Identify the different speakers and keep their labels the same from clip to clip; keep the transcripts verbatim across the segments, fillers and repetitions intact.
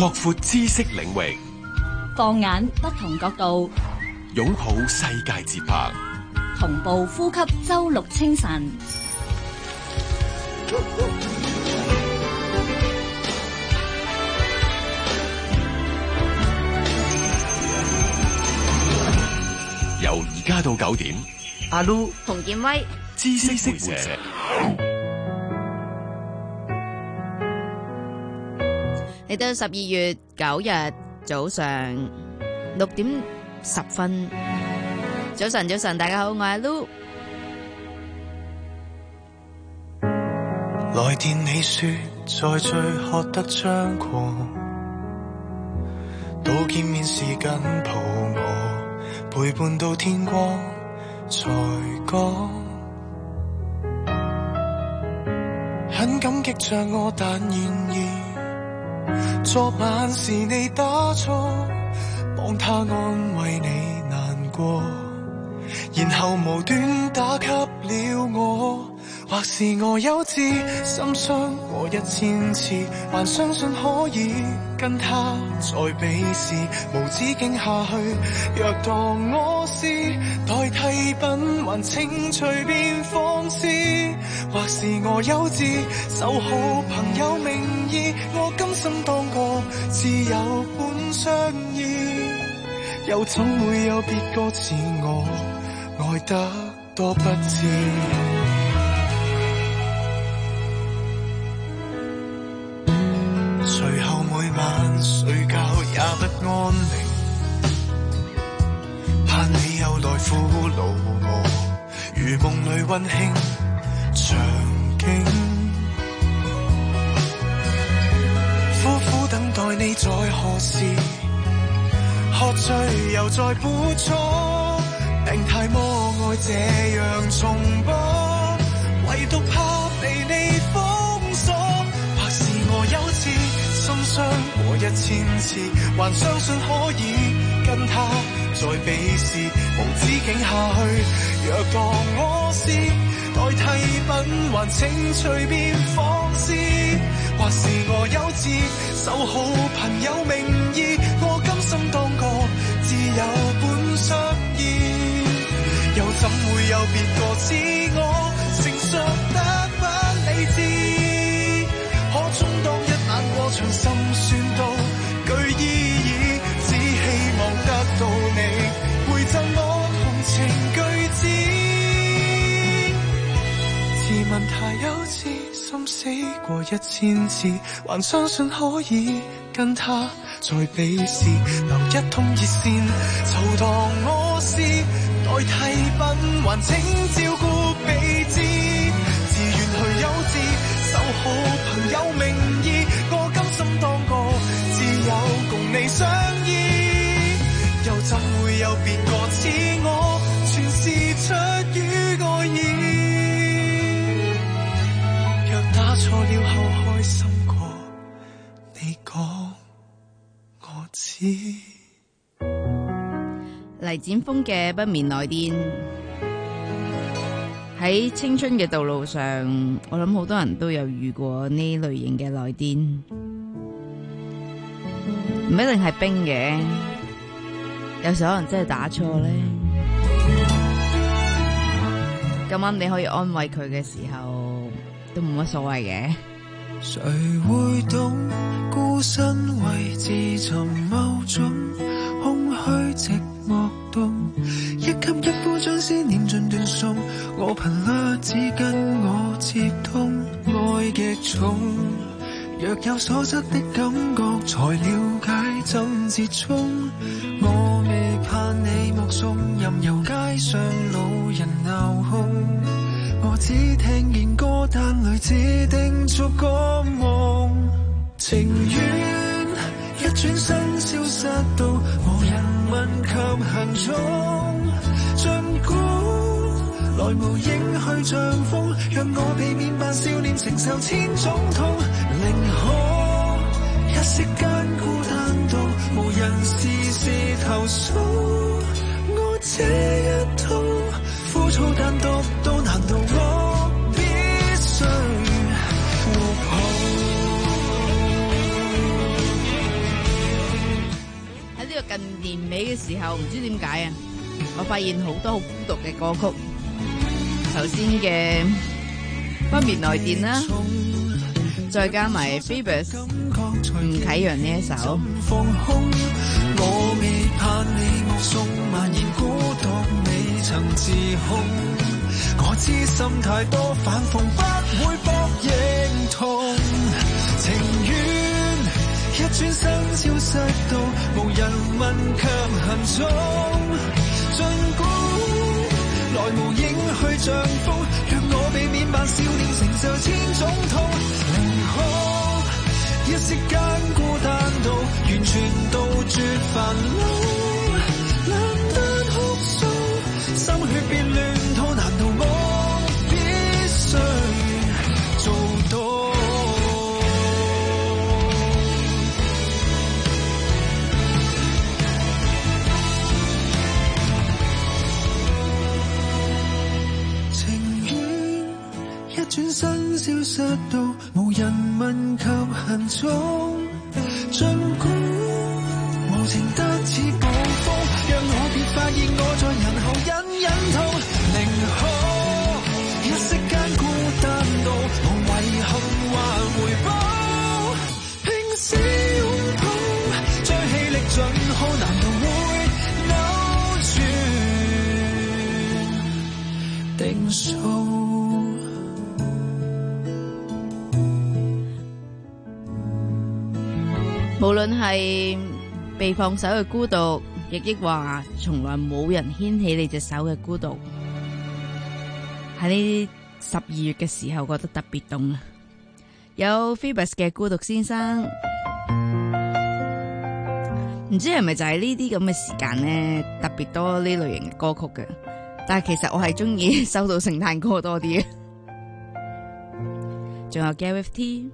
Speaker 1: 擴闊知識領域，
Speaker 2: 放眼不同角度，
Speaker 1: 擁抱世界節拍，
Speaker 2: 同步呼吸周六清晨。
Speaker 1: 由而家到九點，
Speaker 3: 阿 Lu
Speaker 4: 洪建威，
Speaker 1: 知識會者。
Speaker 4: 嚟到十二月九日早上六點十分，早晨早晨，大家好，我係阿 Lu。
Speaker 5: 來電你說在最喝得張狂，到見面時緊抱我，陪伴到天光才講，很感激着我，但願意昨晚是你打錯，幫他安慰你難過，然後無端打給了我。或是我幼稚，心傷過一千次，還相信可以跟他再比試，無止境下去虐待我是代替品，還請隨便放肆。或是我幼稚，守好朋友名義，我甘心當個摯友本相依，又怎會有別個似我愛得多不知。隨後每晚睡覺也不安寧，盼你又來撫老我，如夢裏溫馨場景，苦苦等待你在何時喝醉又再補錯，病態魔愛這樣重播，唯獨怕被你封鎖。或是我幼稚，心傷過一千次，還相信可以跟他再比試，無止境下去虐待我是代替品，還請隨便放肆。或是我幼稚，守好朋友名義，我甘心當個摯友本相依，又怎會有別個似我成熟得不理智，可充當一晚過場心酸都具意義，只希望得到你回贈我同情句子。自問太幼稚，心死過一千次，還相信可以跟他再比試，留一通熱線就當我是代替品，還請照顧備至，自願去幼稚，守好朋友名義，我甘心當個摯友共你相依，又怎會有別個似我，全是出於愛意。若打錯了後開心過，你講我知。
Speaker 4: 黎展峰嘅不眠來電。喺青春嘅道路上，我諗好多人都有遇過呢類型嘅來電，唔一定係冰嘅，有時可能真係打錯咧。咁啱你可以安慰佢嘅時候，都冇乜所謂嘅。
Speaker 5: 誰會懂孤身為自尋某種空虛寂寞凍，一吸一呼將思念盡斷送，我頻率只跟我接通，愛極重，若有所失的感覺才了解怎折衷，我未盼你目送，任由街上路人鬧哄，我只聽見歌單裏指定逐個夢，情願一轉身消失到無人問及行蹤，盡管來無影去像風，讓我避免扮少年承受千種痛，寧可一息間孤單到無人時時投訴，我這一套枯燥但獨到難道我必須活好。
Speaker 4: 嘅時候，唔知點解啊，我發現好多好孤獨嘅歌曲。頭先嘅不眠來電啦，再加埋 Phoebus 吳啟陽呢一首。
Speaker 5: 我未盼你目送蔓延孤獨，未曾自控。我知心太多反諷，不會博認同。情願一轉身消失到無人問卻行蹤，盡管來無影去像風，讓我避免扮少年承受千種痛。寧可一息間孤單到完全杜絕煩惱，懶得哭訴，心血變亂套，難道我必須做到？情願一轉身消失到無人問及行蹤，盡管無情得似暴風，讓我別發現我在人後隱隱痛。寧可一息間孤單到無遺憾或回報，拼死擁抱，再氣力盡耗，難道會扭轉定數？
Speaker 4: 無論係被放手嘅孤獨，亦亦話從來冇人牽起你隻手嘅孤獨，喺呢十二月嘅時候覺得特別凍啊！有 Phoebus 嘅孤獨先生，唔知係咪就係呢啲咁嘅時間呢，特別多呢類型嘅歌曲嘅，但係其實我係中意收到聖誕歌多啲嘅。仲有 Gareth T。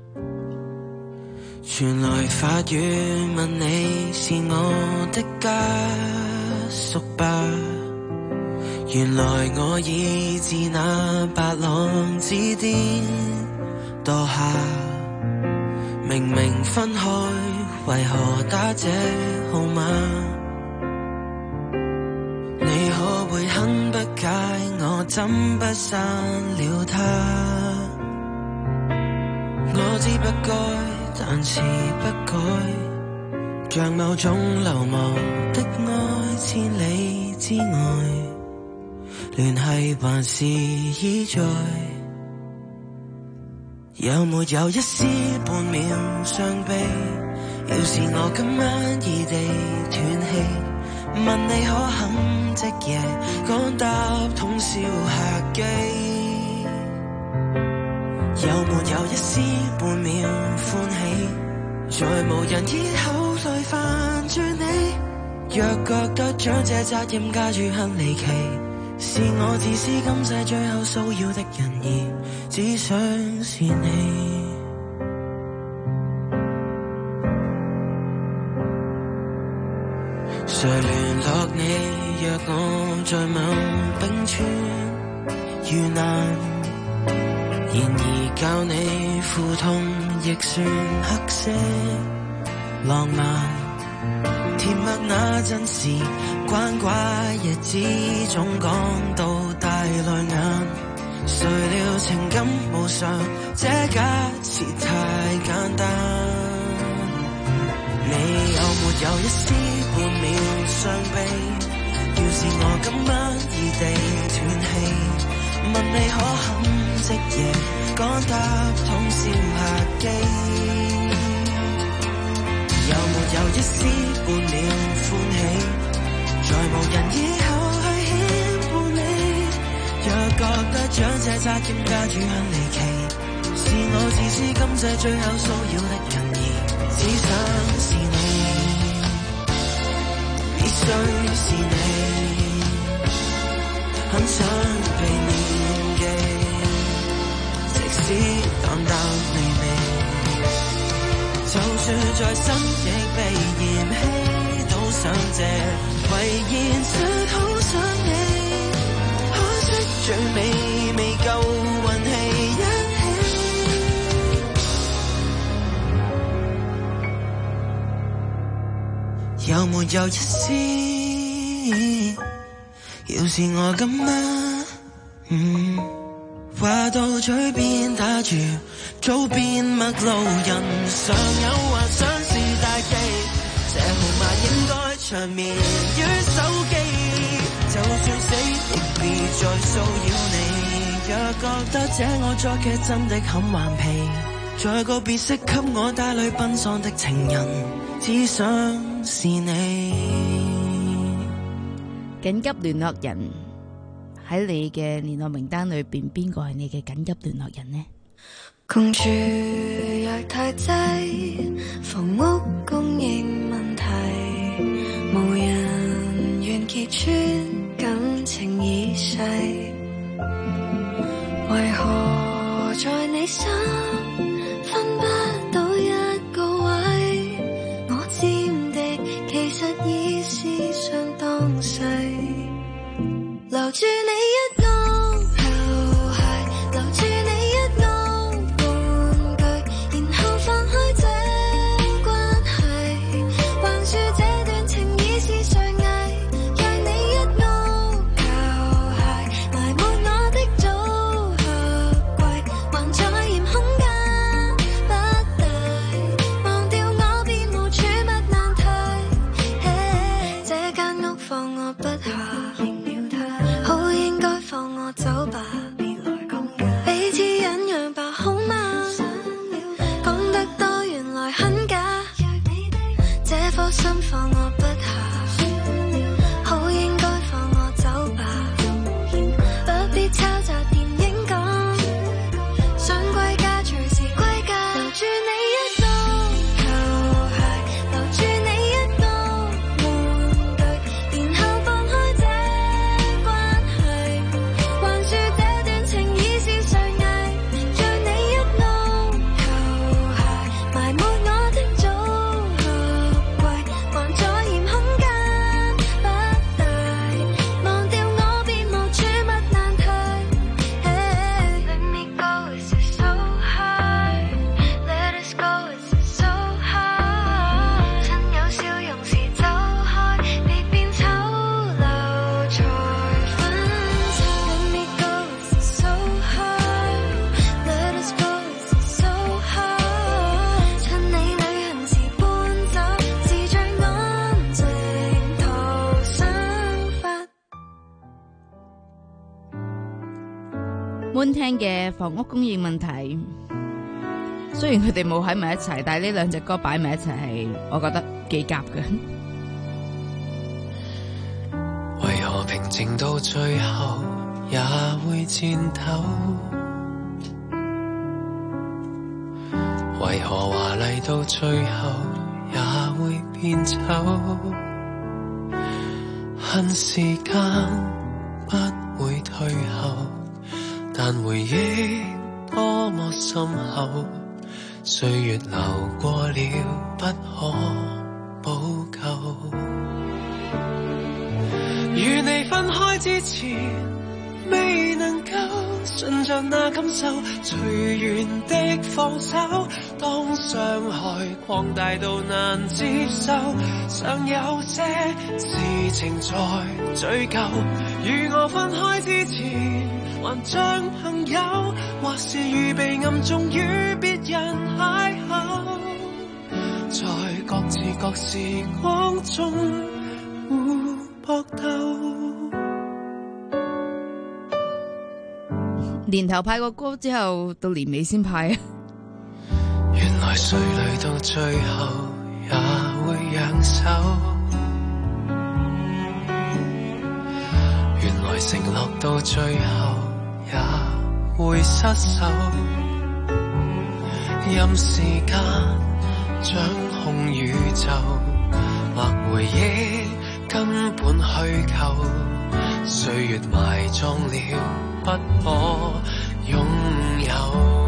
Speaker 3: 傳來法語問你是我的家屬吧，原來我已自那白浪之巔墮下，明明分開為何打這號碼，你可會很不解我怎不刪了他，我知不該但是不改，像某種流亡的愛，千里之外，聯繫還是依在。有沒有一絲半秒傷悲？要是我今晚異地斷氣，問你可肯即夜趕搭通宵客機？有沒有一絲半秒歡喜，在無人以口來煩住你？若覺得將這責任加諸很離奇，是我自私今世最後騷擾的人兒，只想是你。誰聯絡你？若我在某冰川遇難，然而教你苦痛亦算黑色浪漫，甜蜜那陣時關懷日子總講到大淚眼，誰料情感無常，這假設太簡單。你有沒有一絲半秒傷悲？要是我今晚異地斷氣，問你可肯即夜趕搭通宵客機？有沒有一絲半秒歡喜，在無人以後去牽絆你？若覺得將這責任加諸很離奇，是我自私今世最後騷擾的人兒，只想是你，必須是你，很想被念記，即使淡淡微微，就算在心亦被嫌棄，都想這遺言實好想你，可惜最尾未夠運氣一起。有沒有一絲要是我咁嗎？嗯，話到嘴邊打住，早變陌路人，常有幻想是大忌，這號碼應該長眠於手機，就算死亦別再騷擾你。若覺得這惡作劇真的很頑皮，再個別識給我帶淚奔喪的情人，只想是你。
Speaker 4: 緊急聯絡人，喺你嘅聯絡名單裏邊，邊個係你嘅緊急聯絡人呢？
Speaker 6: 共住若太擠，房屋供應問題，無人願揭穿感情已逝，為何在你心分不到一個位？我佔的其實已是相當細，留住你一屋球鞋，留住你一屋玩具，然後放開這關係，橫豎這段情已是誰偽？讓你一屋球鞋埋沒我的組合櫃，還在嫌空間不大，忘掉我便無儲物難題。這間屋放我不下，好應該放我走吧，彼此忍讓吧，好嗎？講得多原來很假，這顆心放我不下，好應該放我走吧，不必抄襲電影講，想歸家隨時歸家，留住你一屋球鞋，留住你一屋玩具，然後放開這關係，還說這段情已是誰偽？讓你一屋球鞋埋沒我的組合櫃，還在嫌空間不大，忘掉我便無儲物難題。Let me go, is it so high? Let us go, is it so high? 趁有笑容時走開，別變醜陋才分手。Let me go, is it so high? Let us go, is it so high? 趁你旅行時搬走，自在安靜逃生法。
Speaker 4: 滿聽嘅房屋供應問題，雖然佢哋冇喺埋一齊，但係呢兩隻歌擺埋一齊係，我覺得幾夾嘅。
Speaker 5: 為何平靜到最後也會顫抖？為何華麗到最後也會變醜？恨時間不會退後，但回憶多麼深厚，歲月流過了不可補救。與你分開之前，未能夠順着那感受，隨緣的放手。當傷害擴大到難接受，尚有些事情在追究。與我分開之前，還像朋友，或是預備暗中與別人邂逅，在各自各時光中互搏鬥。
Speaker 4: 年頭派個歌之後，到年尾先派啊！
Speaker 5: 原來誰累到最後也會揚手，原來承諾到最後也會失手，任時間掌控宇宙，或回憶根本虛構，歲月埋葬了不可擁有。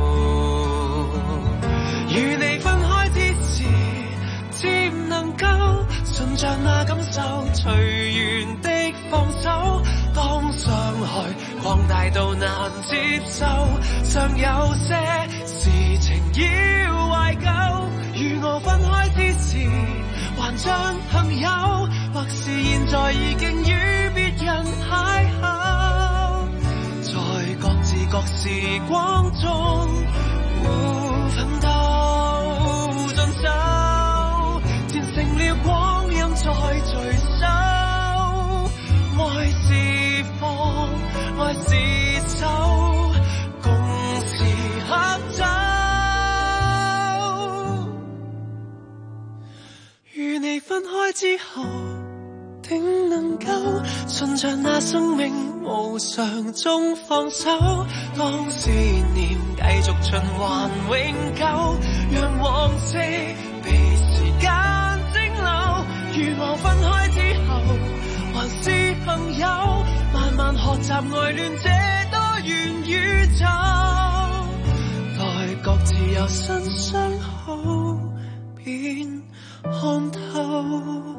Speaker 5: 與你分開之時，漸能夠順着那感受，隨緣的放手。當傷害擴大到難接受，尚有些事情要懷舊。與我分開之時，還像朋友，或是現在已經與別人邂逅，在各自各時光中奮鬥進修，戰勝了光陰再聚首，愛是放，愛是守，共時刻走。與你分開之後，定能夠順着那生命無常中放手，當思念繼續循環永久，讓往昔被時間蒸餾。與我分開之後，還是朋友，慢慢學習愛戀這多元宇宙，待各自有新傷口便看透。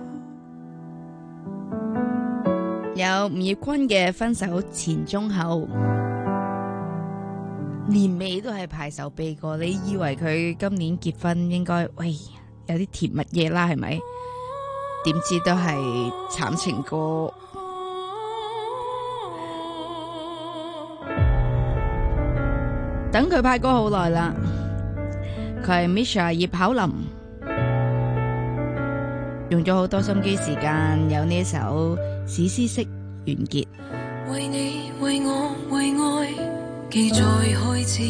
Speaker 4: 有吳業坤嘅《分手前中後》，年尾都係排首悲歌。你以為佢今年結婚應該喂有啲甜蜜嘢啦，係咪？點知都係慘情歌。等佢派歌好耐啦，佢係 Misha 葉巧琳，用咗好多心機時間，有呢一首史詩式完結。
Speaker 6: 為你為我為愛記載開始，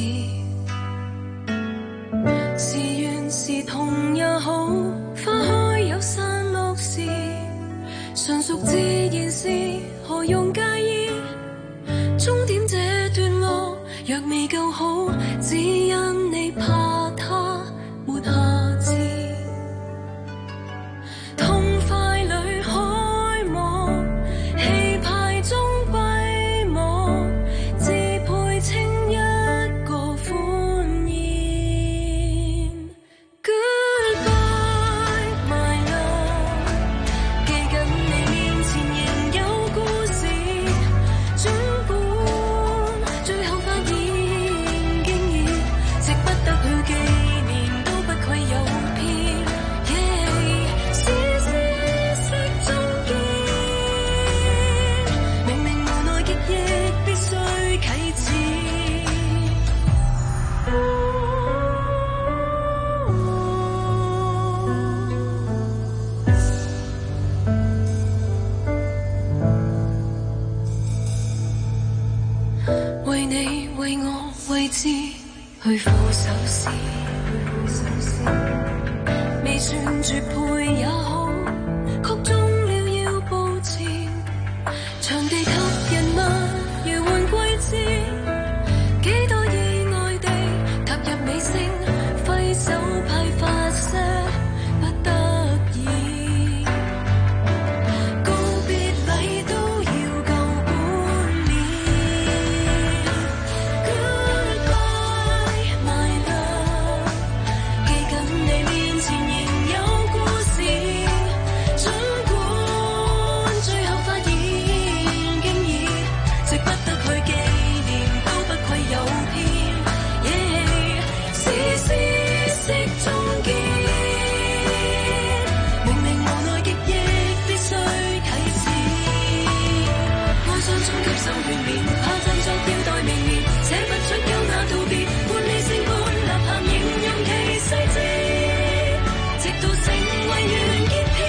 Speaker 6: 是緣是痛也好，花開有散落時，純屬自然是何用介意？終點這段路若未夠好，只因你怕他沒下次。痛快裏開幕，氣派中閉幕，自配稱一個歡宴。Goodbye my love，記緊你面前仍有故事，儘管最後發現經已值不得去紀念，都不愧有偏。是是識終結，明明無奈極亦必須啟齒。為你為我為之去付首詩，未算絕配也好，曲終了要步前，場地吸引嗎？如換季節，幾多意外地踏入尾聲，揮手派發些不得已，告別禮都要夠本面。Goodbye my love，記緊你面前仍有故事，儘管最後發現經已值不得去紀念，都不愧有偏。是是識終結，明明無奈極亦必須啟齒。哀傷中給心勸勉，怕振作要待明年，寫不出優雅道別，換你性般吶喊形容其細節，直到成為完結篇。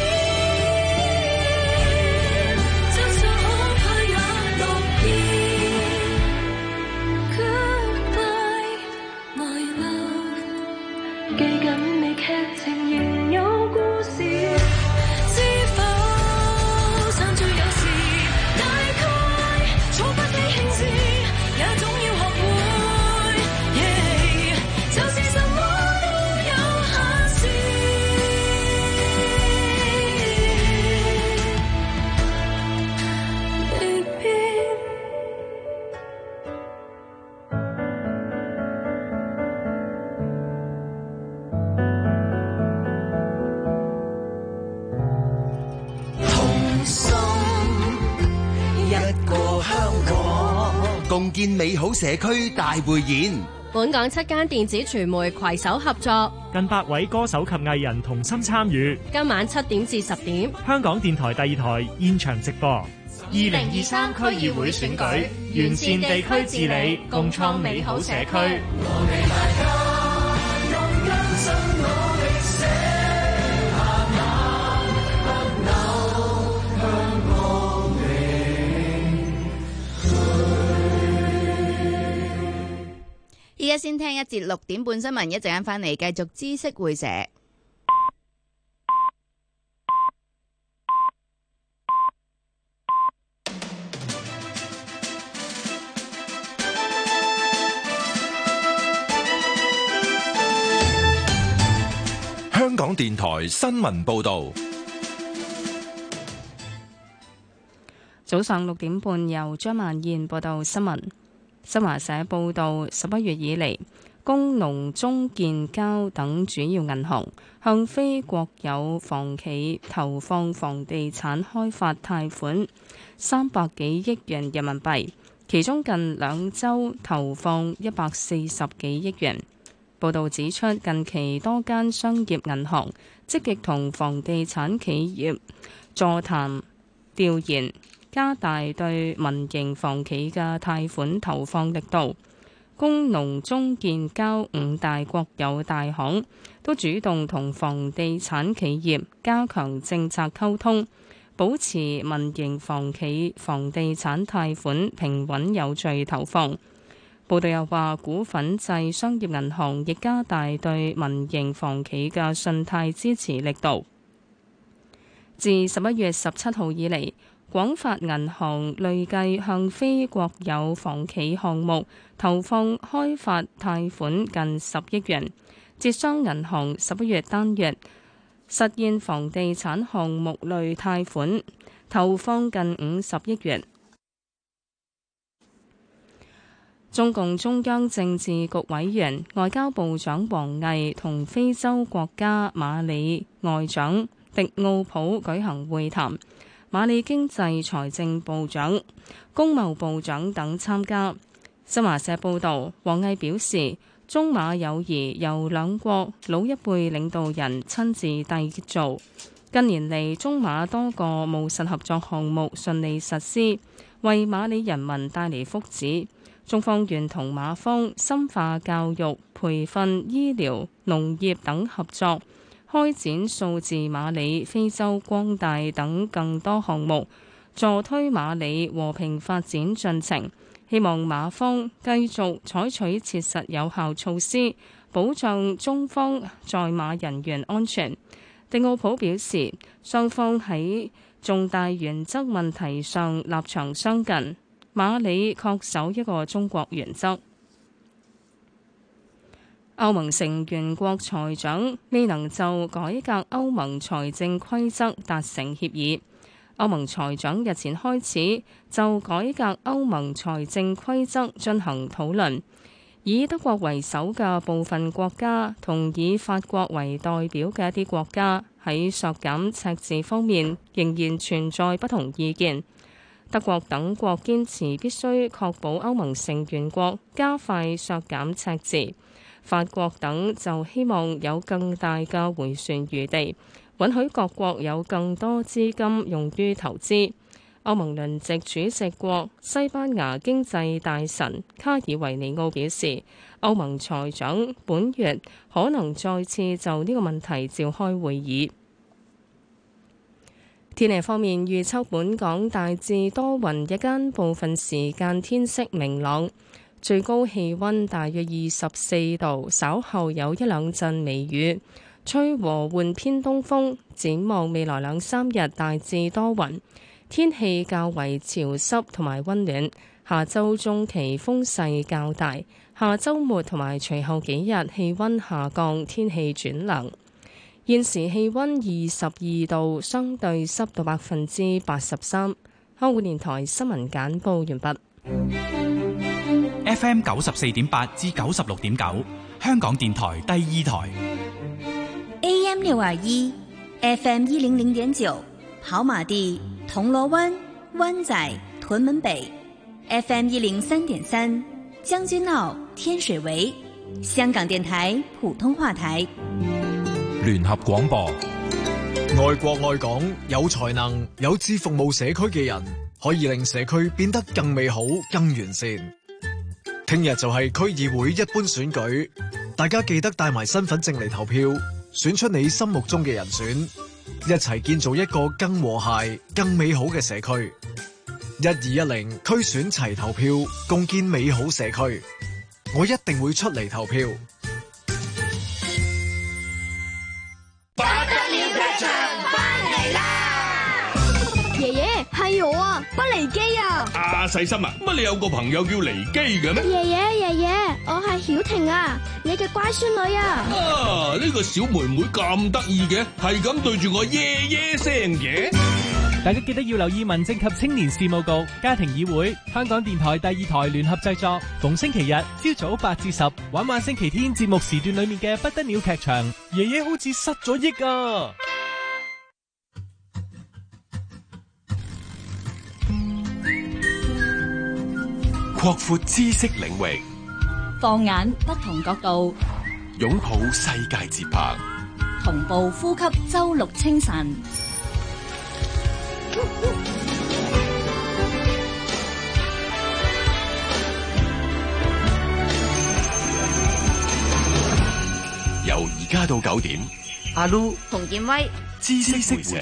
Speaker 6: 真相可怕也樂意。Goodbye my love，記緊你劇情仍有故事，知否散聚有時大概錯不起興致，也總要學會， yeah， 就是什麼都有下次。離別
Speaker 5: 同心一個香港，
Speaker 1: 共建美好社區大匯演。
Speaker 7: 本港七間電子傳媒攜手合作， 近百位歌手及藝人同心參與。
Speaker 8: 今晚七點至十點，
Speaker 7: 香港電台第二台現場直播。二零二三區議會選舉，完善地區治理，共創美好社區。
Speaker 4: 依家先聽一節六點半新聞，一陣間翻嚟繼續知識會社。
Speaker 1: 香港電台新聞報道。
Speaker 9: 早上六點半，由張曼燕報道新聞。新華社報道，十一月以嚟，工農中建交等主要銀行向非國有房企投放房地產開發貸款三百幾億元人民幣，其中近兩週投放一百四十幾億元。報道指出，近期多間商業銀行積極同房地產企業座談調研，加大對民營房企嘅貸款投放力度。工農中建交五大國有大行都主動同房地產企業加強政策溝通，保持民營房企房地產貸款平穩有序投放。報道又話，股份制商業銀行亦加大對民營房企嘅信貸支持力度。自十一月十七號以嚟，廣發銀行累計向非國有房企項目投放開發貸款近十億元。浙商銀行十一月單月實現房地產項目類貸款投放近五十億元。中共中央政治局委員、外交部長王毅同非洲國家馬里外長迪奧普舉行會談。馬里經濟財政部長、工貿部長等參加。新華社報導，王毅表示，中馬友誼由兩國老一輩領導人親自締造。近年嚟，中馬多個務實合作項目順利實施，為馬里人民帶嚟福祉。中方願同馬方深化教育、培訓、醫療、農業等合作，開展數字馬里、非洲光大等更多項目，助推馬里和平發展進程。希望馬方繼續採取切實有效措施，保障中方在馬人員安全。迪奧普表示，雙方喺重大原則問題上立場相近，馬里恪守一個中國原則。歐盟成員國財長未能就改革歐盟財政規則達成協議。歐盟財長日前開始就改革歐盟財政規則進行討論，以德國為首嘅部分國家同以法國為代表嘅一啲國家喺削減赤字方面仍然存在不同意見。德國等國堅持必須確保歐盟成員國加快削減赤字。法國等就希望有更大嘅迴旋餘地，允許各國有更多資金用於投資。歐盟輪值主席國西班牙經濟大臣卡爾維尼奧表示，歐盟財長本月可能再次就呢個問題召開會議。天氣方面預測，本港大致多雲，日間部分時間天色明朗。最高氣溫大約二十四度，稍後有一兩陣微雨，吹和緩偏東風。展望未來兩三日大致多雲，天氣較為潮濕同埋溫暖。下周中期風勢較大，下周末同埋隨後幾日氣溫下降，天氣轉涼。現時氣溫二十二度，相對濕度百分之八十三。香港電台新聞簡報完畢。
Speaker 10: F M 九十四點八至九十六點九，香港電台第二台。
Speaker 2: A M 六二一 ，F M 一零零點九，跑馬地、銅鑼灣、灣仔、屯門北 ；F M 一零三點三，將軍澳、天水圍香港電台普通話台，
Speaker 1: 聯合廣播。
Speaker 11: 愛國愛港、有才能、有志服務社區嘅人，可以令社區變得更美好、更完善。聽日就係區議會一般選舉，大家記得帶埋身份證嚟投票，選出你心目中嘅人選，一齊建造一個更和諧、更美好嘅社區。一二一零區選齊投票，共建美好社區。我一定會出嚟投票。
Speaker 12: 不得了劇場翻嚟啦！爺爺係我啊，不離基啊！
Speaker 13: 阿細心啊，乜你有個朋友叫離基嘅咩？
Speaker 12: 爺爺爺爺，我係曉婷啊，你嘅乖孫女啊！
Speaker 13: 啊，呢個小妹妹咁得意嘅，係咁對住我耶耶聲嘅。
Speaker 7: 大家記得要留意民政及青年事務局、家庭議會、香港電台第二台聯合製作，逢星期日朝早八至十，玩玩星期天節目時段裏面嘅不得了劇場。爺爺好似失咗憶啊！
Speaker 1: 擴闊知識領域，
Speaker 2: 放眼不同角度，
Speaker 1: 擁抱世界節拍，
Speaker 2: 同步呼吸周六清晨。
Speaker 1: 由而家到九點，
Speaker 4: 阿 Lu 洪建威，
Speaker 1: 知識會社。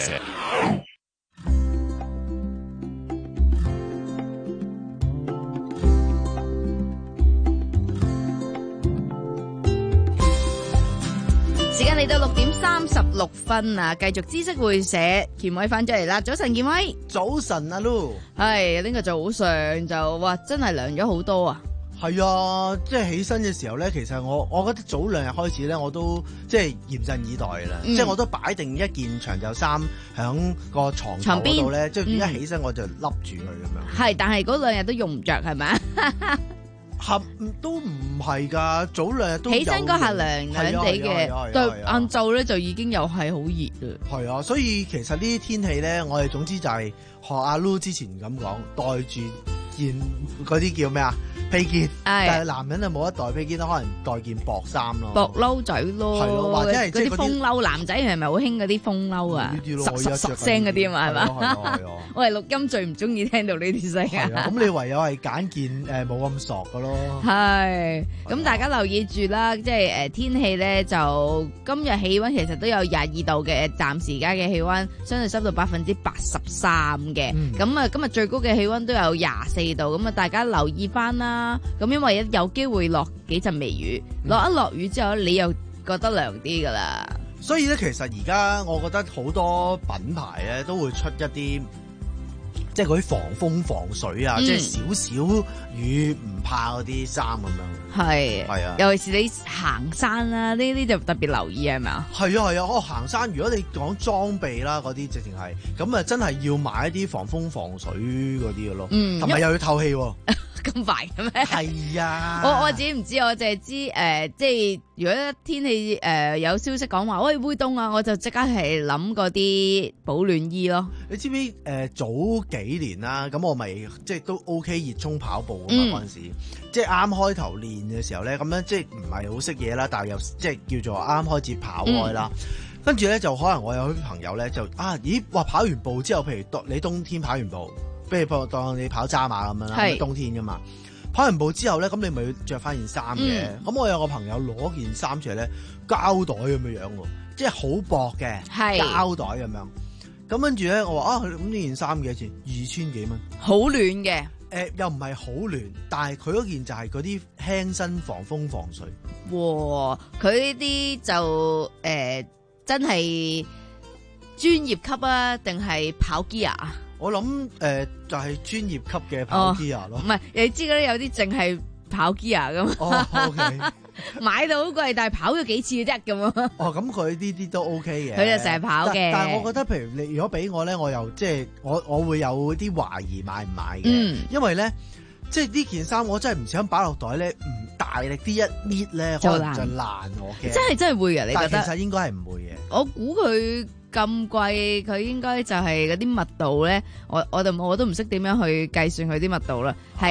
Speaker 4: 時間嚟到六點三十六分啊！繼續知識會社，健威翻咗嚟啦。早晨，健威。
Speaker 14: 早晨，阿 Lu。
Speaker 4: 係呢個早上就哇，真係涼咗好多啊！
Speaker 14: 係啊，即係起身嘅時候咧，其實我我覺得早兩日開始咧，我都即係嚴陣以待啦。嗯、即係我都擺定一件長袖衫響個床頭嗰度咧，即係一起身我就笠住佢咁樣。
Speaker 4: 係，但係嗰兩日都用唔着係咪？
Speaker 14: 合都唔係㗎，早兩日都
Speaker 4: 起身嗰下涼涼地嘅，對晏晝咧就已經又係好熱啦。
Speaker 14: 係啊，所以其實呢啲天氣咧，我哋總之就係學阿 Lu 之前咁講，袋住件嗰啲叫咩啊？披肩，但係男人就冇得袋披肩咯，可能袋件薄衫咯，
Speaker 4: 薄褸仔咯，
Speaker 14: 係咯，或者係
Speaker 4: 嗰啲風褸，男仔係咪好興嗰啲風褸啊？實實實聲嗰啲啊嘛，係嘛？我係錄音最唔中意聽到呢啲聲啊！
Speaker 14: 咁你唯有係揀件誒冇咁索嘅咯。
Speaker 4: 係，咁大家留意住啦，即係誒天氣咧就今日氣溫其實都有廿二度嘅，暫時而家嘅氣溫相對濕度百分之八十三嘅，咁啊今日最高嘅氣溫都有廿四度，咁啊大家留意翻啦。咁因為有機會落幾陣微雨，落一落雨之後你又覺得涼啲噶啦。
Speaker 14: 所以咧，其實而家我覺得好多品牌咧都會出一啲，即係嗰啲防風防水啊，嗯、即係少少雨唔怕嗰啲衫咁樣。
Speaker 4: 係
Speaker 14: 係啊，
Speaker 4: 尤其是你行山啦，呢啲就特別留意係咪啊？
Speaker 14: 係啊係啊，哦行山，如果你講裝備啦嗰啲，直情係咁啊，真係要買一啲防風防水嗰啲嘅咯。嗯，同埋又要透氣喎。
Speaker 4: 咁快嘅咩？
Speaker 14: 係啊，
Speaker 4: 我我自己唔知，我淨係知誒、呃，即係如果天氣誒、呃、有消息講話，喂會凍啊，我就即刻係諗嗰啲保暖衣咯。
Speaker 14: 你知唔知誒、呃、早幾年啦，咁我咪即係都 OK 熱衷跑步㗎嘛嗰陣時，即係啱開頭練嘅時候咧，咁樣即係唔係好識嘢啦，但係又即係叫做啱開始跑開啦。跟住咧就可能我有啲朋友咧就啊，咦哇跑完步之後，譬如你冬天跑完步。比如當你跑渣馬咁樣啦，冬天噶嘛，跑完步之後咧，咁你咪要着翻件衫嘅。咁、嗯、我有個朋友攞件衫出嚟咧，膠袋咁樣樣喎，即係好薄嘅膠袋咁樣。咁跟住咧，我話啊，咁呢件衫幾多錢？二千幾蚊，
Speaker 4: 好暖嘅。誒、
Speaker 14: 呃，又唔係好暖，但係佢嗰件就係嗰啲輕身防風防水。
Speaker 4: 哇！佢呢啲就誒、呃、真係專業級啊，定係跑 gear 啊？
Speaker 14: 我諗誒、呃、就係、是、專業級嘅跑 gear 咯，
Speaker 4: 唔係你知嗰啲有啲淨係跑 gear 咁，
Speaker 14: 哦 OK
Speaker 4: 買到好貴，但係跑咗幾次嘅啫咁啊。
Speaker 14: 哦，咁佢呢啲都 OK 嘅，
Speaker 4: 佢就成日跑嘅。
Speaker 14: 但係我覺得，譬如你如果俾我咧，我又即係我我會有啲懷疑買唔買嘅，
Speaker 4: 嗯、
Speaker 14: 因為咧即係呢件衫我真係唔想擺落袋咧，唔大力啲一搣咧，可能就爛我嘅。
Speaker 4: 真係真係會嘅，你覺得？
Speaker 14: 但其實應該係唔會嘅。
Speaker 4: 我估佢。咁貴，佢應該就係嗰啲密度咧，我我就我都唔識點樣去計算佢啲密度啦，係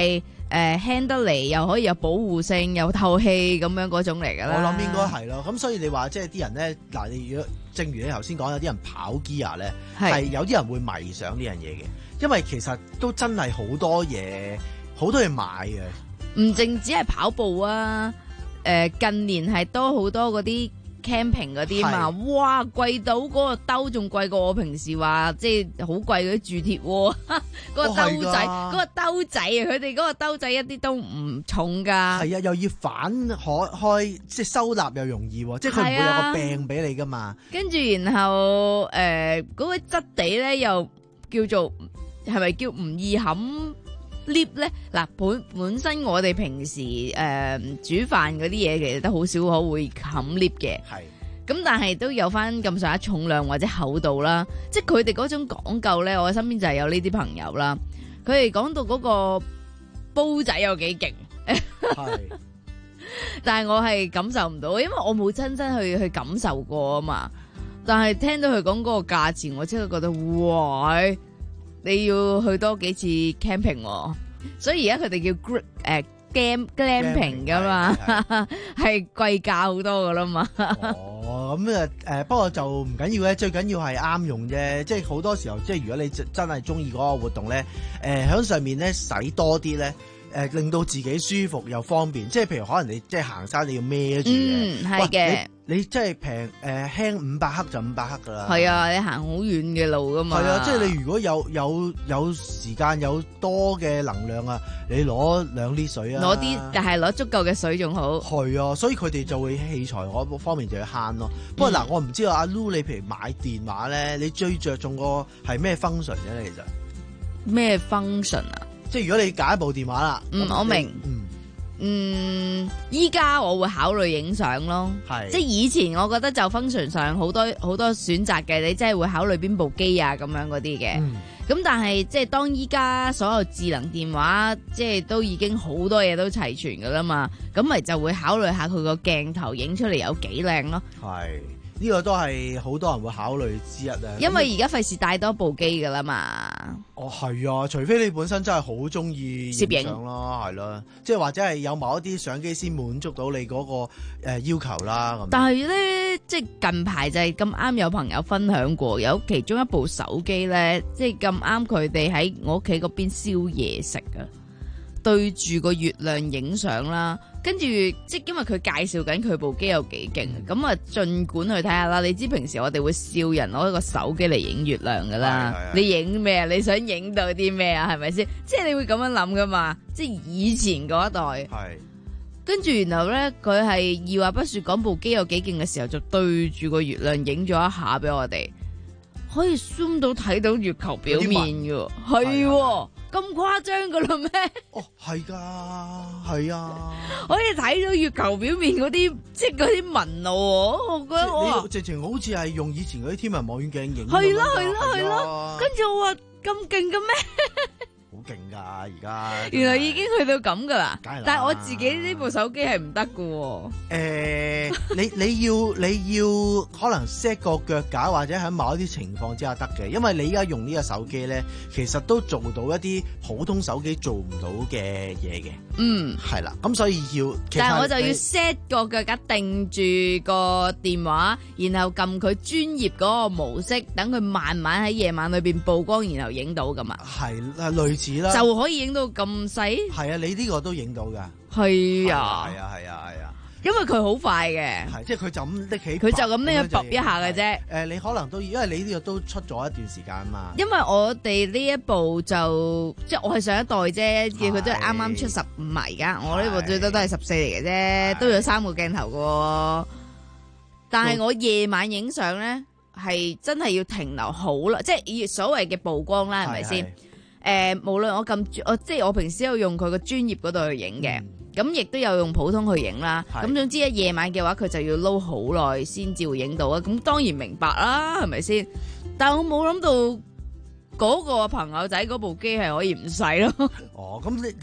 Speaker 4: 誒輕得嚟，又可以有保護性，又透氣咁樣嗰種嚟㗎啦。
Speaker 14: 我諗應該係咯。咁所以你話即係啲人咧，嗱，你如果正如你頭先講，有啲人跑 gear 咧，係有啲人會迷上呢樣嘢嘅，因為其實都真係好多嘢，好多嘢買嘅。
Speaker 4: 唔淨止係跑步啊，誒、呃、近年係多好多嗰啲 camping 嗰啲嘛，哇貴到嗰個兜仲貴過我平時話即係好貴嗰啲鑄鐵鍋，嗰個兜仔，嗰、哦、個兜仔啊，佢哋嗰個兜仔一啲都唔重㗎。係
Speaker 14: 啊，又要反開開，即係收納又容易，即係佢唔會有個柄俾你㗎嘛。
Speaker 4: 跟住然後誒嗰、呃嗰個質地咧又叫做係咪叫唔易冚？lift 咧嗱，本本身我哋平時誒、呃、煮飯嗰啲嘢其實都好少可會冚 lift 嘅，係咁但係都有翻咁上下重量或者厚度啦，即係佢哋嗰種講究咧，我身邊就係有呢啲朋友啦，佢哋講到嗰個煲仔有幾勁，係，但係我係感受唔到，因為我冇親身去去感受過啊嘛，但係聽到佢講嗰個價錢，我真係覺得哇！你要去多幾次 camping，哦、所以而家佢哋叫 group 誒 gam glamping 噶嘛，係貴價好多噶啦嘛。
Speaker 14: 哦，咁誒誒，不過就唔緊要咧，最緊要係啱用啫。即係好多時候，即係如果你真係中意嗰個活動咧，誒、呃、喺上面咧使多啲咧，誒、呃、令到自己舒服又方便。即係譬如可能你即係行山你要孭住嘅，
Speaker 4: 嗯係嘅。
Speaker 14: 你即係平誒輕五百克就五百克噶啦。係
Speaker 4: 啊，你行好遠嘅路噶嘛。
Speaker 14: 係啊，即係你如果有有有時間有多嘅能量啊，你攞兩啲水啊。攞啲，
Speaker 4: 但係攞足夠嘅水仲好。
Speaker 14: 係啊，所以佢哋就會器材嗰方面就要慳咯。嗯、不過嗱，我唔知道阿 Lu 你譬如買電話咧，你最着重個係咩 function 啫？其實
Speaker 4: 咩 function 啊？
Speaker 14: 即係如果你揀一部電話啦，
Speaker 4: 嗯，我明，嗯。嗯，依家我會考慮影相咯，即係以前我覺得就 function 上好多好多選擇嘅，你真係會考慮邊部機啊咁樣嗰啲嘅。咁、嗯、但係即係當依家所有智能電話即係都已經好多嘢都齊全噶啦嘛，咁咪就會考慮下佢個鏡頭影出嚟有幾靚咯。係。
Speaker 14: 呢、這個都係好多人會考慮之一啊！
Speaker 4: 因為而家費事帶多部機噶啦嘛。
Speaker 14: 哦，係啊，除非你本身真係好中意攝影咯，係咯，即係或者係有某一啲相機先滿足到你嗰、那個誒、呃、要求啦。咁
Speaker 4: 但係咧，即係近排就係咁啱有朋友分享過，有其中一部手機咧，即係咁啱佢哋喺我屋企嗰邊燒嘢食啊，對住個月亮影相啦。跟住，即係因為佢介紹緊佢部機有幾勁，咁啊盡管去睇下啦。你知平時我哋會笑人攞一個手機嚟影月亮噶啦，你影咩啊？你想影到啲咩啊？係咪先？即係你會咁樣諗噶嘛？即係以前嗰一代。係。跟住然後咧，佢係二話不說講部機有幾勁嘅時候，就對住個月亮影咗一下俾我哋，可以 zoom 到睇到月球表面嘅，係。咁誇張噶啦咩？
Speaker 14: 哦，係噶，係啊，
Speaker 4: 可以睇到月球表面嗰啲，即係嗰啲紋路。我覺得我
Speaker 14: 直情好似係用以前嗰啲天文望遠鏡影。
Speaker 4: 係咯係咯係咯，跟住我話咁勁嘅咩？
Speaker 14: 好勁噶而家，
Speaker 4: 原來已經去到咁噶啦。但係我自己呢部手機係唔得噶。誒、
Speaker 14: 欸，你你要你要可能 set 個腳架，或者喺某一啲情況之下得嘅，因為你而家用呢個手機咧，其實都做到一啲普通手機做唔到嘅嘢嘅。嗯，係啦，咁所以要，
Speaker 4: 但係我就要 set 個腳架定住個電話，然後撳佢專業嗰個模式，等佢慢慢喺夜晚裏邊曝光，然後影到噶嘛。
Speaker 14: 係類似啦，
Speaker 4: 就可以影到咁細。
Speaker 14: 係啊，你呢個都影到噶。
Speaker 4: 係啊，
Speaker 14: 係啊，係啊，係啊。
Speaker 4: 因為佢好快嘅，
Speaker 14: 係即係佢就咁拎起，
Speaker 4: 佢就咁呢樣揼一下嘅啫。誒、
Speaker 14: 呃，你可能都因為你呢個都出咗一段時間嘛。
Speaker 4: 因為我哋呢一部就即係我係上一代啫，叫佢都係啱啱出十五而家，我呢部最多都係十四嚟嘅啫，都有三個鏡頭嘅。但係我夜晚影相咧，係真係要停留好啦，即係所謂嘅曝光啦，係咪先？誒、呃，無論我咁我即係我平時有用佢個專業嗰度去影嘅。嗯咁亦都有用普通去影啦，咁總之一夜晚嘅話，佢就要撈好耐先至會影到啊！咁當然明白啦，係咪先？但係我冇諗到嗰個朋友仔嗰部機係可以唔使咯。
Speaker 14: 哦，咁你你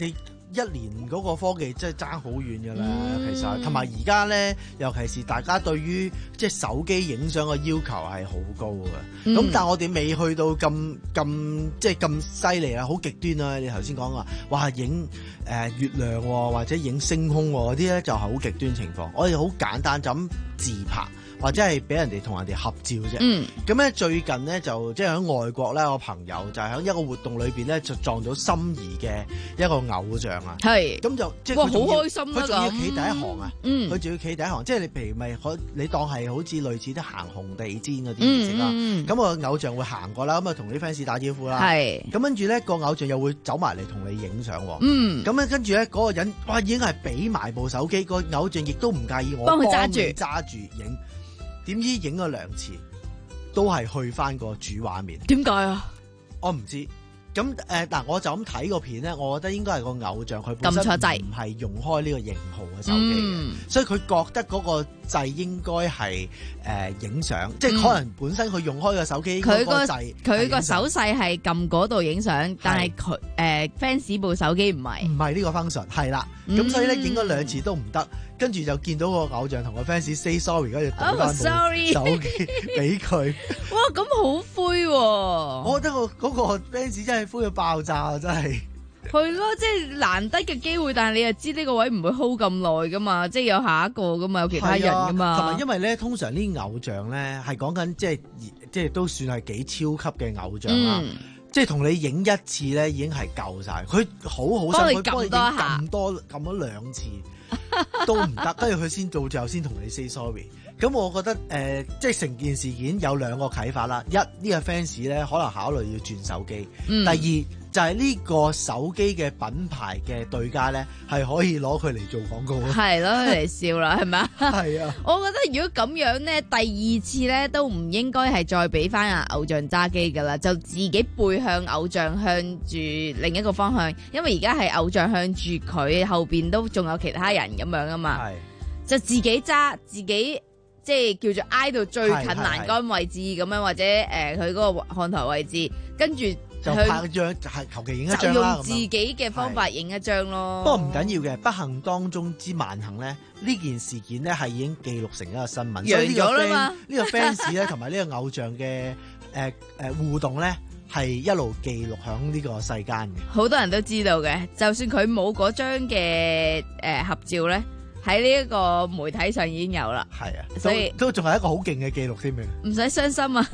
Speaker 14: 一年嗰個科技真係爭好遠㗎啦，嗯、其實同埋而家咧，尤其是大家對於即係手機影相嘅要求係好高嘅。咁、嗯、但係我哋未去到咁咁即係咁犀利啊，好極端啊！你頭先講話，哇影誒月亮或者影星空嗰啲咧，就係好極端情況。我哋好簡單就咁自拍。或者係俾人哋同人哋合照啫。嗯，咁咧最近咧就即係喺外國咧，我朋友就係喺一個活動裏邊咧就撞到心儀嘅一個偶像啊。係，咁就即係佢好開心啦。佢仲要企第一行啊。嗯，佢仲要企第一行，即係你譬如咪可你當係好似類似啲行紅地氈嗰啲儀式啦。咁個偶像會行過啦，咁啊同啲 fans 打招呼啦。係，咁跟住咧個偶像又會走埋嚟同你影相。嗯，咁咧跟住咧嗰個人哇已經係俾埋部手機，個偶像亦都唔介意我幫佢揸住揸住影。點知影咗兩次，都係去翻個主畫面。點解啊？我唔知。咁誒嗱，我就咁睇個片咧，我覺得應該係個偶像佢本身唔係用開呢個型號嘅手機嘅，嗯、所以佢覺得嗰個掣應該係誒影相，嗯、即係可能本身佢用開個手機嗰個掣，佢個手勢係撳嗰度影相，但係佢誒 fans 部手機唔係，唔係呢個 function 係啦。咁、嗯、所以咧影咗兩次都唔得。跟住就見到個偶像同個 fans say sorry， 跟住懟翻部手機俾佢。哇，咁好灰喎、啊！我覺得個嗰個 fans 真係灰到爆炸啊！真係。係咯，即係難得嘅機會，但係你又知呢個位唔會 hold 咁耐噶嘛，即係有下一個噶嘛，有其他人噶嘛。同埋因為咧，通常呢啲偶像咧係講緊即係即係都算係幾超級嘅偶像啦。嗯、即係同你影一次咧已經係夠晒，佢好好心，佢幫你影咁多撳咗兩次。都唔得，跟住佢先到最後先同你 say sorry。咁我覺得誒、呃，即係成件事件有兩個啟發啦。一呢、呢個 fans 咧可能考慮要轉手機。嗯、第二就係、是、呢個手機嘅品牌嘅對家咧，係可以攞佢嚟做廣告。係咯，嚟笑啦，係咪啊？係啊。我覺得如果咁樣咧，第二次咧都唔應該係再俾翻啊偶像揸機噶啦，就自己背向偶像向住另一個方向，因為而家係偶像向住佢後邊都仲有其他人咁樣啊嘛。係。就自己揸自己。即係叫做挨到最近欄杆位置咁樣，或者誒佢嗰個看台位置，跟住就拍張係求其影一張啦。就用自己嘅方法影一張咯。不過唔緊要嘅，不幸當中之萬幸咧，呢件事件咧係已經記錄成一個新聞。揚咗啦嘛！呢個 fans 咧同埋呢個偶像嘅誒誒互動咧係一路記錄響呢個世間嘅。好多人都知道嘅，就算佢冇嗰張嘅誒合照咧。喺呢一個媒體上已經有啦，係啊，所以都仲係一個好勁嘅記錄添嘅，唔使傷心啊！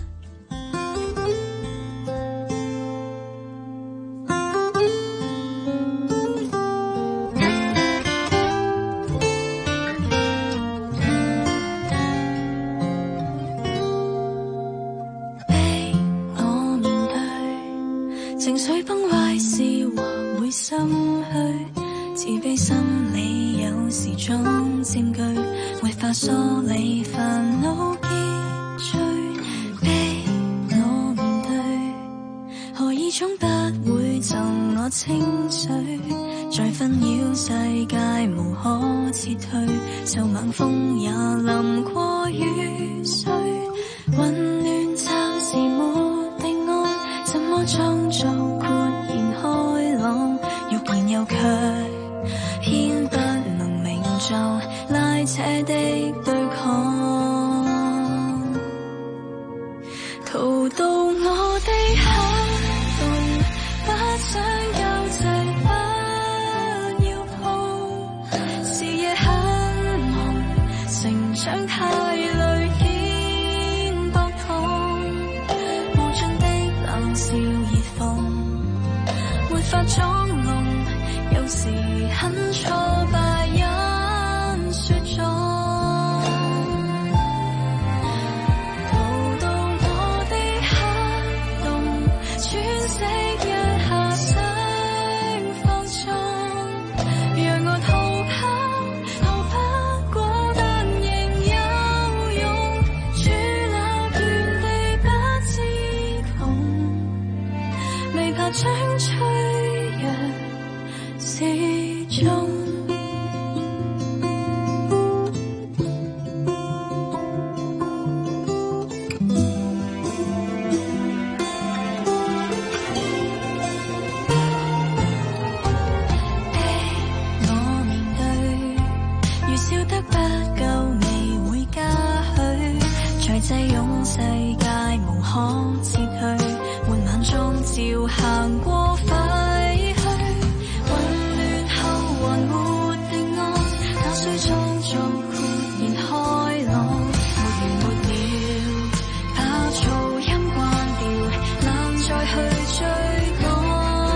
Speaker 6: 俾我面對情緒崩壞時，或會心虛，自卑心理。有時總佔據，沒法梳理煩惱結聚，逼我面對，何以總不會贈我情緒，在紛擾世界無可撤退，受猛風也淋過雨水，混亂暫時沒定案，怎麼裝作豁然開朗，欲言又卻偏不拉扯的對抗，逃到我的黑洞，不想交際，不要碰，視野很朦，成長太累，肩膊痛，無盡的冷笑熱諷，沒法裝聾，有時很挫敗。雪中，逃到我的黑洞，喘息一下想放鬆，讓我逃跑，逃不過但仍有勇，駐留原地不知窮，未怕將脆弱示眾。 夠未會加許，在擠擁世界無可撤去，緩慢中照行過廢墟，混亂後還沒定案，那需創造豁然開朗，沒完沒了，把噪音關掉，難再去追趕。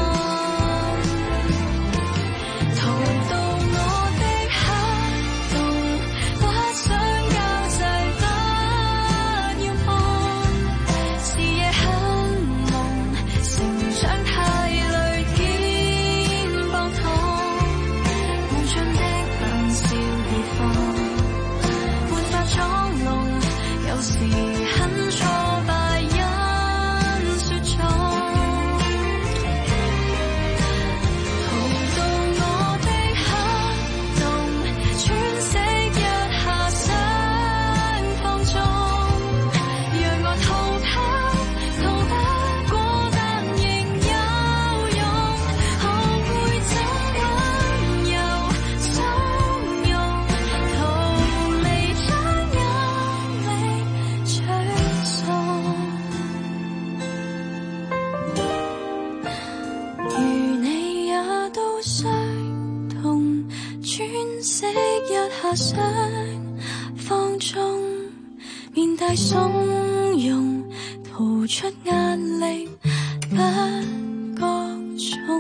Speaker 6: 想放縱，面帶鬆容，逃出壓力不覺重。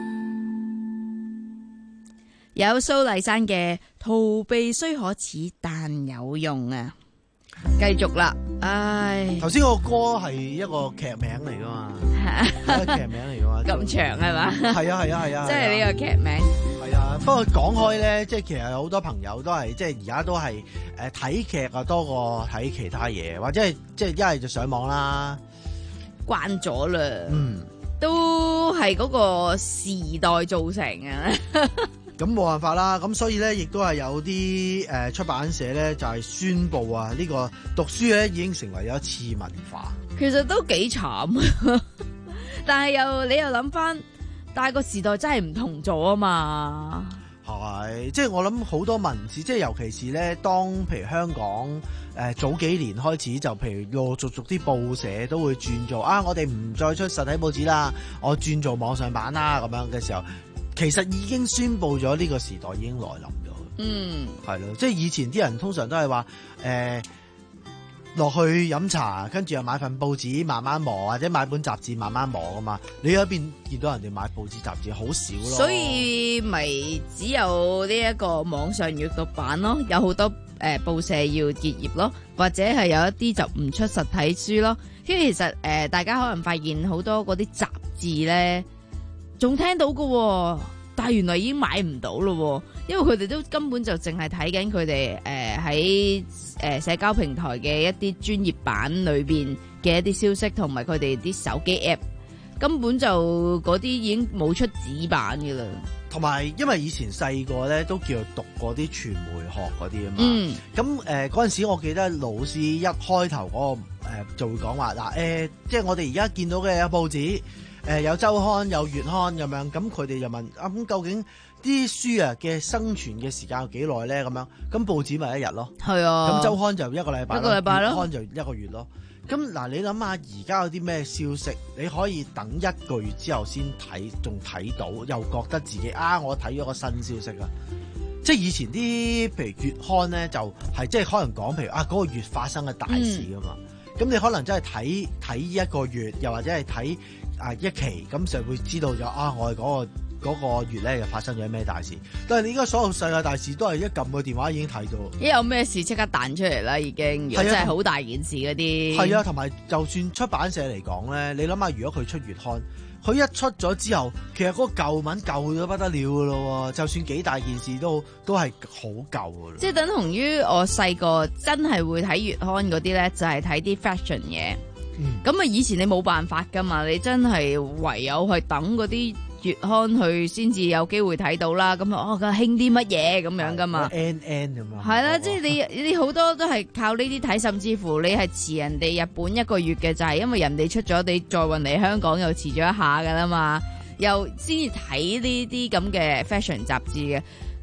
Speaker 4: 有蘇麗珊嘅逃避雖可恥但有用啊！繼續啦，唉，
Speaker 14: 頭先個歌係一個劇名嚟噶嘛，係劇名嚟噶嘛，
Speaker 4: 咁長係嘛？
Speaker 14: 係啊係啊係啊，
Speaker 4: 即係呢個劇名。
Speaker 14: 係啊，不過講開咧，即係其實有好多朋友都係即係而家都係誒睇劇啊多過睇其他嘢，或者係即係一係就上網啦，
Speaker 4: 慣咗啦，
Speaker 14: 嗯，
Speaker 4: 都係嗰個時代造成啊。
Speaker 14: 咁冇辦法啦，咁所以咧，亦都係有啲誒、呃、出版社咧，就係、是、宣布啊，呢、這個讀書咧已經成為咗次文化。
Speaker 4: 其實都幾慘，但係又你又諗翻，但係個時代真係唔同咗啊嘛。
Speaker 14: 係，即係我諗好多文字，即係尤其是咧，當譬如香港誒、呃、早幾年開始，就譬如陸陸續續啲報社都會轉做啊，我哋唔再出實體報紙啦，我轉做網上版啦，咁樣嘅時候。其實已經宣布咗呢個時代已經來臨咗，
Speaker 4: 嗯，
Speaker 14: 係咯，即係以前啲人通常都係話誒落去飲茶，跟住又買份報紙慢慢磨，或者買本雜誌慢慢磨噶嘛。你喺邊見到人哋買報紙雜誌好少咯，
Speaker 4: 所以咪只有呢一個網上閱讀版咯，有好多誒、呃、報社要結業咯，或者係有一啲就唔出實體書咯。因為其實誒、呃、大家可能發現好多嗰啲雜誌咧。仲聽到嘅，但係原來已經買唔到咯，因為佢哋都根本就淨係睇緊佢哋誒喺誒社交平台嘅一啲專業版裏邊嘅一啲消息，同埋佢哋啲手機 app， 根本就嗰啲已經冇出紙版嘅啦。
Speaker 14: 同埋因為以前細個咧都叫做讀過啲傳媒學嗰啲啊嘛，咁誒嗰陣時我記得老師一開頭嗰、嗰個誒、呃、就會講話嗱誒，即係我哋而家見到嘅有報紙。誒、呃、有週刊有月刊咁樣，咁佢哋就問啊，咁究竟啲書啊嘅生存嘅時間有幾耐咧？咁樣，咁報紙咪一日咯，係啊，咁週刊就一個禮拜，一個禮拜咯，月刊就一個月咯。咁嗱，你諗下而家有啲咩消息，你可以等一個月之後先睇，仲睇到，又覺得自己啊，我睇咗個新消息啊！即係以前啲譬如月刊咧，就係即係可能講譬如啊嗰、嗰個月發生嘅大事噶嘛，咁、嗯、你可能真係睇睇一個月，又或者係睇。啊一期咁就會知道咗啊！我哋嗰個嗰個月咧又發生咗咩大事？但係你而家所有世界大事都係一撳個電話已經睇到。一有咩事即刻彈出嚟啦，已經。如果真係好大件事嗰啲。係啊，同埋就算出版社嚟講咧，你諗下，如果佢出月刊，佢一出咗之後，其實嗰個舊文舊到不得了噶咯。就算幾大件事都都係好舊噶咯。即係等同於我細個真係會睇月刊嗰啲咧，就係睇啲 fashion 嘢。咁啊！以前你冇辦法噶嘛，你真係唯有去等嗰啲月刊去先至有機會睇到啦。咁啊，哦，佢興啲乜嘢咁樣噶嘛 ？N N 咁啊，係啦，即係你你好多都係靠呢啲睇，甚至乎你係遲人哋日本一個月嘅，就係因為人哋出咗，你再運嚟香港又遲咗一下噶啦嘛，又先至睇呢啲咁嘅 fashion 雜誌嘅。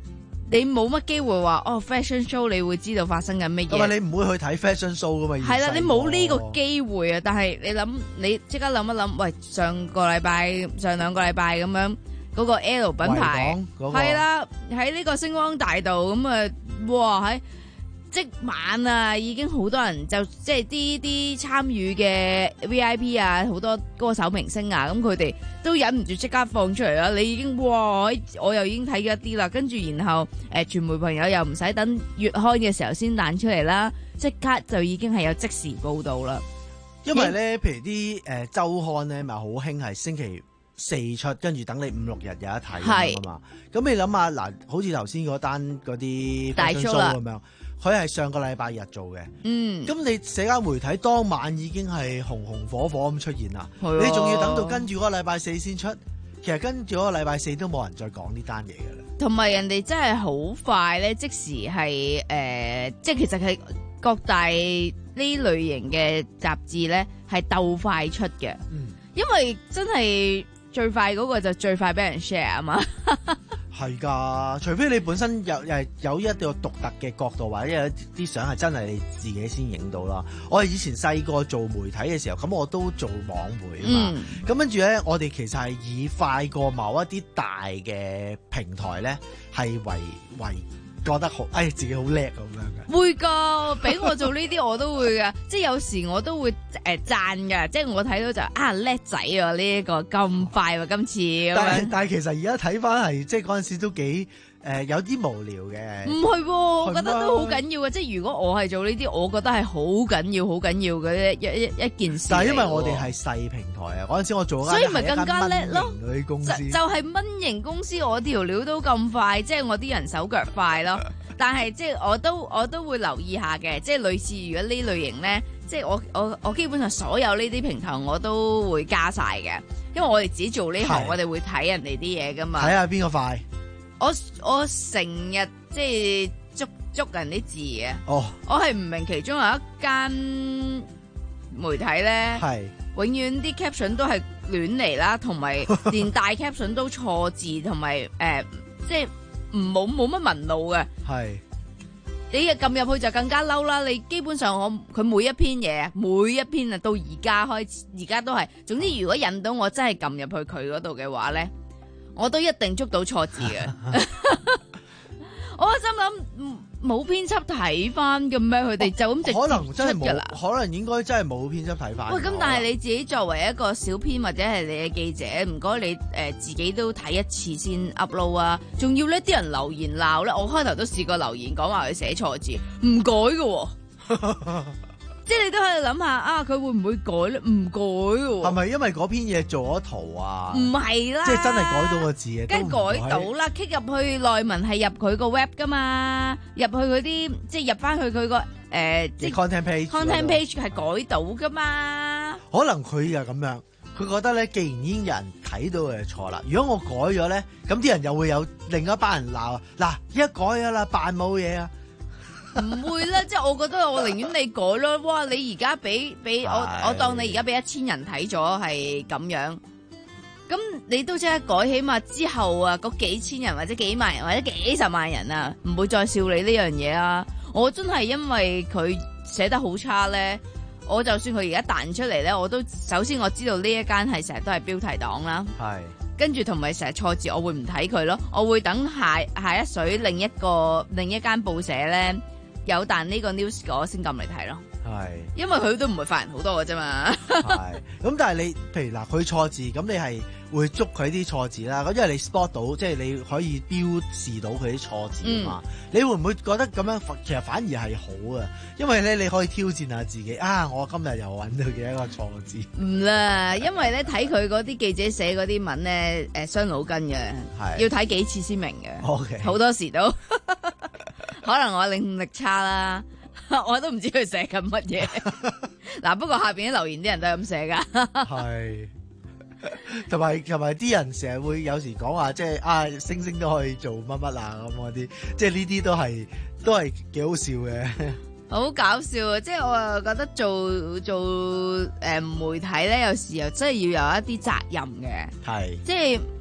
Speaker 4: 你冇乜機會話哦 fashion show 你會知道發生緊乜嘢。
Speaker 14: 同埋你唔會去睇 fashion show 噶嘛？
Speaker 4: 係啦，你冇呢個機會啊！但係你諗，你即刻諗一諗，喂，上個禮拜、上兩個禮拜咁樣嗰個 L 品牌係啦，喺呢個星光大道咁啊，哇喺！即晚啊，已經好多人就即係啲啲參與嘅 V I P 啊，好多歌手明星啊，咁佢哋都忍唔住即刻放出嚟啦。你已經哇，我又已經睇咗一啲啦，跟住然後誒傳媒朋友又唔使等月刊嘅時候先彈出嚟啦，即刻就已經係有即時報導啦。
Speaker 14: 因為咧，譬如啲誒週刊咧，咪好興係星期四出，跟住等你五六日有得睇㗎嘛。咁你諗下嗱，好似頭先嗰單嗰啲大 show 咁樣。佢係上個禮拜日做嘅，嗯，咁你社交媒體當晚已經係紅紅火火咁出現啦，啊、你仲要等到跟住嗰個禮拜四先出，其實跟住嗰個禮拜四都冇人再講呢單嘢㗎啦。同埋人哋真係好快咧，即時係誒、呃，即係其實係各大呢類型嘅雜誌咧係鬥快出嘅，嗯，因為真係最快嗰個就最快俾人 share 啊嘛。係噶，除非你本身有誒有一個獨特嘅角度，或者有啲相係真係你自己先影到啦。我係以前細個做媒體嘅時候，咁我都做網媒啊嘛。咁跟住咧，我哋其實係以快過某一啲大嘅平台咧，係為為覺得好，哎自己好叻咁樣嘅。會噶，俾我做呢啲我都會噶，即係有時我都會誒讚噶，即係我睇到就啊叻仔啊呢一個咁快喎、啊、今次。但係但係其實而家睇翻係即係嗰陣時都幾誒、呃、有啲無聊嘅。唔係喎，我覺得都好緊要嘅，即係如果我係做呢啲，我覺得係好緊要、好緊要嘅一一一件事。但係因為我哋係細平台啊，嗰陣時我做緊，所以咪更加叻咯。公司就就係蚊型公司，我條料都咁快，即係我啲人手腳快咯。但係即係我都我都會留意下嘅，即係類似如果呢類型咧，即係我我我基本上所有呢啲平台我都會加晒嘅，因為我哋自己做呢行，我哋會睇人哋啲嘢噶嘛。睇下邊個快？我我成日即係捉捉人啲字嘅。哦，我係唔明其中有一間媒體咧，係永遠啲 caption 都係亂嚟啦，同埋連大 caption 都錯字，同埋誒即係。唔冇冇乜紋路嘅，係你一撳入去就更加嬲啦！你基本上我佢每一篇嘢，每一篇啊到而家開始，而家都係。總之如果引到我真係撳入去佢嗰度嘅話咧，我都一定捉到錯字嘅。我心諗冇編輯睇翻嘅咩？佢哋就咁直接出㗎啦。可能真係冇，可能應該真係冇編輯睇翻。喂，咁但係你自己作為一個小編或者係你嘅記者，唔該你誒、呃、自己都睇一次先 upload 啊！仲要呢啲人留言鬧咧，我開頭都試過留言講話佢寫錯字，唔改嘅喎、哦。即係你都喺度諗下啊，佢會唔會改咧？唔改喎。係咪因為嗰篇嘢做咗圖啊？唔係啦，即係真係改到個字嘅。梗係改到啦 ，kick 入去內文係入佢個 web 噶嘛，入去嗰啲即係入翻去佢個誒即係 content page，content page 係改到噶嘛。可能佢又咁樣，佢覺得咧，既然已經有人睇到就錯啦。如果我改咗咧，咁啲人又會有另一班人鬧啊！嗱，一改咗啦，扮冇嘢啊！唔會啦，即係我覺得我寧願你改咯。哇，你而家俾俾我，我當你而家俾一千人睇咗係咁樣，咁你都即刻改，起碼之後啊，嗰幾千人或者幾萬人或者幾十萬人啊，唔會再笑你呢樣嘢啊。我真係因為佢寫得好差咧，我就算佢而家彈出嚟咧，我都首先我知道呢一間係成日都係標題黨啦，係跟住同埋成日錯字，我會唔睇佢咯，我會等下下一水另一個另一間報社咧。有彈呢個 news 我先撳嚟睇咯，係，因為佢都唔會發人好多嘅啫嘛。係，咁但係你譬如嗱，佢錯字，咁你係會捉佢啲錯字啦。咁因為你 spot 到，即係你可以標示到佢啲錯字啊嘛。嗯、你會唔會覺得咁樣其實反而係好啊？因為咧你可以挑戰下自己啊！我今日又揾到嘅一個錯字。唔啦，因為咧睇佢嗰啲記者寫嗰啲文咧，誒傷腦筋嘅，係要睇幾次先明嘅。OK，好多時都。可能我領悟力差啦，我都唔知佢寫緊乜嘢。嗱，不過下邊啲留言啲人都係咁寫噶。係，同埋同埋啲人成日會有時講話，即係啊星星都可以做乜乜啊咁嗰啲，即係呢啲都係都係幾好笑嘅。好搞笑啊！即係我又覺得做做誒、呃、媒體咧，有時候真係要有一啲責任嘅。係，即係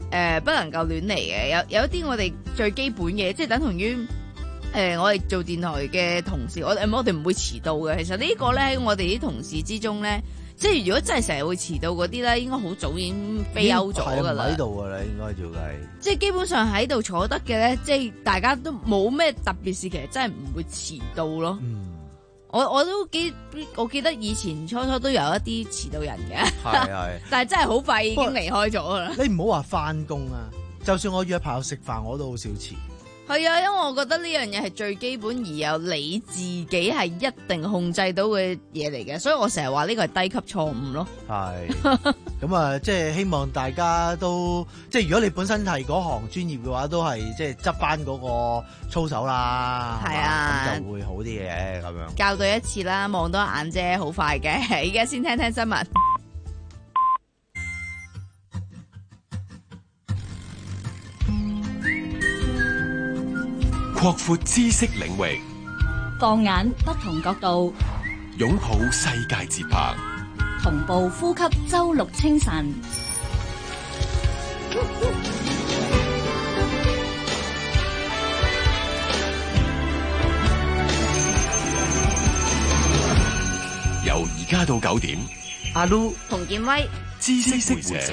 Speaker 4: 呃、不能夠亂嚟嘅，有有一啲我哋最基本嘅，即係等同於誒、呃、我哋做電台嘅同事，我我哋唔會遲到嘅。其實呢個咧喺我哋啲同事之中咧，即係如果真係成日會遲到嗰啲咧，應該好早已經飛歐咗噶啦。
Speaker 14: 喺度噶啦，應該照計。
Speaker 4: 即係基本上喺度坐得嘅咧，即係大家都冇咩特別事，其實真係唔會遲到咯。
Speaker 14: 嗯，
Speaker 4: 我我都記，我記得以前初初都有一啲遲到人嘅，
Speaker 14: 係係，
Speaker 4: 但係真係好快已經離開咗噶啦。
Speaker 14: 你唔好話翻工啊，就算我約朋友食飯，我都好少遲。
Speaker 4: 係啊，因為我覺得呢樣嘢係最基本，而有你自己係一定控制到嘅嘢嚟嘅，所以我成日話呢個係低級錯誤咯。
Speaker 14: 係，咁啊，即係希望大家都，即係如果你本身係嗰行專業嘅話，都係即係執翻嗰個操守啦。
Speaker 4: 係啊，
Speaker 14: 咁就會好啲嘅咁樣。
Speaker 4: 校對一次啦，望多一眼啫，好快嘅。而家先聽聽新聞。
Speaker 1: 擴闊知識領域，
Speaker 2: 放眼不同角度，
Speaker 1: 擁抱世界節拍，
Speaker 2: 同步呼吸周六清晨。
Speaker 1: 由而家到九點，
Speaker 14: 阿 Lu
Speaker 4: 同建威，
Speaker 1: 知識會社。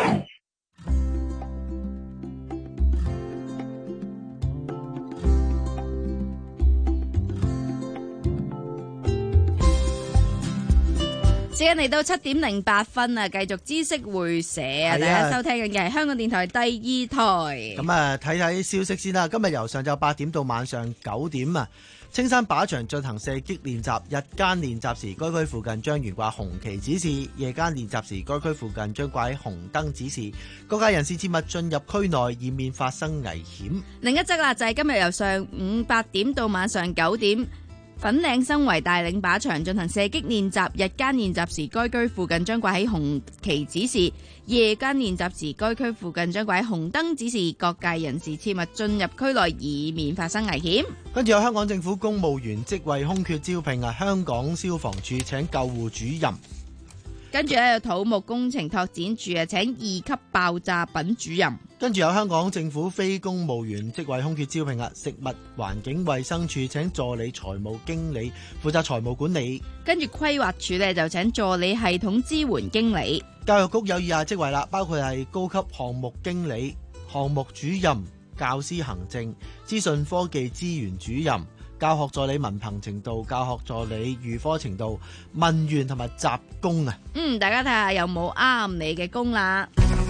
Speaker 4: 時間嚟到七點零八分啊！繼續知識會社啊！大家收聽緊嘅係香港電台第二台。
Speaker 14: 咁啊，睇睇消息先啦。今日由上晝八點到晚上九點啊，青山靶場進行射擊練習。日間練習時，該區附近將懸掛紅旗指示；夜間練習時，該區附近將掛喺紅燈指示。各界人士切勿進入區內，以免發生危險。
Speaker 4: 另一則啦，就係今日由上午八點到晚上九點。粉嶺生圍帶領靶場進行射擊練習，日間練習時該區附近將掛喺紅旗指示，夜間練習時該區附近將掛喺紅燈指示，各界人士切勿進入區內，以免發生危險。
Speaker 14: 跟住有香港政府公務員職位空缺招聘啊，香港消防處請救護主任。
Speaker 4: 跟住咧有土木工程拓展處啊，請二級爆炸品主任。
Speaker 14: 跟住有香港政府非公務員職位空缺招聘啊，食物環境衛生署請助理財務經理，負責財務管理。
Speaker 4: 跟住規劃署咧就請助理系統支援經理。
Speaker 14: 教育局有以下職位啦，包括係高級項目經理、項目主任、教師行政、資訊科技資源主任、教學助理文憑程度、教學助理預科程度、文員同埋雜工啊。
Speaker 4: 嗯，大家睇下有冇啱你嘅工啦。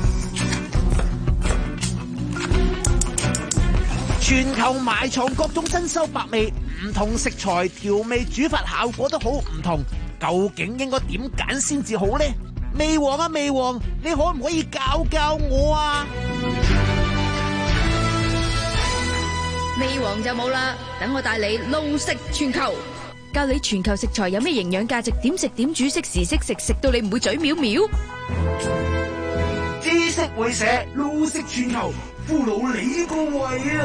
Speaker 15: 全球埋藏各種珍饈百味，唔同食材調味煮法效果都好唔同，究竟應該點揀先至好呢？味王啊味王，你可唔可以教教我啊？
Speaker 4: 味王就冇啦，等我帶你路食全球，教你全球食材有咩營養價值，點食點煮，識時識食，食到你唔會嘴藐藐。
Speaker 15: 知識會社路食全球，俘虜你個胃啊！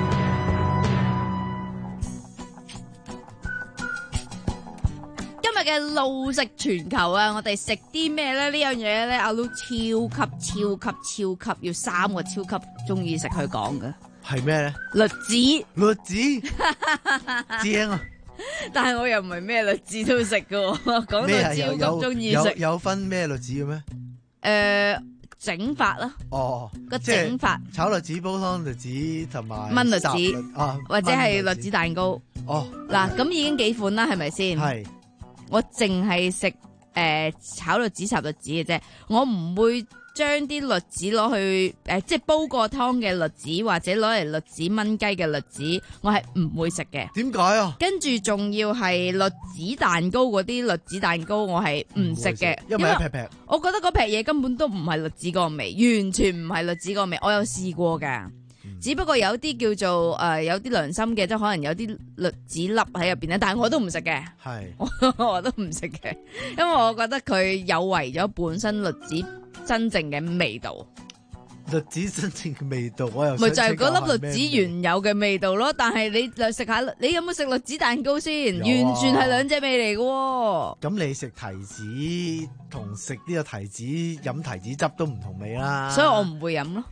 Speaker 4: 今日嘅路食全球啊，我哋食啲咩咧？呢樣嘢咧，阿 Lu 超級超級超級要三個超級中意食佢講嘅
Speaker 14: 係咩咧？
Speaker 4: 栗子，
Speaker 14: 栗子正啊！
Speaker 4: 但係我又唔係咩栗子都食嘅，講到超級中意食。
Speaker 14: 有分咩栗子嘅咩？
Speaker 4: 誒，整法啦。
Speaker 14: 哦，
Speaker 4: 個整法，
Speaker 14: 炒栗子、煲湯栗子同埋
Speaker 4: 炆栗子
Speaker 14: 啊，
Speaker 4: 或者係栗子蛋糕。
Speaker 14: 哦，
Speaker 4: 嗱，咁已經幾款啦，係咪先？
Speaker 14: 係。
Speaker 4: 我淨係食誒炒栗子、烚栗子嘅啫，我唔會將啲栗子攞去誒、呃，即係煲過湯嘅栗子，或者攞嚟栗子炆雞嘅栗子，我係唔會食嘅。
Speaker 14: 點解啊？跟
Speaker 4: 住仲要係栗子蛋糕嗰啲栗子蛋糕，我係唔食嘅，
Speaker 14: 因為一劈劈。
Speaker 4: 我覺得嗰劈嘢根本都唔係栗子個味，完全唔係栗子個味。我有試過噶。只不過有啲叫做誒、呃、有啲良心嘅，即係可能有啲栗子粒喺入邊咧，但係我都唔食嘅。
Speaker 14: 係，
Speaker 4: 我都唔食嘅，因為我覺得佢有違咗本身栗子真正嘅味道。
Speaker 14: 栗子真正嘅味道，我又
Speaker 4: 咪就係嗰粒栗子原有嘅味道咯。但係你就食下，你有冇食栗子蛋糕先？完全係兩隻味嚟嘅。
Speaker 14: 咁你食提子同食呢個提子飲提子汁都唔同味啦。
Speaker 4: 所以我唔會飲咯。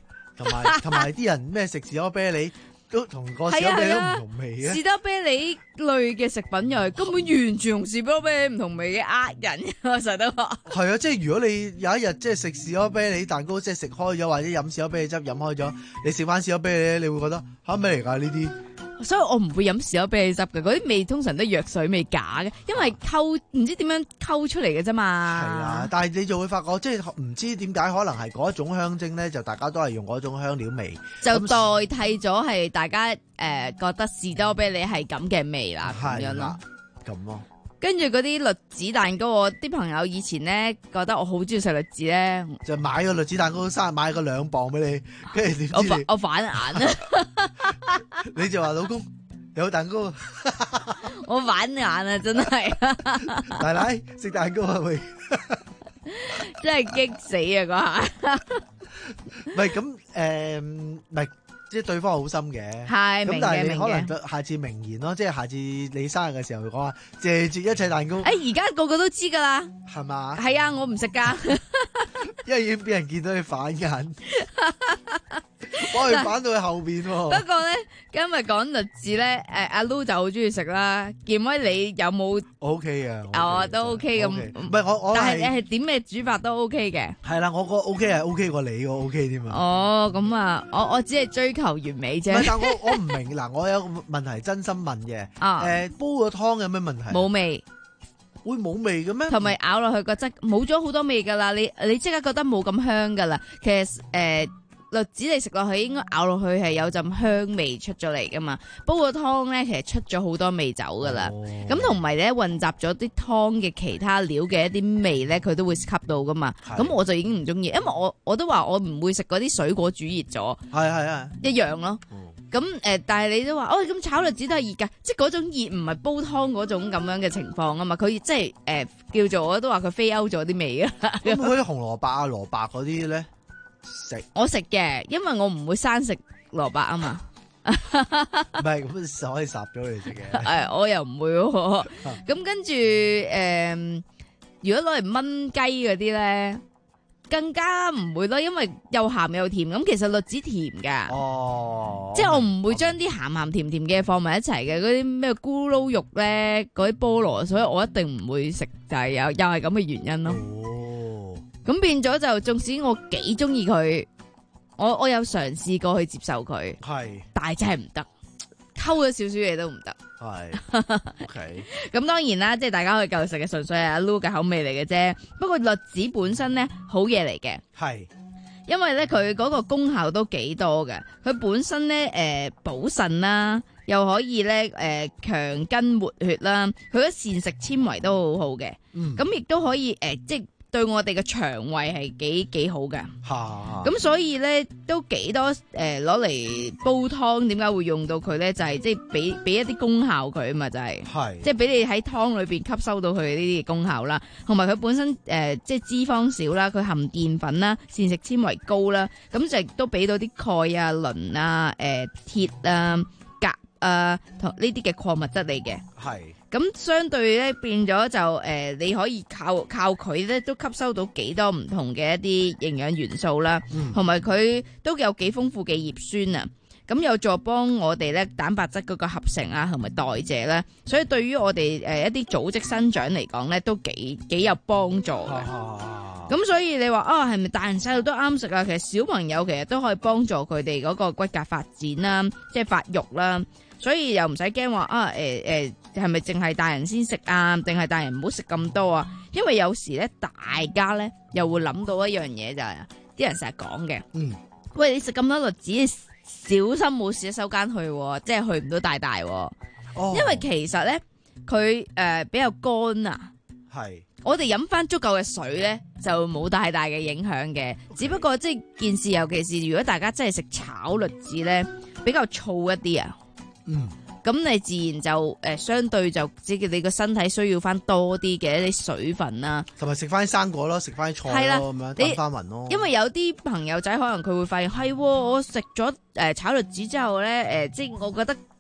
Speaker 14: 同埋同埋啲人咩食士多啤梨都同個士多啤梨都唔同味嘅。
Speaker 4: 士多啤梨類嘅食品又係根本完全同士多啤梨唔同味嘅，呃人我成日都話。係
Speaker 14: 啊，即係如果你有一日即係食士多啤梨蛋糕，即係食開咗或者飲士多啤梨汁飲開咗，你食翻士多啤梨，你會覺得嚇咩嚟㗎呢啲？
Speaker 4: 所以我唔會飲士多啤梨汁嘅，嗰啲味通常都係藥水味假嘅，因為溝唔知點樣溝出嚟嘅啫嘛。
Speaker 14: 係啊，但係你就會發覺，即係唔知點解可能係嗰一種香精咧，就大家都係用嗰種香料味，
Speaker 4: 就代替咗係大家誒、呃、覺得士多啤梨係咁嘅味啦，咁樣咯。
Speaker 14: 咁咯。
Speaker 4: 跟住嗰啲栗子蛋糕，我啲朋友以前咧覺得我好中意食栗子咧，
Speaker 14: 就買個栗子蛋糕生日買個兩磅俾你，跟住點知
Speaker 4: 我反我反眼啊！
Speaker 14: 你就話老公有蛋糕，
Speaker 4: 我反眼啊！真係，
Speaker 14: 奶奶食蛋糕係咪？
Speaker 4: 真係激死啊！嗰下，
Speaker 14: 唔係咁誒，唔係。即係對方好心嘅，
Speaker 4: 係
Speaker 14: 咁但係你可能
Speaker 4: 明
Speaker 14: 下次明言咯，即係下次你生日嘅時候講話謝絕一切蛋糕。
Speaker 4: 誒而家個個都知㗎啦，
Speaker 14: 係嘛？
Speaker 4: 係啊，我唔食㗎，
Speaker 14: 因為已經俾人見到你反眼，我係反到去後邊喎。
Speaker 4: 不過咧，今日講栗子咧，誒阿 Lu 就好中意食啦。健威你有冇
Speaker 14: ？O K 嘅，
Speaker 4: 哦都 O K 咁，
Speaker 14: 唔係我我
Speaker 4: 但係你係點咩煮法都 O K 嘅。
Speaker 14: 係啦，我個 O K 係 O K 過你個 O K 添啊。
Speaker 4: 哦，咁啊，我我只係追求完美啫。
Speaker 14: 唔係，但我我唔明嗱，我有個問題真心問嘅。
Speaker 4: 啊，
Speaker 14: 誒，煲個湯有咩問題？
Speaker 4: 冇味。
Speaker 14: 會冇味嘅咩？
Speaker 4: 同埋咬落去個質冇咗好多味噶啦，你你即刻覺得冇咁香噶啦。其實誒、呃、栗子你食落去應該咬落去係有陣香味出咗嚟噶嘛。煲個湯咧其實出咗好多味走噶啦。咁同埋咧混雜咗啲湯嘅其他料嘅一啲味咧，佢都會吸到噶嘛。咁我就已經唔中意，因為我我都話我唔會食嗰啲水果煮熱咗。係係係一樣咯。咁誒、呃，但係你都話，哦，咁炒栗子都係熱㗎，即係嗰種熱唔係煲湯嗰種咁樣嘅情況啊嘛，佢即係誒、呃、叫做我都話佢飛歐咗啲味啊。
Speaker 14: 咁嗰啲紅蘿蔔啊、蘿蔔嗰啲咧食，
Speaker 4: 我食嘅，因為我唔會生食蘿蔔啊嘛。
Speaker 14: 唔係咁可以烚咗你食嘅。
Speaker 4: 誒，我又唔會喎。咁跟住誒，如果攞嚟燜雞嗰啲咧，更加唔會咯，因為又鹹又甜，咁其實栗子甜噶，哦，即係我唔會將啲鹹鹹甜甜嘅放埋一齊嘅，嗰啲咩咕嚕肉咧，嗰啲菠蘿，所以我一定唔會食，就係有又係咁嘅原因咯。哦，咁變咗就，縱使我幾中意佢，我我有嘗試過去接受佢，係，但係真係唔得，溝咗少少嘢都唔得。係，OK。咁當然啦，即係大家可以繼續食嘅，純粹係阿 Lu 嘅口味嚟嘅啫。不過栗子本身咧好嘢嚟嘅，係，因為咧佢嗰個功效都幾多嘅。佢本身咧誒補腎啦，又可以咧誒強筋活血啦，佢嘅膳食纖維都好好嘅。嗯，咁亦都可以誒、呃、即係。對我哋嘅腸胃係幾幾好嘅，咁所以咧都幾多誒攞嚟煲湯，點解會用到佢咧？就係即係俾俾一啲功效佢啊嘛，就係、是，即係俾你喺湯裏邊吸收到佢呢啲功效啦。同埋佢本身誒、呃、即係脂肪少啦，佢含澱粉啦，膳食纖維高啦，咁就亦都俾到啲鈣啊、磷啊、誒鐵啊、鉀啊同呢啲嘅礦物質嚟嘅。係。咁相對咧變咗就誒、呃，你可以靠靠佢咧都吸收到幾多唔同嘅一啲營養元素啦，同埋佢都有幾豐富嘅葉酸啊，咁有助幫我哋咧蛋白質嗰個合成啊，同埋代謝咧，所以對於我哋誒、呃、一啲組織生長嚟講咧都幾幾有幫助嘅。咁所以你話啊，係咪大人細路都啱食啊？其實小朋友其實都可以幫助佢哋嗰個骨骼發展啦，即係發育啦。所以又唔使驚話啊，誒、呃、誒，係咪淨係大人先食啊？定係大人唔好食咁多啊？因為有時咧，大家咧又會諗到一樣嘢就係、是，啲人成日講嘅，嗯，喂，你食咁多栗子，小心冇事一收間去，即係去唔到大大。哦，因為其實咧，佢誒、呃、比較乾啊，係，我哋飲翻足夠嘅水咧，就冇太大嘅影響嘅。Okay. 只不過即係件事，尤其是如果大家真係食炒栗子咧，比較燥一啲啊。嗯，咁你自然就誒、呃，相對就即係你個身體需要翻多啲嘅一啲水分啦，同埋食翻生果咯，食翻啲菜咯，咁樣等翻勻咯。因為有啲朋友仔可能佢會發現係，我食咗誒炒栗子之後咧，誒、呃，即係我覺得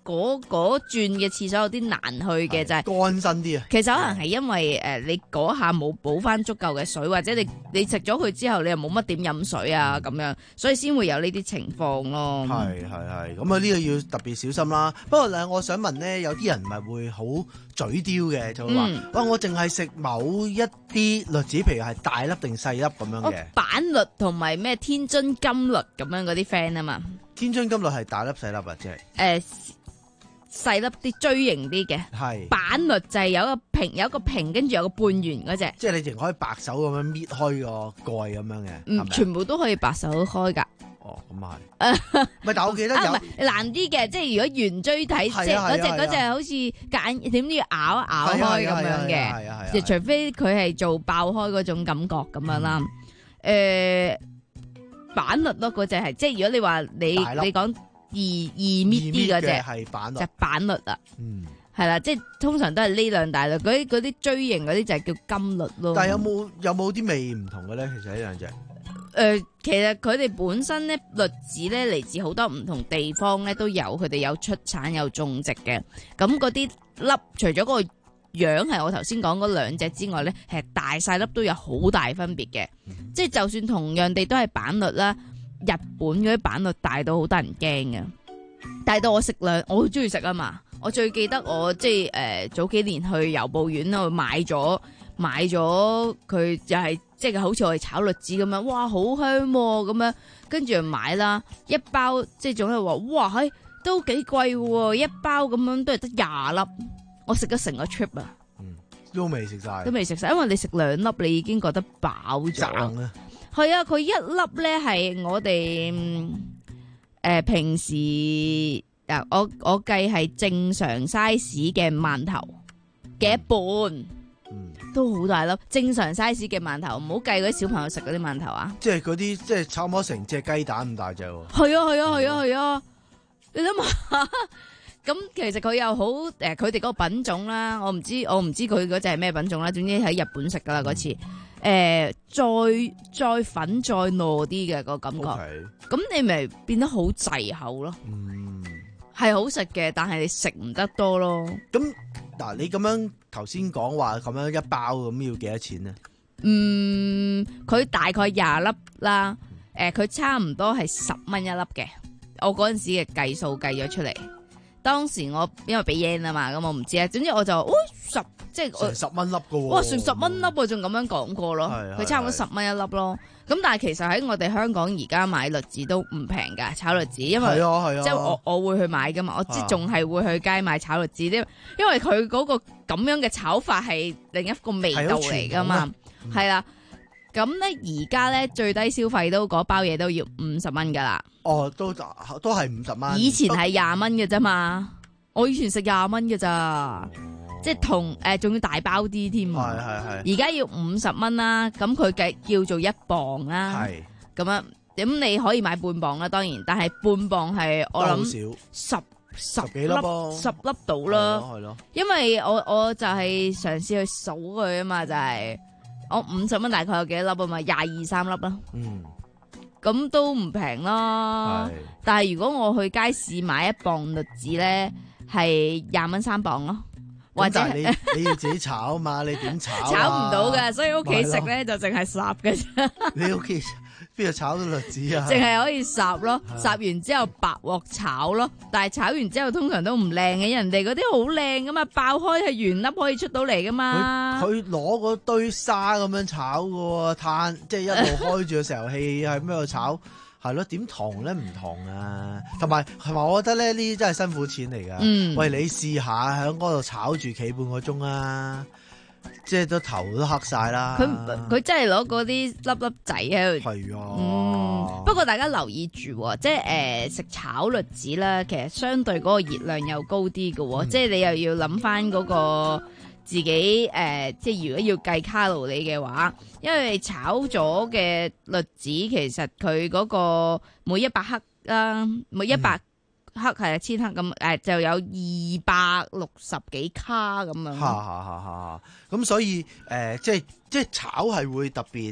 Speaker 4: 嗰嗰轉嘅廁所有啲難去嘅就係
Speaker 14: 乾身啲啊。
Speaker 4: 其實可能係因為誒你嗰下冇補翻足夠嘅水，或者你你食咗佢之後你又冇乜點飲水啊咁樣，所以先會有呢啲情況咯。
Speaker 14: 係係係，咁啊呢個要特別小心啦。不過咧，我想問咧，有啲人唔係會好嘴刁嘅，就會話：
Speaker 4: 嗯
Speaker 14: 哇，我淨係食某一啲栗子，譬如係大粒定細粒咁樣嘅。
Speaker 4: 板栗同埋咩天津金栗咁樣嗰啲 friend 啊嘛。
Speaker 14: 天津金栗係大粒細粒啊，即係。
Speaker 4: 誒細粒啲錐形啲嘅，
Speaker 14: 係
Speaker 4: 板栗就係有一個平有一個平，跟住有個半圓嗰隻，
Speaker 14: 即係你淨可以白手咁樣搣開個蓋咁樣嘅，
Speaker 4: 嗯，
Speaker 14: 係咪
Speaker 4: 全部都可以白手開㗎。
Speaker 14: 哦，咁啊係。咪但我記得有
Speaker 4: 啊唔係難啲嘅，即係如果圓錐體，即係嗰隻嗰隻好似夾點都要咬一咬開咁樣嘅，就除非佢係做爆開嗰種感覺咁樣啦。誒板栗咯，嗰隻係即係如果你話你你講。二二搣啲嗰隻
Speaker 14: 係板栗，
Speaker 4: 就板栗啦，
Speaker 14: 嗯，
Speaker 4: 係啦，即係通常都係呢兩大類，嗰啲嗰啲錐形嗰啲就係叫金栗咯。
Speaker 14: 但係有冇有冇啲味唔同嘅咧？其實呢兩隻，誒、
Speaker 4: 呃，其實佢哋本身咧栗子咧嚟自好多唔同地方咧都有，佢哋有出產有種植嘅。咁嗰啲粒除咗個樣係我頭先講嗰兩隻之外咧，係大細粒都有好大分別嘅。嗯、即係就算同樣地都係板栗啦。日本嗰啲板栗大到好得人驚嘅，大到我食兩，我好中意食啊嘛！我最記得我即係誒、呃、早幾年去郵報院度買咗買咗佢就係、是、即係好似我哋炒栗子咁樣，哇好香咁、啊、樣，跟住買啦一包，即係總係話哇係、哎、都幾貴喎，一包咁樣都係得廿粒，我食咗成個 trip 啊，
Speaker 14: 嗯，都未食晒，都
Speaker 4: 未食晒，因為你食兩粒你已經覺得飽咗。係啊，佢一粒咧係我哋誒、呃、平時啊，我我計係正常 size 嘅饅頭嘅一半，嗯、都好大粒。正常 size 嘅饅頭，唔好計嗰啲小朋友食嗰啲饅頭啊。
Speaker 14: 即係嗰啲即係差唔多成隻雞蛋咁大隻喎。
Speaker 4: 係啊係啊係啊係啊，啊！你諗下，咁其實佢又好誒，佢哋嗰個品種啦，我唔知我唔知佢嗰隻係咩品種啦。總之喺日本食噶啦嗰次。嗯誒、呃，再再粉再糯啲嘅個感覺，咁、okay. 你咪變得好滯口咯。嗯，係好食嘅，但係你食唔得多咯。
Speaker 14: 咁嗱，你咁樣頭先講話咁樣一包咁要幾多錢呢？
Speaker 4: 嗯，佢大概廿粒啦。誒、呃，佢差唔多係十蚊一粒嘅。我嗰陣時嘅計數計咗出嚟，當時我因為俾 yen 啊嘛，咁我唔知啊。總之我就，哦十。即係
Speaker 14: 成十蚊粒噶喎，
Speaker 4: 哇！成十蚊粒我仲咁樣講過咯，佢差唔多十蚊一粒咯。咁但係其實喺我哋香港而家買栗子都唔平噶，炒栗子，因為
Speaker 14: 係啊係啊，
Speaker 4: 即係我我會去買噶嘛，我即仲係會去街買炒栗子，因因為佢嗰個咁樣嘅炒法係另一個味道嚟噶嘛，係啦。咁咧而家咧最低消費都嗰包嘢都要五十蚊噶啦。
Speaker 14: 哦，都都係五十蚊。
Speaker 4: 以前係廿蚊嘅啫嘛，我以前食廿蚊嘅咋。即係同誒，仲、呃、要大包啲添，係係係。而家要五十蚊啦，咁佢計叫做一磅啦，係咁樣。咁你可以買半磅啦，當然，但係半磅係我諗十十幾粒，十粒到啦，係咯。因為我我就係嘗試去數佢啊嘛，就係、是、我五十蚊大概有幾多粒啊嘛，廿二三粒啦。嗯，咁都唔平咯。但係如果我去街市買一磅栗子咧，係廿蚊三磅咯。或者
Speaker 14: 你你要自己炒嘛？你點炒、啊？
Speaker 4: 炒唔到噶，所以屋企食咧就淨係烚嘅啫。
Speaker 14: 你屋企邊度炒到栗子啊？
Speaker 4: 淨係可以烚咯，烚完之後白鑊炒咯。但係炒完之後通常都唔靚嘅，人哋嗰啲好靚噶嘛，爆開係原粒可以出到嚟噶嘛。
Speaker 14: 佢攞嗰堆沙咁樣炒噶，炭即係一路開住個石油氣喺咩度炒？係咯，點同咧唔同啊？同埋係咪？我覺得咧呢啲真係辛苦錢嚟噶。嗯，喂，你試下喺嗰度炒住企半個鐘啊，即係都頭都黑晒啦。
Speaker 4: 佢佢真係攞嗰啲粒粒仔喺度。
Speaker 14: 係啊。
Speaker 4: 嗯，不過大家留意住，即係誒食炒栗子啦，其實相對嗰個熱量又高啲嘅，嗯、即係你又要諗翻嗰個。自己誒、呃，即係如果要計卡路里嘅話，因為炒咗嘅栗子其實佢嗰個每一百克啦，每一百克係千克咁，誒、呃、就有二百六十幾卡咁樣。
Speaker 14: 嚇嚇嚇嚇！咁所以誒、呃，即係即係炒係會特別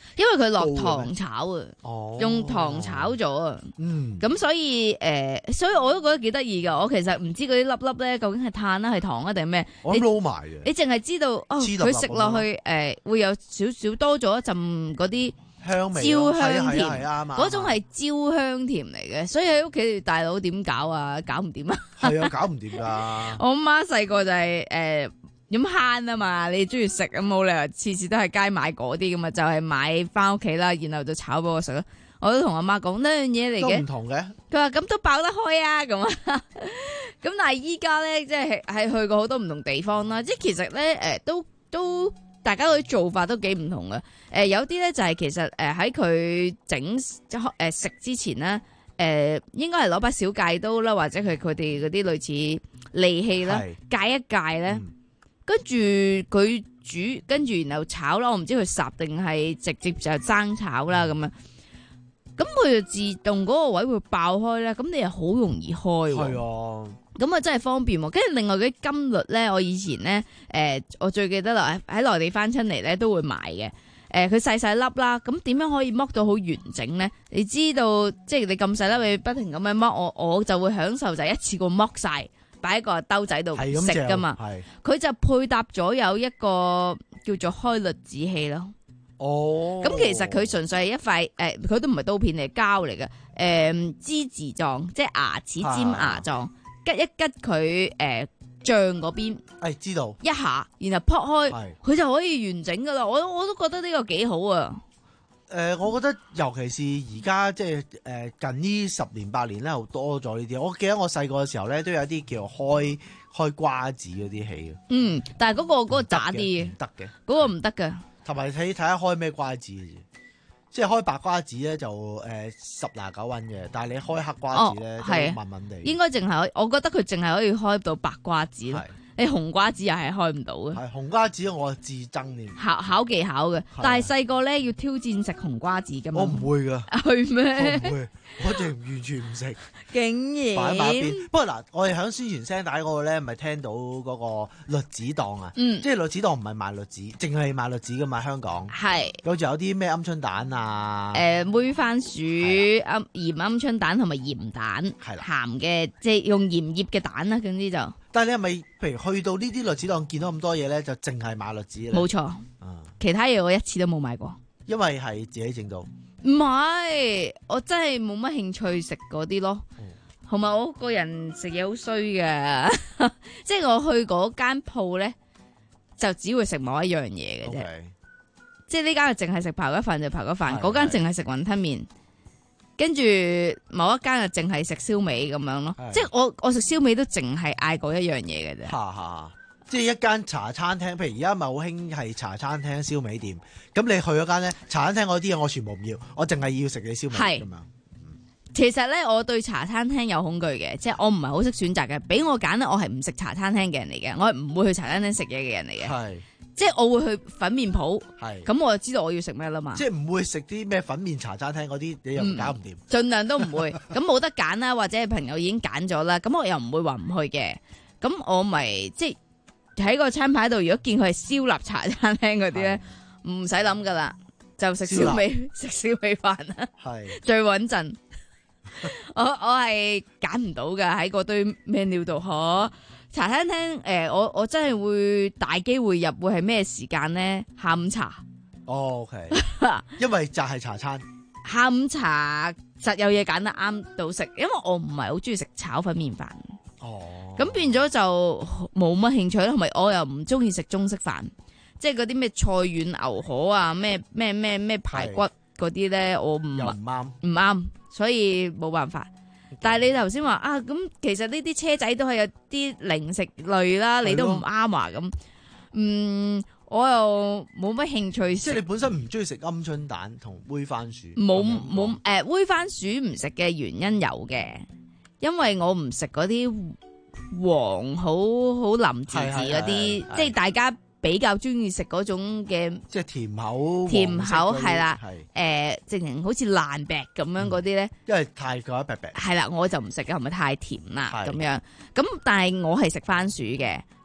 Speaker 4: 因為佢落糖炒啊，
Speaker 14: 哦、
Speaker 4: 用糖炒咗啊，
Speaker 14: 嗯，
Speaker 4: 咁所以誒、呃，所以我都覺得幾得意噶。我其實唔知嗰啲粒粒咧，究竟係碳啦、係糖啊定係咩？
Speaker 14: 我撈埋嘅。
Speaker 4: 你淨係知道哦，佢食落去誒、呃、會有少少多咗一陣嗰啲
Speaker 14: 香味，
Speaker 4: 焦香甜，
Speaker 14: 嗰、
Speaker 4: 啊、種係焦香甜嚟嘅。所以喺屋企大佬點搞啊？搞唔掂啊？
Speaker 14: 係啊，搞唔掂噶。
Speaker 4: 我媽細個就係、是、誒。呃咁慳啊嘛，你中意食咁冇理由次次都係街買嗰啲噶嘛，就係、是、買翻屋企啦，然後就炒俾我食咯。我都同阿媽講呢樣嘢嚟嘅，
Speaker 14: 都唔同嘅。
Speaker 4: 佢話咁都爆得開啊，咁啊。咁但係依家咧，即係係去過好多唔同地方啦。即係其實咧，誒、呃、都都大家嗰啲做法都幾唔同嘅。誒、呃、有啲咧就係其實誒喺佢整誒食之前咧，誒、呃、應該係攞把小戒刀啦，或者佢佢哋嗰啲類似利器啦，戒一戒咧。嗯跟住佢煮，跟住然後炒啦。我唔知佢烚定係直接就生炒啦咁樣。咁佢就自動嗰個位會爆開咧。咁你又好容易開喎。係
Speaker 14: 啊。咁
Speaker 4: 啊真係方便喎。跟住另外嗰啲金律咧，我以前咧誒、呃，我最記得啦，喺內地翻親嚟咧都會買嘅。誒、呃，佢細細粒啦。咁點樣可以剝到好完整咧？你知道，即係你咁細粒，你不停咁樣剝，我我就會享受就係一次過剝晒。擺喺個兜仔度食噶嘛，佢就配搭咗有一個叫做開律子器咯。
Speaker 14: 哦，
Speaker 4: 咁其實佢純粹係一塊誒，佢、呃、都唔係刀片嚟，膠嚟嘅，誒、呃，芝字狀，即係牙齒尖牙狀，吉一吉佢誒醬嗰邊，
Speaker 14: 誒知道
Speaker 4: 一下，然後撲開，佢就可以完整噶啦。我我都覺得呢個幾好啊。
Speaker 14: 誒、呃，我覺得尤其是而家即係誒近呢十年八年咧，好多咗呢啲。我記得我細個嘅時候咧，都有啲叫開開瓜子嗰啲器嘅。嗯，
Speaker 4: 但係嗰、嗰個嗰、嗰個渣啲，
Speaker 14: 唔得嘅，
Speaker 4: 嗰個唔得嘅。同
Speaker 14: 埋睇睇下開咩瓜子嘅啫，即係開白瓜子咧就誒、呃、十拿九穩嘅，但係你開黑瓜子咧、哦、就慢慢地。
Speaker 4: 應該淨係，我覺得佢淨係可以開到白瓜子。你紅瓜子又係開唔到嘅，
Speaker 14: 係紅瓜子我自憎添，
Speaker 4: 考考技巧嘅。但係細個咧要挑戰食紅瓜子噶嘛，
Speaker 14: 我唔會噶，
Speaker 4: 係咩？
Speaker 14: 我唔會，我淨完全唔食，
Speaker 4: 竟然
Speaker 14: 擺埋一邊。不過嗱，我哋響宣傳聲帶嗰個咧，咪聽到嗰個栗子檔啊，嗯，即係栗子檔唔係賣栗子，淨係賣栗子噶嘛，香港係，好似有啲咩鵪鶉蛋啊，
Speaker 4: 誒、呃，煨番薯、鵪鹽鵪鶉蛋同埋鹽蛋，係鹹嘅，即係用鹽醃嘅蛋啦，總之就。
Speaker 14: 但係你係咪譬如去到呢啲栗子檔見到咁多嘢咧，就淨係買栗子咧？
Speaker 4: 冇錯，嗯，其他嘢我一次都冇買過，
Speaker 14: 因為係自己整到。
Speaker 4: 唔係，我真係冇乜興趣食嗰啲咯。同、嗯、埋我個人食嘢好衰嘅，即係我去嗰間鋪咧，就只會食某一樣嘢嘅啫。Okay. 即係呢間就淨係食刨雞飯就刨雞飯，嗰間淨係食雲吞麵。跟住某一間就淨係食燒味咁樣咯，即係我我食燒味都淨係嗌過一樣嘢嘅啫。
Speaker 14: 哈哈，即係一間茶餐廳，譬如而家咪好興係茶餐廳燒味店，咁你去嗰間咧茶餐廳嗰啲嘢我全部唔要，我淨係要食你燒味咁樣。
Speaker 4: 其實咧我對茶餐廳有恐懼嘅，即係我唔係好識選擇嘅。俾我揀咧，我係唔食茶餐廳嘅人嚟嘅，我係唔會去茶餐廳食嘢嘅人嚟嘅。係。即係我會去粉麵鋪，咁我就知道我要食咩啦嘛。
Speaker 14: 即係唔會食啲咩粉麵茶餐廳嗰啲，你又搞唔掂。
Speaker 4: 盡、嗯、量都唔會，咁冇得揀啦，或者係朋友已經揀咗啦，咁我又唔會話唔去嘅。咁我咪即係喺個餐牌度，如果見佢係燒臘茶餐廳嗰啲咧，唔使諗噶啦，就食燒味食燒味飯啦，係最穩陣。我我係揀唔到噶喺嗰堆 menu 度可。茶餐廳誒、呃，我我真係會大機會入，會係咩時間咧？下午茶。
Speaker 14: 哦 OK，因為就係茶餐。
Speaker 4: 下午茶實有嘢揀得啱到食，因為我唔係好中意食炒粉麵飯。哦。咁變咗就冇乜興趣啦，同埋我又唔中意食中式飯，即係嗰啲咩菜遠牛河啊，咩咩咩咩排骨嗰啲咧，我唔唔啱，唔啱，所以冇辦法。但係你頭先話啊，咁其實呢啲車仔都係有啲零食類啦，你都唔啱啊咁。嗯，我又冇乜興趣食。
Speaker 14: 即係你本身唔中意食鵪鶉蛋同煨番薯。
Speaker 4: 冇冇誒，煨番薯唔食嘅原因有嘅，因為我唔食嗰啲黃好好腍滋滋嗰啲，即係大家比較中意食嗰種嘅，
Speaker 14: 即係甜口，
Speaker 4: 甜口係啦，誒，直情好似爛餅咁樣嗰啲咧，
Speaker 14: 因為太過一餅餅。
Speaker 4: 係啦，我就唔食嘅，係咪太甜啦咁樣？咁但係我係食番薯嘅，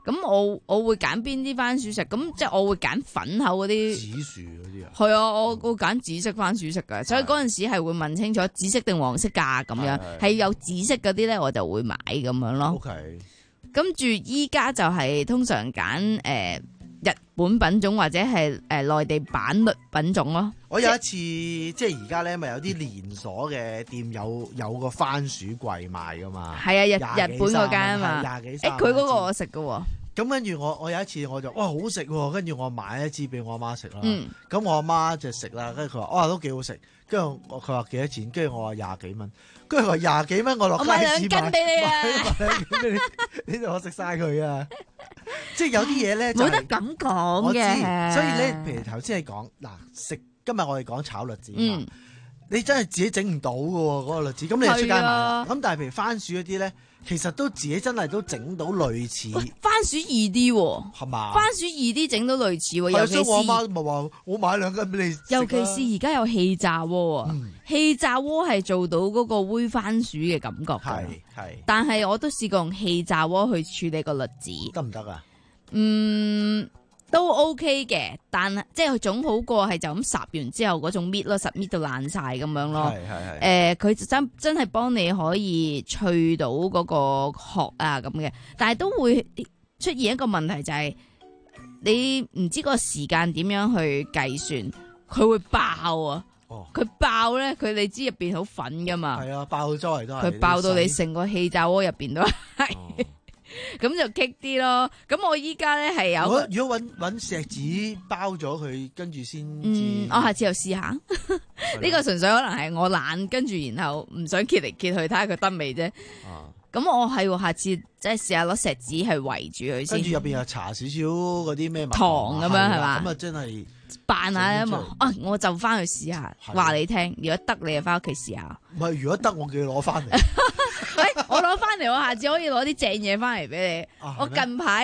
Speaker 4: 咁我我會揀邊啲番薯食？咁即係我會揀粉口嗰啲
Speaker 14: 紫薯嗰啲啊。
Speaker 4: 係啊，我我揀紫色番薯食㗎，所以嗰陣時係會問清楚紫色定黃色㗎咁樣，係有紫色嗰啲咧我就會買咁樣咯。
Speaker 14: OK。
Speaker 4: 跟住依家就係通常揀誒、呃、日本品種或者係誒內地版律品種咯。
Speaker 14: 我有一次即係而家咧，咪有啲連鎖嘅店有有個番薯櫃賣噶嘛？
Speaker 4: 係啊，日日本嗰間啊嘛。
Speaker 14: 廿幾。誒，
Speaker 4: 佢嗰個我食㗎喎。
Speaker 14: 咁跟住我我有一次我就哇好食喎，跟住我買一支俾我阿媽食啦。咁、
Speaker 4: 嗯、
Speaker 14: 我阿媽就食啦，跟住佢話哇都幾好食。跟住我佢話幾多錢？跟住我話廿幾蚊。跟住佢話廿幾蚊，我落街市買。我買兩斤俾你啊！買兩斤俾你，你同我食晒佢啊！即係有啲嘢咧，冇
Speaker 4: 得咁講嘅。
Speaker 14: 所以咧，譬如頭先你講嗱食，今日我哋講炒栗子嘛。嗯、你真係自己整唔到嘅喎，嗰、那個栗子。咁你就出街買啦。咁、啊、但係譬如番薯嗰啲咧。其實都自己真係都整到類似
Speaker 4: 番薯易啲喎，
Speaker 14: 係嘛？
Speaker 4: 番薯易啲整到類似喎，尤其是
Speaker 14: 我媽咪話我買兩斤俾你。
Speaker 4: 尤其是而家有氣炸鍋啊，嗯、氣炸鍋係做到嗰個煨番薯嘅感覺。
Speaker 14: 係係，
Speaker 4: 但係我都試過用氣炸鍋去處理個栗子，
Speaker 14: 得唔得啊？
Speaker 4: 嗯。都 OK 嘅，但係即係總好過係就咁烚完之後嗰種搣咯，實搣到爛晒咁樣咯。
Speaker 14: 係係係。誒、
Speaker 4: 呃，佢真真係幫你可以脆到嗰個殼啊咁嘅，但係都會出現一個問題就係、是、你唔知個時間點樣去計算，佢會爆啊！佢、哦、爆咧，佢你知入邊好粉噶嘛？係
Speaker 14: 啊，爆到周圍都係。
Speaker 4: 佢爆到你成個氣炸鍋入邊都係。哦咁就棘啲咯，咁我依家咧係有。如果
Speaker 14: 如果搵搵錫紙包咗佢，跟住先。
Speaker 4: 嗯，我下次又試下。呢個純粹可能係我懶，跟住然後唔想揭嚟揭去，睇下佢得未啫。咁、啊、我係下次即係試下攞錫紙去圍住佢先。
Speaker 14: 跟住入邊又搽少少嗰啲咩
Speaker 4: 糖咁樣係嘛？
Speaker 14: 咁啊真係。
Speaker 4: 扮下啊嘛，啊我就翻去試下，話你聽，如果得你就翻屋企試下。
Speaker 14: 唔係，如果得我叫你攞翻嚟。
Speaker 4: 喂，我攞翻嚟，我下次可以攞啲正嘢翻嚟俾你。啊、我近排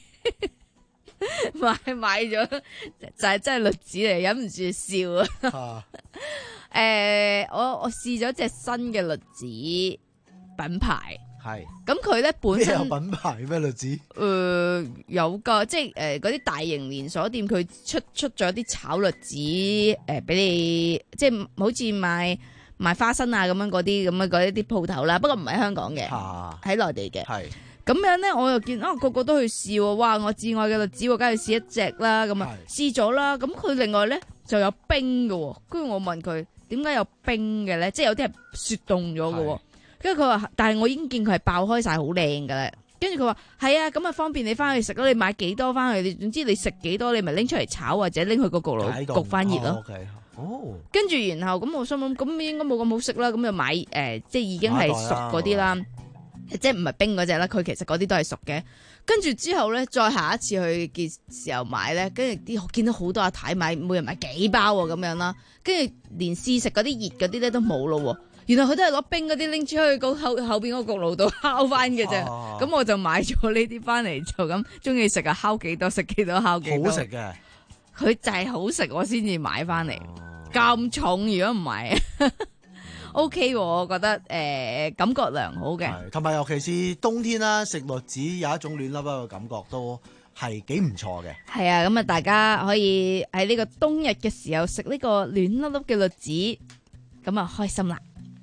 Speaker 4: 買買咗就係真係栗子嚟，忍唔住笑啊！誒、呃，我我試咗隻新嘅栗子品牌。係，咁佢咧本身
Speaker 14: 有品牌咩栗子？誒、
Speaker 4: 呃，有噶，即係誒嗰啲大型連鎖店，佢出出咗啲炒栗子誒，俾、呃、你即係好似賣賣花生啊咁樣嗰啲咁嘅嗰一啲鋪頭啦。不過唔係香港嘅，喺、啊、內地嘅。係咁樣咧，我又見啊個個都去試喎，哇！我至愛嘅栗子，我梗係試一隻啦。咁啊試咗啦，咁佢另外咧就有冰嘅，跟住我問佢點解有冰嘅咧？即係有啲係雪凍咗嘅。跟住佢話，但係我已經見佢係爆開晒好靚噶啦。跟住佢話係啊，咁啊方便你翻去食咯。你買幾多翻去？你總之你食幾多，你咪拎出嚟炒或者拎去個焗爐焗翻熱咯。哦， okay. oh. 跟住然後咁我心諗，咁應該冇咁好食啦。咁就買誒、呃，即係已經係熟嗰啲啦，即係唔係冰嗰隻啦。佢其實嗰啲都係熟嘅。跟住之後咧，再下一次去嘅時候買咧，跟住啲見到好多阿太買，每人買幾包咁樣啦。跟住連試食嗰啲熱嗰啲咧都冇咯。原來佢都係攞冰嗰啲拎出去個後後邊個焗爐度烤翻嘅啫，咁、啊、我就買咗呢啲翻嚟就咁，中意食啊烤幾多食幾多烤幾多。好食嘅，佢就係好食我先至買翻嚟，咁、啊、重如果唔係，OK 我覺得誒、呃、感覺良好嘅，
Speaker 14: 同埋尤其是冬天啦，食栗子有一種暖粒粒嘅感覺都係幾唔錯嘅。
Speaker 4: 係啊，咁啊大家可以喺呢個冬日嘅時候食呢個暖粒粒嘅栗子，咁啊開心啦。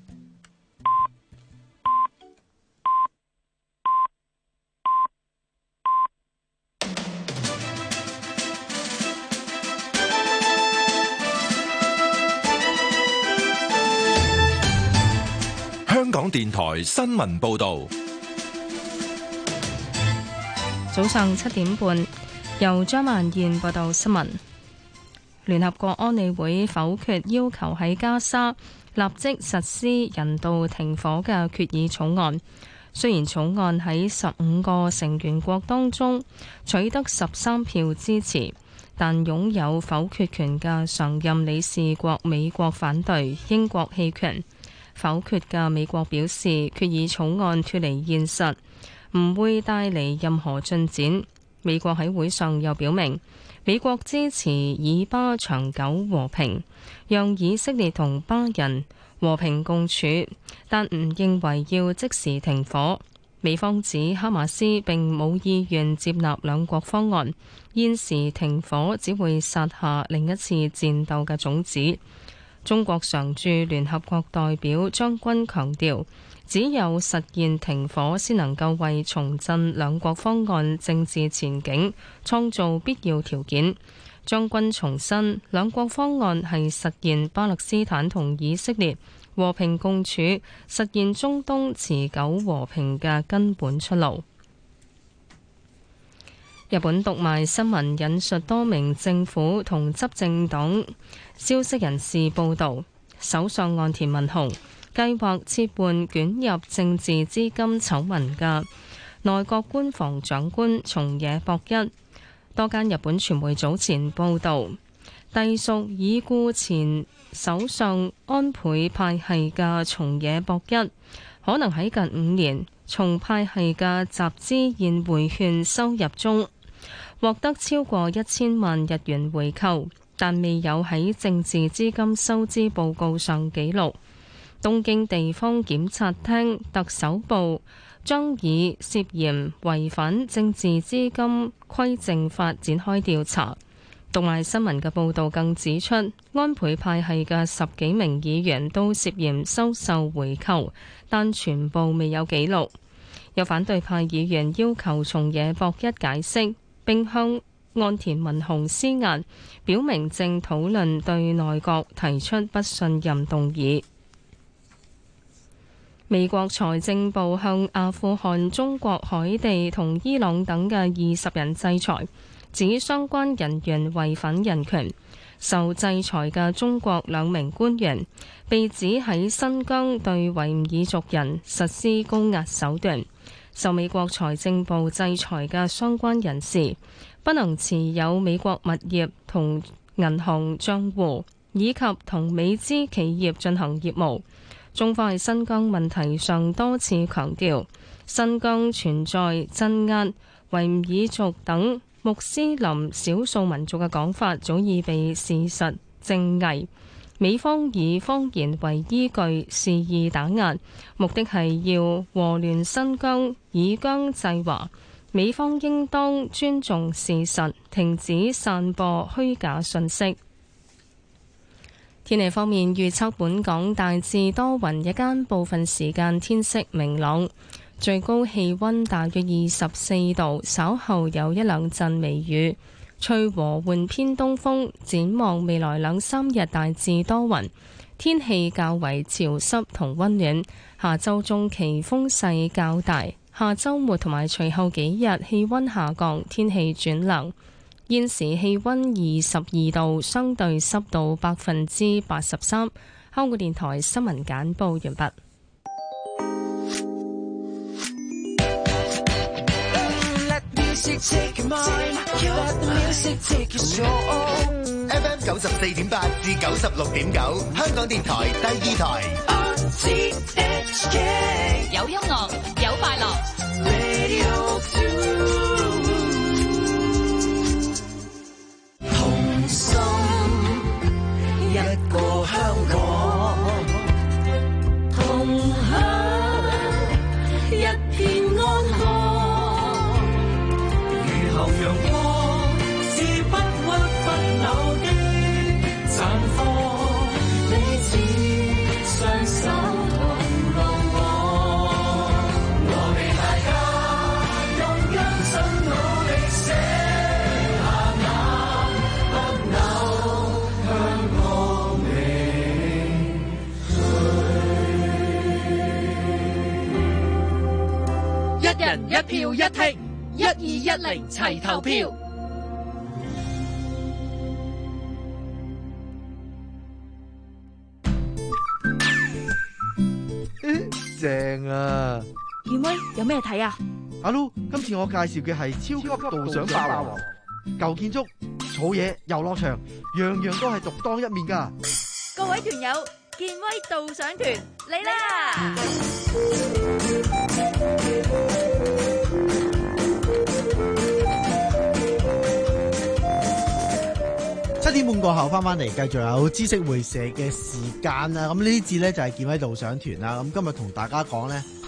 Speaker 1: 香港電台新聞報道，
Speaker 9: 早上七點半，由張曼燕報道新聞。聯合國安理會否決要求喺加沙立即實施人道停火嘅決議草案。雖然草案喺十五個成員國當中取得十三票支持，但擁有否決權嘅常任理事國美國反對，英國棄權。否決嘅美國表示，決議草案脫離現實，唔會帶嚟任何進展。美國喺會上又表明，美國支持以巴長久和平，讓以色列同巴人和平共處，但唔認為要即時停火。 美方指哈馬斯並冇意願接納兩國方案，現時停火只會撒下另一次戰鬥嘅種子。中國常駐聯合國代表張軍強調，只有實現停火，先能夠為重振兩國方案政治前景創造必要條件。張軍重申，兩國方案係實現巴勒斯坦同以色列和平共處，實現中東持久和平嘅根本出路。日本讀賣新聞引述多名政府同執政黨消息人士報道，首相岸田文雄計劃撤換捲入政治資金醜聞嘅內閣官房長官松野博一。多間日本傳媒早前報道，隸屬已故前首相安倍派系嘅松野博一可能喺近五年從派系嘅集資宴會券收入中獲得超過一千萬日元回扣，但未有喺政治資金收支報告上記錄。東京地方檢察廳特搜部將以涉嫌違反政治資金規正法展開調查。讀賣新聞嘅報導更指出，安倍派系嘅十幾名議員都涉嫌收受回扣，但全部未有記錄。有反對派議員要求松野博一解釋，並向岸田文雄施壓，表明正討論對內閣提出不信任動議。美國財政部向阿富汗、中國海地同伊朗等嘅二十人制裁，指相關人員違反人權。受制裁嘅中國兩名官員被指喺新疆對維吾爾族人實施高壓手段。受美國財政部制裁嘅相關人士不能持有美國物業同銀行帳戶，以及同美資企業進行業務。中方喺新疆問題上多次強調，新疆存在鎮壓維吾爾族等穆斯林少數民族嘅講法早已被事實證偽。美方以謊言為依據肆意打壓，目的係要禍亂新疆，以疆制華。美方應當尊重事實，停止散播虛假信息。天氣方面，預測本港大致多雲，日間部分時間天色明朗，最高氣溫大約二十四度，稍後有一兩陣微雨，吹和緩偏東風。展望未來兩三日大致多雲，天氣較為潮濕同溫暖。下周中期風勢較大，下周末同埋隨後幾日氣溫下降，天氣轉涼。現時氣溫二十二度，相對濕度百分之八十三。香港電台新聞簡報完畢。
Speaker 16: F M 九十四點八至九十六點九，香港電台第二台。
Speaker 17: 有音樂，有快樂。
Speaker 5: 同心一個香港，同享一片安康。如後陽光是不屈不撓的綻放，彼此雙手同路往。我哋大家用一生努力寫下那不朽香港名句。
Speaker 17: 一人一票一聽，一二一零齊投票。
Speaker 14: 正啊！
Speaker 18: 健威有咩睇啊？
Speaker 14: 阿 Lu，今次我介紹嘅係超級導賞霸王，舊建築、草野、遊樂場，樣樣都係獨當一面噶。
Speaker 18: 各位團友，健威導賞團嚟啦！
Speaker 14: 七點半過後翻翻嚟，繼續有知識會社嘅時間啦。咁呢啲節咧就係健威導賞團啦。咁今日同大家講咧，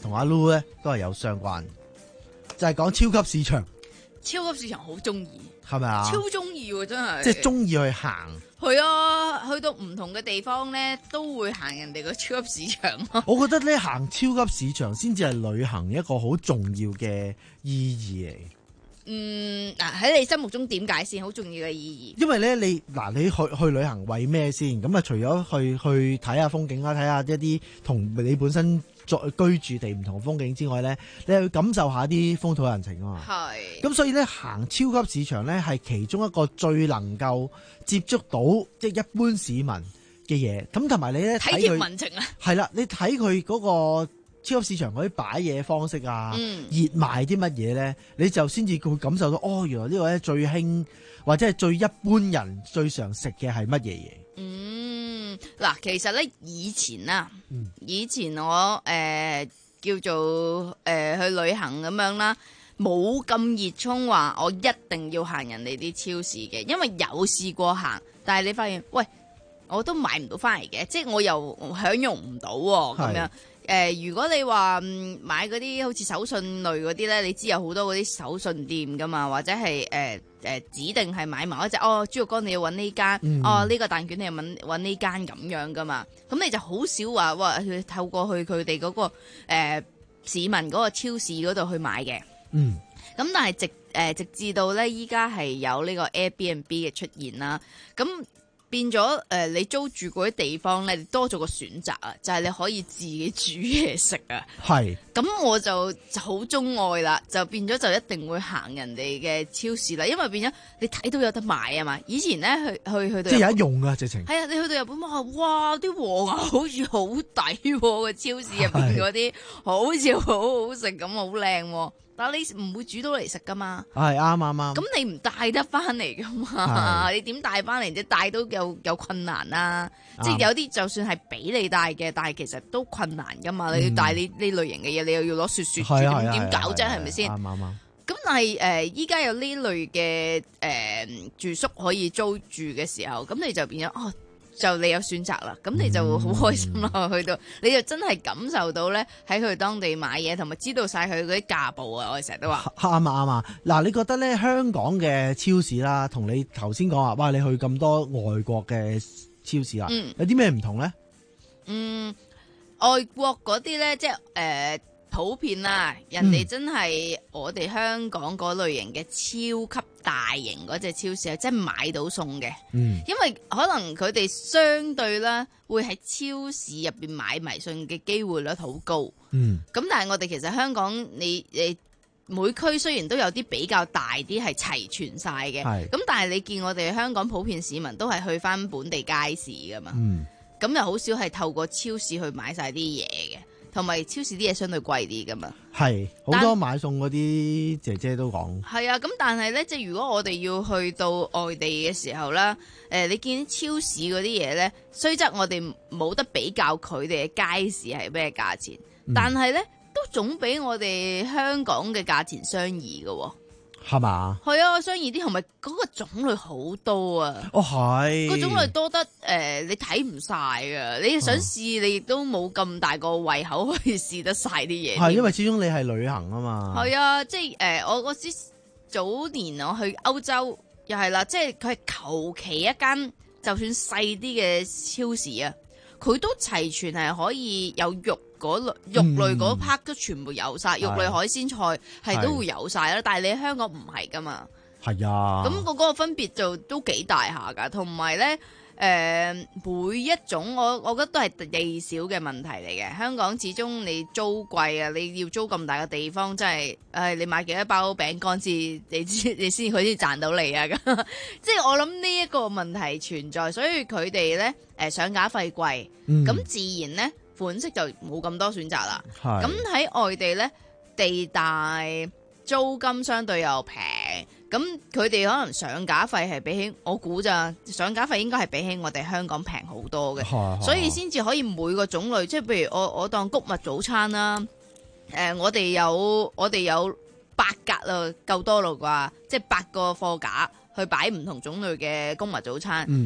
Speaker 14: 同阿 Lu 咧都係有相關，就係、是、講超級市場。
Speaker 4: 超級市場好中意，
Speaker 14: 係咪啊？
Speaker 4: 超中意喎，真係。
Speaker 14: 即係中意去行。
Speaker 4: 係啊，去到唔同嘅地方咧，都會行人哋個超級市場。
Speaker 14: 我覺得咧，行超級市場先至係旅行一個好重要嘅意義嚟。
Speaker 4: 嗯，嗱喺你心目中點解先好重要嘅意義？
Speaker 14: 因為咧，你嗱你去去旅行為咩先？咁啊，除咗去去睇下風景啦，睇下一啲同你本身作居住地唔同風景之外咧，你係去感受下啲風土人情啊嘛。係。咁所以咧，行超級市場咧係其中一個最能夠接觸到即係一般市民嘅嘢。咁同埋你咧睇佢
Speaker 4: 民情啊。係
Speaker 14: 啦，你睇佢嗰個超級市場嗰啲擺嘢方式啊，
Speaker 4: 嗯、
Speaker 14: 熱賣啲乜嘢咧，你就先至會感受到哦，原來呢個咧最興或者係最一般人最常食嘅係乜嘢嘢。
Speaker 4: 嗯，嗱，其實咧以前啊，
Speaker 14: 嗯、
Speaker 4: 以前我誒、呃、叫做誒、呃、去旅行咁樣啦，冇咁熱衷話我一定要行人哋啲超市嘅，因為有試過行，但係你發現喂，我都買唔到翻嚟嘅，即係我又享用唔到咁樣。誒、呃，如果你話買嗰啲好似手信類嗰啲咧，你知有好多嗰啲手信店噶嘛，或者係誒誒指定係買某一隻哦豬肉乾你要揾呢間，嗯、哦呢、呢個蛋卷你要揾揾呢間咁樣噶嘛，咁你就好少話哇去透過去佢哋嗰個誒、呃、市民嗰個超市嗰度去買嘅。
Speaker 14: 嗯，
Speaker 4: 咁但係直誒、呃、直至到咧依家係有呢個 Airbnb 嘅出現啦，咁。變咗誒、呃，你租住嗰啲地方咧，你多咗個選擇啊，就係、是、你可以自己煮嘢食啊。係。咁我就好鍾愛啦，就變咗就一定會行人哋嘅超市啦，因為變咗你睇到有得買啊嘛。以前咧去去去到
Speaker 14: 即係有得用啊，直情。係
Speaker 4: 啊，你去到日本哇，哇啲和牛好似好抵喎，個超市入邊嗰啲好似好好食咁，好靚喎。但係你唔會煮到嚟食噶嘛？係啱啱啱。咁你唔帶得翻嚟噶嘛？你點帶翻嚟啫？帶都有有困難啦。即係有啲就算係俾你帶嘅，但係其實都困難噶嘛。你要帶呢呢類型嘅嘢，你又要攞雪雪住，點點搞啫？係咪先？啱啱啱。咁但係誒，依家有呢類嘅誒住宿可以租住嘅時候，咁你就變咗哦。就你有選擇啦，咁你就好開心啦，嗯、去到你就真係感受到咧喺佢當地買嘢，同埋知道晒佢嗰啲價簿啊！我哋成日都話
Speaker 14: 啱啊啱啊！嗱，你覺得咧香港嘅超市啦，同你頭先講話，哇！你去咁多外國嘅超市啦，嗯、有啲咩唔同咧？嗯，
Speaker 4: 外國嗰啲咧，即係誒。呃普遍啦，人哋真係我哋香港嗰類型嘅超級大型嗰隻超市係真係買到餸嘅，嗯、因為可能佢哋相對啦會喺超市入邊買迷信嘅機會率好高，咁、嗯、但係我哋其實香港你誒每區雖然都有啲比較大啲係齊全晒嘅，咁是但係你見我哋香港普遍市民都係去返本地街市㗎嘛，咁、嗯、又好少係透過超市去買晒啲嘢嘅。同埋超市啲嘢相對貴啲噶嘛，係
Speaker 14: 好多買餸嗰啲姐姐都講。
Speaker 4: 係啊，咁但係咧，即係如果我哋要去到外地嘅時候啦，誒、呃，你見超市嗰啲嘢咧，雖則我哋冇得比較佢哋嘅街市係咩價錢，嗯、但係咧都總比我哋香港嘅價錢相宜噶喎。
Speaker 14: 係嘛？
Speaker 4: 係啊，相宜啲，同埋嗰個種類好多啊！
Speaker 14: 哦，係
Speaker 4: 個種類多得誒、呃，你睇唔晒啊！你想試，你亦都冇咁大個胃口可以試得晒啲嘢。
Speaker 14: 係因為始終你係旅行啊嘛。
Speaker 4: 係啊，即係誒、呃，我我知早年我去歐洲又係啦，即係佢係求其一間就算細啲嘅超市啊，佢都齊全係可以有肉。嗰類肉類嗰 part 都全部有晒，嗯、肉類海鮮菜係都會有晒啦。但係你喺香港唔係噶嘛，係啊。咁個嗰個分別就都幾大下噶，同埋咧誒每一種我我覺得都係地少嘅問題嚟嘅。香港始終你租貴啊，你要租咁大嘅地方，真係誒、哎、你買幾多包餅乾至你知你先可以賺到你啊！咁即係我諗呢一個問題存在，所以佢哋咧誒上架費貴，咁、嗯、自然咧。款式就冇咁多選擇啦，咁喺是外地呢，地大租金相對又平，咁佢哋可能上架費係比起我估咋，上架費應該係比起我哋香港平好多嘅，是所以先至可以每個種類，即係譬如我我當穀物早餐啦，誒、呃、我哋有我哋有八格啦，夠多啦啩，即係八個貨架去擺唔同種類嘅穀物早餐。嗯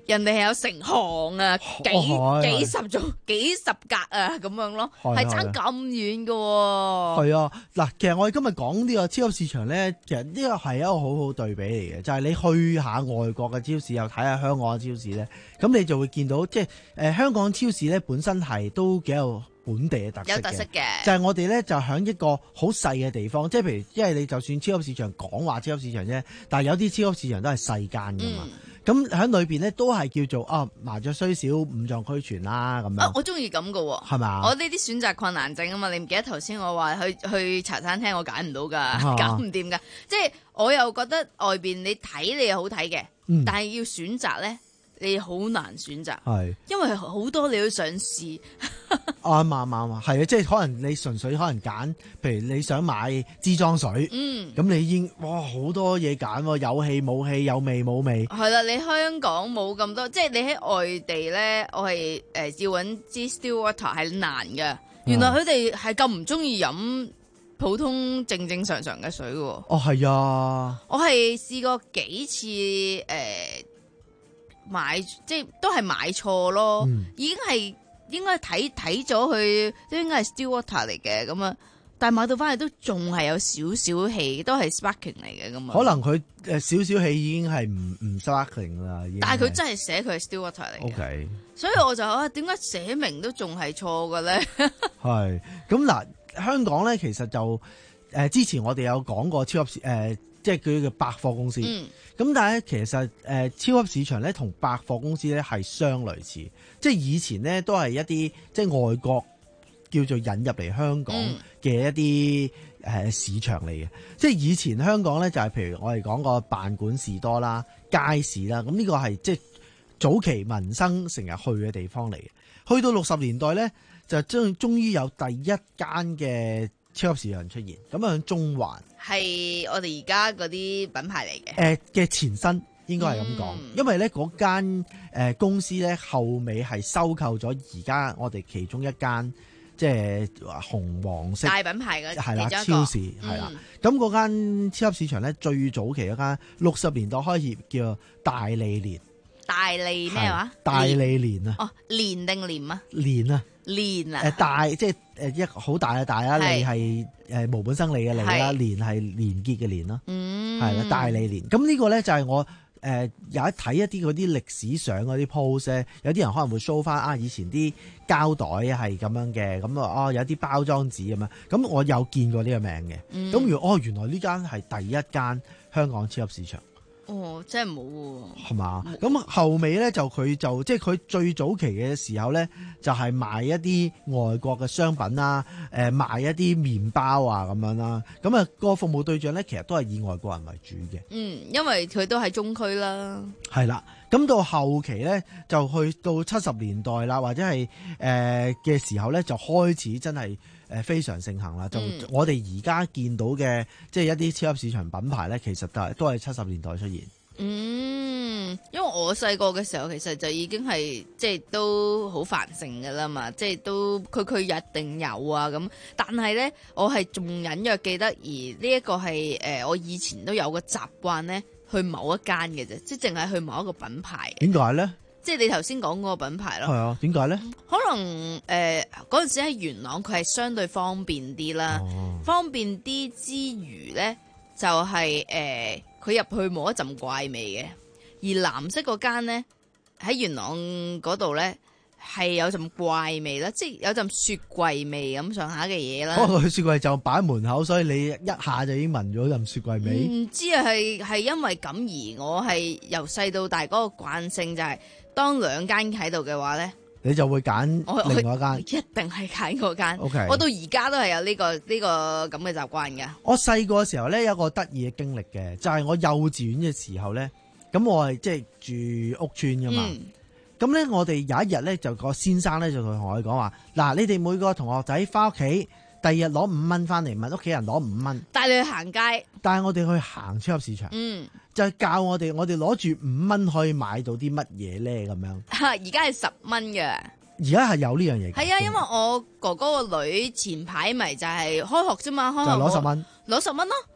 Speaker 4: 人哋係有成行啊，幾、
Speaker 14: 哦、
Speaker 4: 幾十種、幾十格啊咁樣咯，係爭咁遠㗎喎。
Speaker 14: 係啊，嗱，其實我哋今日講呢個超級市場咧，其實呢個係一個好好對比嚟嘅，就係、是、你去下外國嘅超市，又睇下香港嘅超市咧，咁你就會見到，即係誒、呃、香港超市咧本身係都幾有本地嘅特色嘅，
Speaker 4: 有特色嘅，
Speaker 14: 就係我哋咧就喺一個好細嘅地方，即係譬如，因為你就算超級市場講話超級市場啫，但係有啲超級市場都係細間㗎嘛。嗯咁喺裏邊咧都係叫做啊麻雀雖小五臟俱全啦咁樣。
Speaker 4: 啊，我中意咁嘅喎，
Speaker 14: 係嘛？
Speaker 4: 我呢啲選擇困難症啊嘛，你唔記得頭先我話去去茶餐廳我揀唔到㗎，搞唔掂㗎。即係我又覺得外邊你睇你又好睇嘅，嗯、但係要選擇咧，你好難選擇，係因為好多你都想試。
Speaker 14: 啱啱啱係啊！即係可能你純粹可能揀，譬如你想買支裝水，嗯，咁你已經哇好多嘢揀喎，有氣冇氣，有味冇味。
Speaker 4: 係啦，你香港冇咁多，即係你喺外地咧，我係誒、呃、要揾支 still water 係難嘅。原來佢哋係咁唔中意飲普通正正常常嘅水嘅。
Speaker 14: 哦，係啊，
Speaker 4: 我係試過幾次誒、呃、買，即係都係買錯咯，嗯、已經係。應該睇睇咗佢都應該係 still water 嚟嘅咁啊，但係買到翻嚟都仲係有少少氣，都係 sparkling 嚟嘅咁啊。
Speaker 14: 可能佢誒少少氣已經係唔唔 sparkling 啦。
Speaker 4: 但係佢真係寫佢係 still water 嚟嘅。Okay. 所以我就啊，點解寫明都仲係錯嘅咧？係
Speaker 14: 咁嗱，香港咧其實就誒、呃、之前我哋有講過超級市誒。呃即係佢嘅百貨公司，咁、嗯、但係咧其實誒、呃、超級市場咧同百貨公司咧係相類似，即係以前咧都係一啲即係外國叫做引入嚟香港嘅一啲誒、呃、市場嚟嘅，即係以前香港咧就係、是、譬如我哋講個辦館士多啦、街市啦，咁呢個係即係早期民生成日去嘅地方嚟嘅。去到六十年代咧就終終於有第一間嘅超級市場出現，咁喺中環。
Speaker 4: 係我哋而家嗰啲品牌嚟嘅，
Speaker 14: 誒嘅前身應該係咁講，因為咧嗰間誒公司咧後尾係收購咗而家我哋其中一間即係紅黃色
Speaker 4: 大品牌嘅
Speaker 14: 係啦超市係啦，咁嗰間超級市場咧最早期嗰間六十年代開業叫大利連，
Speaker 4: 大利咩話？
Speaker 14: 大利連啊！
Speaker 4: 哦，連定廉啊？
Speaker 14: 連啊！
Speaker 4: 連啊！
Speaker 14: 誒大即係誒一好大嘅大啦，利係誒無本生利嘅利啦，連係連結嘅連咯，係啦，大利連。咁呢個咧就係我誒有一睇一啲嗰啲歷史相嗰啲 post 咧，有啲人可能會 show 翻啊以前啲膠袋係咁樣嘅，咁啊哦有啲包裝紙咁樣，咁我有見過呢個名嘅，咁、嗯、原哦原來呢間係第一間香港超級市場。
Speaker 4: 哦，真係冇喎，
Speaker 14: 係嘛？咁後尾咧就佢就即係佢最早期嘅時候咧，就係、是、賣一啲外國嘅商品啦，誒、呃、賣一啲麵包啊咁樣啦。咁啊個服務對象咧，其實都係以外國人為主嘅。
Speaker 4: 嗯，因為佢都喺中區啦。係
Speaker 14: 啦，咁到後期咧，就去到七十年代啦，或者係誒嘅時候咧，就開始真係誒非常盛行啦。就我哋而家見到嘅即係一啲超級市場品牌咧，其實都係都係七十年代出現。
Speaker 4: 嗯，因為我細個嘅時候，其實就已經係即係都好繁盛噶啦嘛，即係都區區一定有啊咁。但係咧，我係仲隱約記得，而呢一個係誒我以前都有個習慣咧，去某一間嘅啫，即係淨係去某一個品牌。
Speaker 14: 點解咧？
Speaker 4: 即係你頭先講嗰個品牌咯。
Speaker 14: 係啊，點解咧？
Speaker 4: 可能誒嗰陣時喺元朗，佢係相對方便啲啦，哦、方便啲之餘咧，就係、是、誒。呃佢入去冇一陣怪味嘅，而藍色嗰間咧喺元朗嗰度咧係有陣怪味啦，即係有陣雪櫃味咁上下嘅嘢啦。
Speaker 14: 哦，佢雪櫃就擺喺門口，所以你一下就已經聞咗陣雪櫃味。
Speaker 4: 唔知啊，係係因為咁而我係由細到大嗰個慣性就係、是，當兩間喺度嘅話咧，
Speaker 14: 你就會揀另外一間，
Speaker 4: 一定係揀嗰間。
Speaker 14: Okay.
Speaker 4: 我到而家都係有呢、呢個呢、呢個咁嘅習慣嘅。
Speaker 14: 我細個嘅時候咧，有一個得意嘅經歷嘅，就係、是、我幼稚園嘅時候咧，咁我係即係住屋邨噶嘛。咁咧、嗯，我哋有一日咧，就個先生咧就同我哋講話：嗱，你哋每個同學仔翻屋企，第二日攞五蚊翻嚟，問屋企人攞五蚊，
Speaker 4: 帶你去行街，
Speaker 14: 帶我哋去行超級市場。嗯。就係教我哋，我哋攞住五蚊可以買到啲乜嘢咧？咁樣，
Speaker 4: 而家係十蚊嘅。
Speaker 14: 而家係有呢樣嘢。
Speaker 4: 係啊，因為我哥哥個女前排咪就係開學啫嘛，開學
Speaker 14: 就攞十蚊，
Speaker 4: 攞十蚊咯。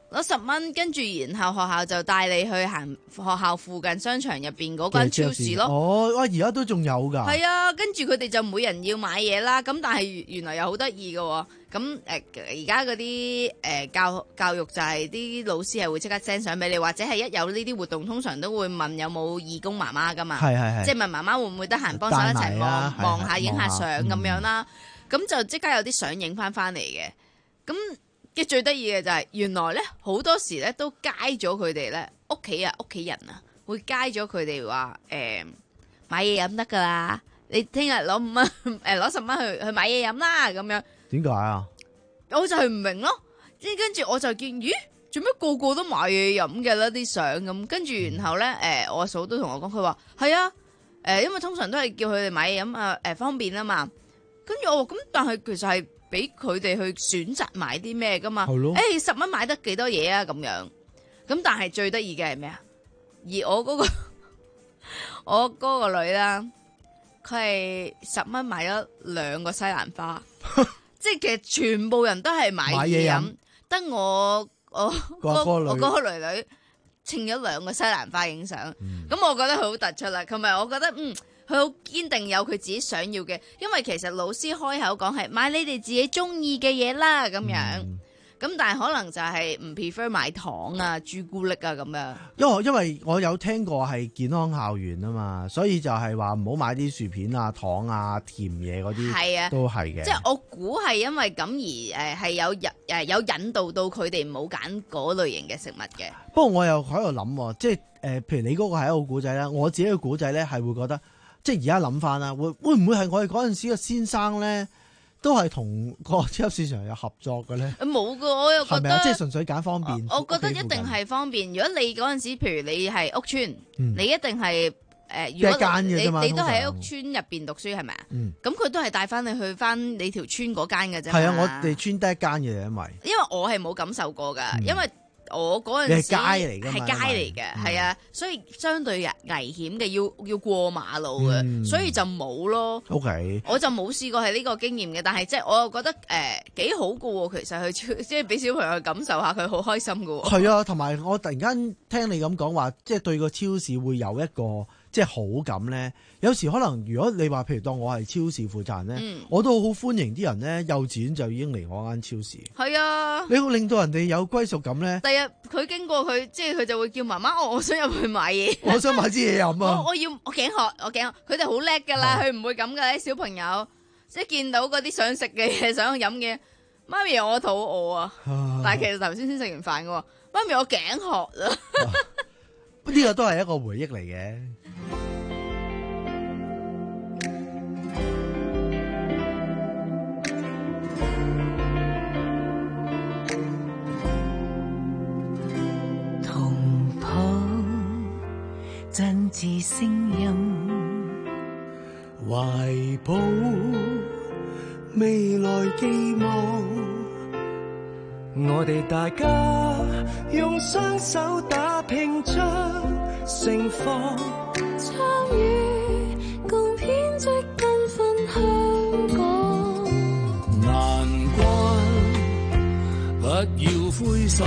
Speaker 4: 攞十蚊，跟住然後學校就帶你去行學校附近商場入邊嗰間超市咯。
Speaker 14: 哦，哇！而家都仲有㗎。
Speaker 4: 係啊，跟住佢哋就每人要買嘢啦。咁但係原來又好得意嘅喎。咁誒而家嗰啲誒教教育就係啲老師係會即刻 send 相俾你，或者係一有呢啲活動，通常都會問有冇義工媽媽㗎嘛。
Speaker 14: 係係係。即
Speaker 4: 係問媽媽會唔會得閒幫手一齊望望下影下相咁樣啦。咁、嗯、就即刻有啲相影翻翻嚟嘅。咁嘅最得意嘅就係、是、原來咧好多時咧都街咗佢哋咧屋企啊屋企人啊會街咗佢哋話誒買嘢飲得㗎啦。你聽日攞五蚊誒攞十蚊去去買嘢飲啦咁樣。
Speaker 14: 點解啊？
Speaker 4: 我就係唔明咯，即係跟住我就見，咦，做咩個個都買嘢飲嘅啦啲相咁，跟住然後咧，誒、呃，我阿嫂都同我講，佢話係啊，誒、呃，因為通常都係叫佢哋買嘢飲啊，誒、呃，方便啊嘛。跟住我話咁，但係其實係俾佢哋去選擇買啲咩噶嘛。係咯。誒，十蚊買得幾多嘢啊？咁樣。咁但係最得意嘅係咩啊？而我嗰、嗰個我嗰個女啦，佢係十蚊買咗兩個西蘭花。即係其實全部人都係買嘢飲，得我我嗰我嗰個女女稱咗兩個西蘭花影相，咁、嗯、我覺得佢好突出啦。同埋我覺得嗯，佢好堅定有佢自己想要嘅，因為其實老師開口講係買你哋自己中意嘅嘢啦咁樣。嗯咁但係可能就係唔 prefer 買糖啊、朱古力啊咁樣。
Speaker 14: 因為因為我有聽過係健康校園啊嘛，所以就係話唔好買啲薯片啊、糖啊、甜嘢嗰啲。係啊，都係嘅。即係
Speaker 4: 我估係因為咁而誒係有引誒有引導到佢哋唔好揀嗰類型嘅食物嘅。
Speaker 14: 不過我又喺度諗，即係誒，譬如你嗰個係一個古仔啦，我自己嘅古仔咧係會覺得，即係而家諗翻啦，會會唔會係我哋嗰陣時嘅先生咧？都係同個超級市場有合作嘅咧？
Speaker 4: 冇噶，我又覺得
Speaker 14: 即係純粹揀方便。
Speaker 4: 我覺得一定係方便。如果你嗰陣時，譬如你係屋邨，嗯、你一定係誒、呃，如果你你，你都係喺屋邨入邊讀書係咪啊？咁佢、嗯、都係帶翻你去翻你條村嗰間嘅啫。係啊，
Speaker 14: 我哋村得一間嘅，因為
Speaker 4: 因為我係冇感受過噶，嗯、因為。我嗰陣時係街嚟嘅，係街嚟嘅，係啊，所以相對危險嘅，要要過馬路嘅，嗯、所以就冇咯。
Speaker 14: OK，
Speaker 4: 我就冇試過係呢個經驗嘅，但係即係我又覺得誒幾、呃、好噶喎，其實去即係俾小朋友感受下，佢好開心噶喎。係
Speaker 14: 啊，同埋我突然間聽你咁講話，即係對個超市會有一個即係好感咧。有時可能如果你話譬如當我係超市負責人咧，嗯、我都好歡迎啲人咧，幼稚園就已經嚟我間超市。係啊，你會令到人哋有歸屬感咧。
Speaker 4: 第日佢經過佢，即係佢就會叫媽媽，我我想入去買嘢，
Speaker 14: 我想買支嘢飲啊！
Speaker 4: 我我要我頸渴，我頸渴，佢哋好叻噶啦，佢唔會咁噶啲小朋友，即係見到嗰啲想食嘅嘢、想飲嘅，媽咪我肚餓啊！但係其實頭先先食完飯噶，媽咪我頸渴啊！
Speaker 14: 呢個都係一個回憶嚟嘅。
Speaker 3: 真摯聲音，懷抱未來寄望，我哋大家用雙手打拼出盛況，參與共編織繽紛香港。難關不要灰心，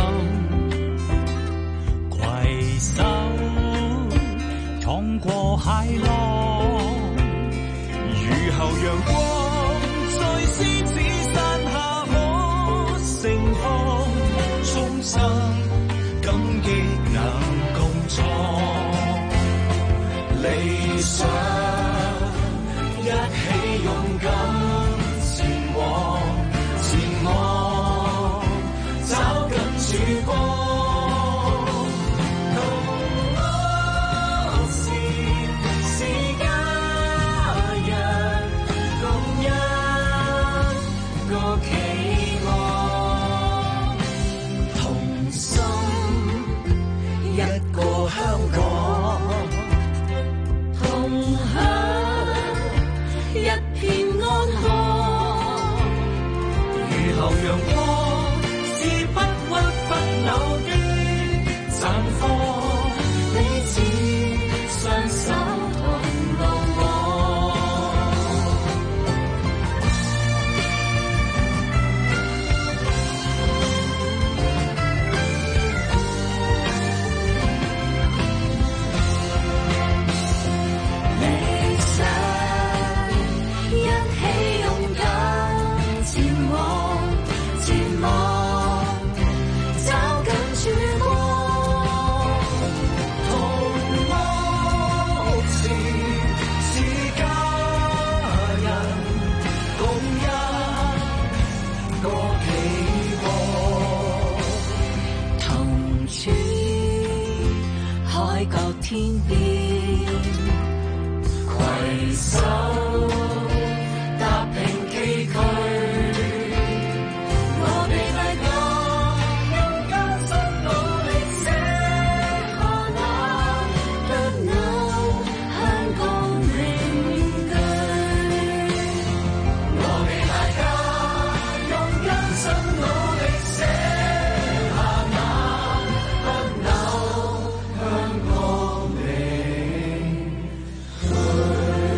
Speaker 3: 攜手闖過海浪，雨後陽光在獅子山下可盛放，衷心感激能共創，理想一起勇敢前往，前往找緊曙光。 海角天邊，攜手踏平崎嶇。我哋大家用艱辛努力寫下那不朽香港名句。我哋大家用艱辛努力寫下那不朽香港名句。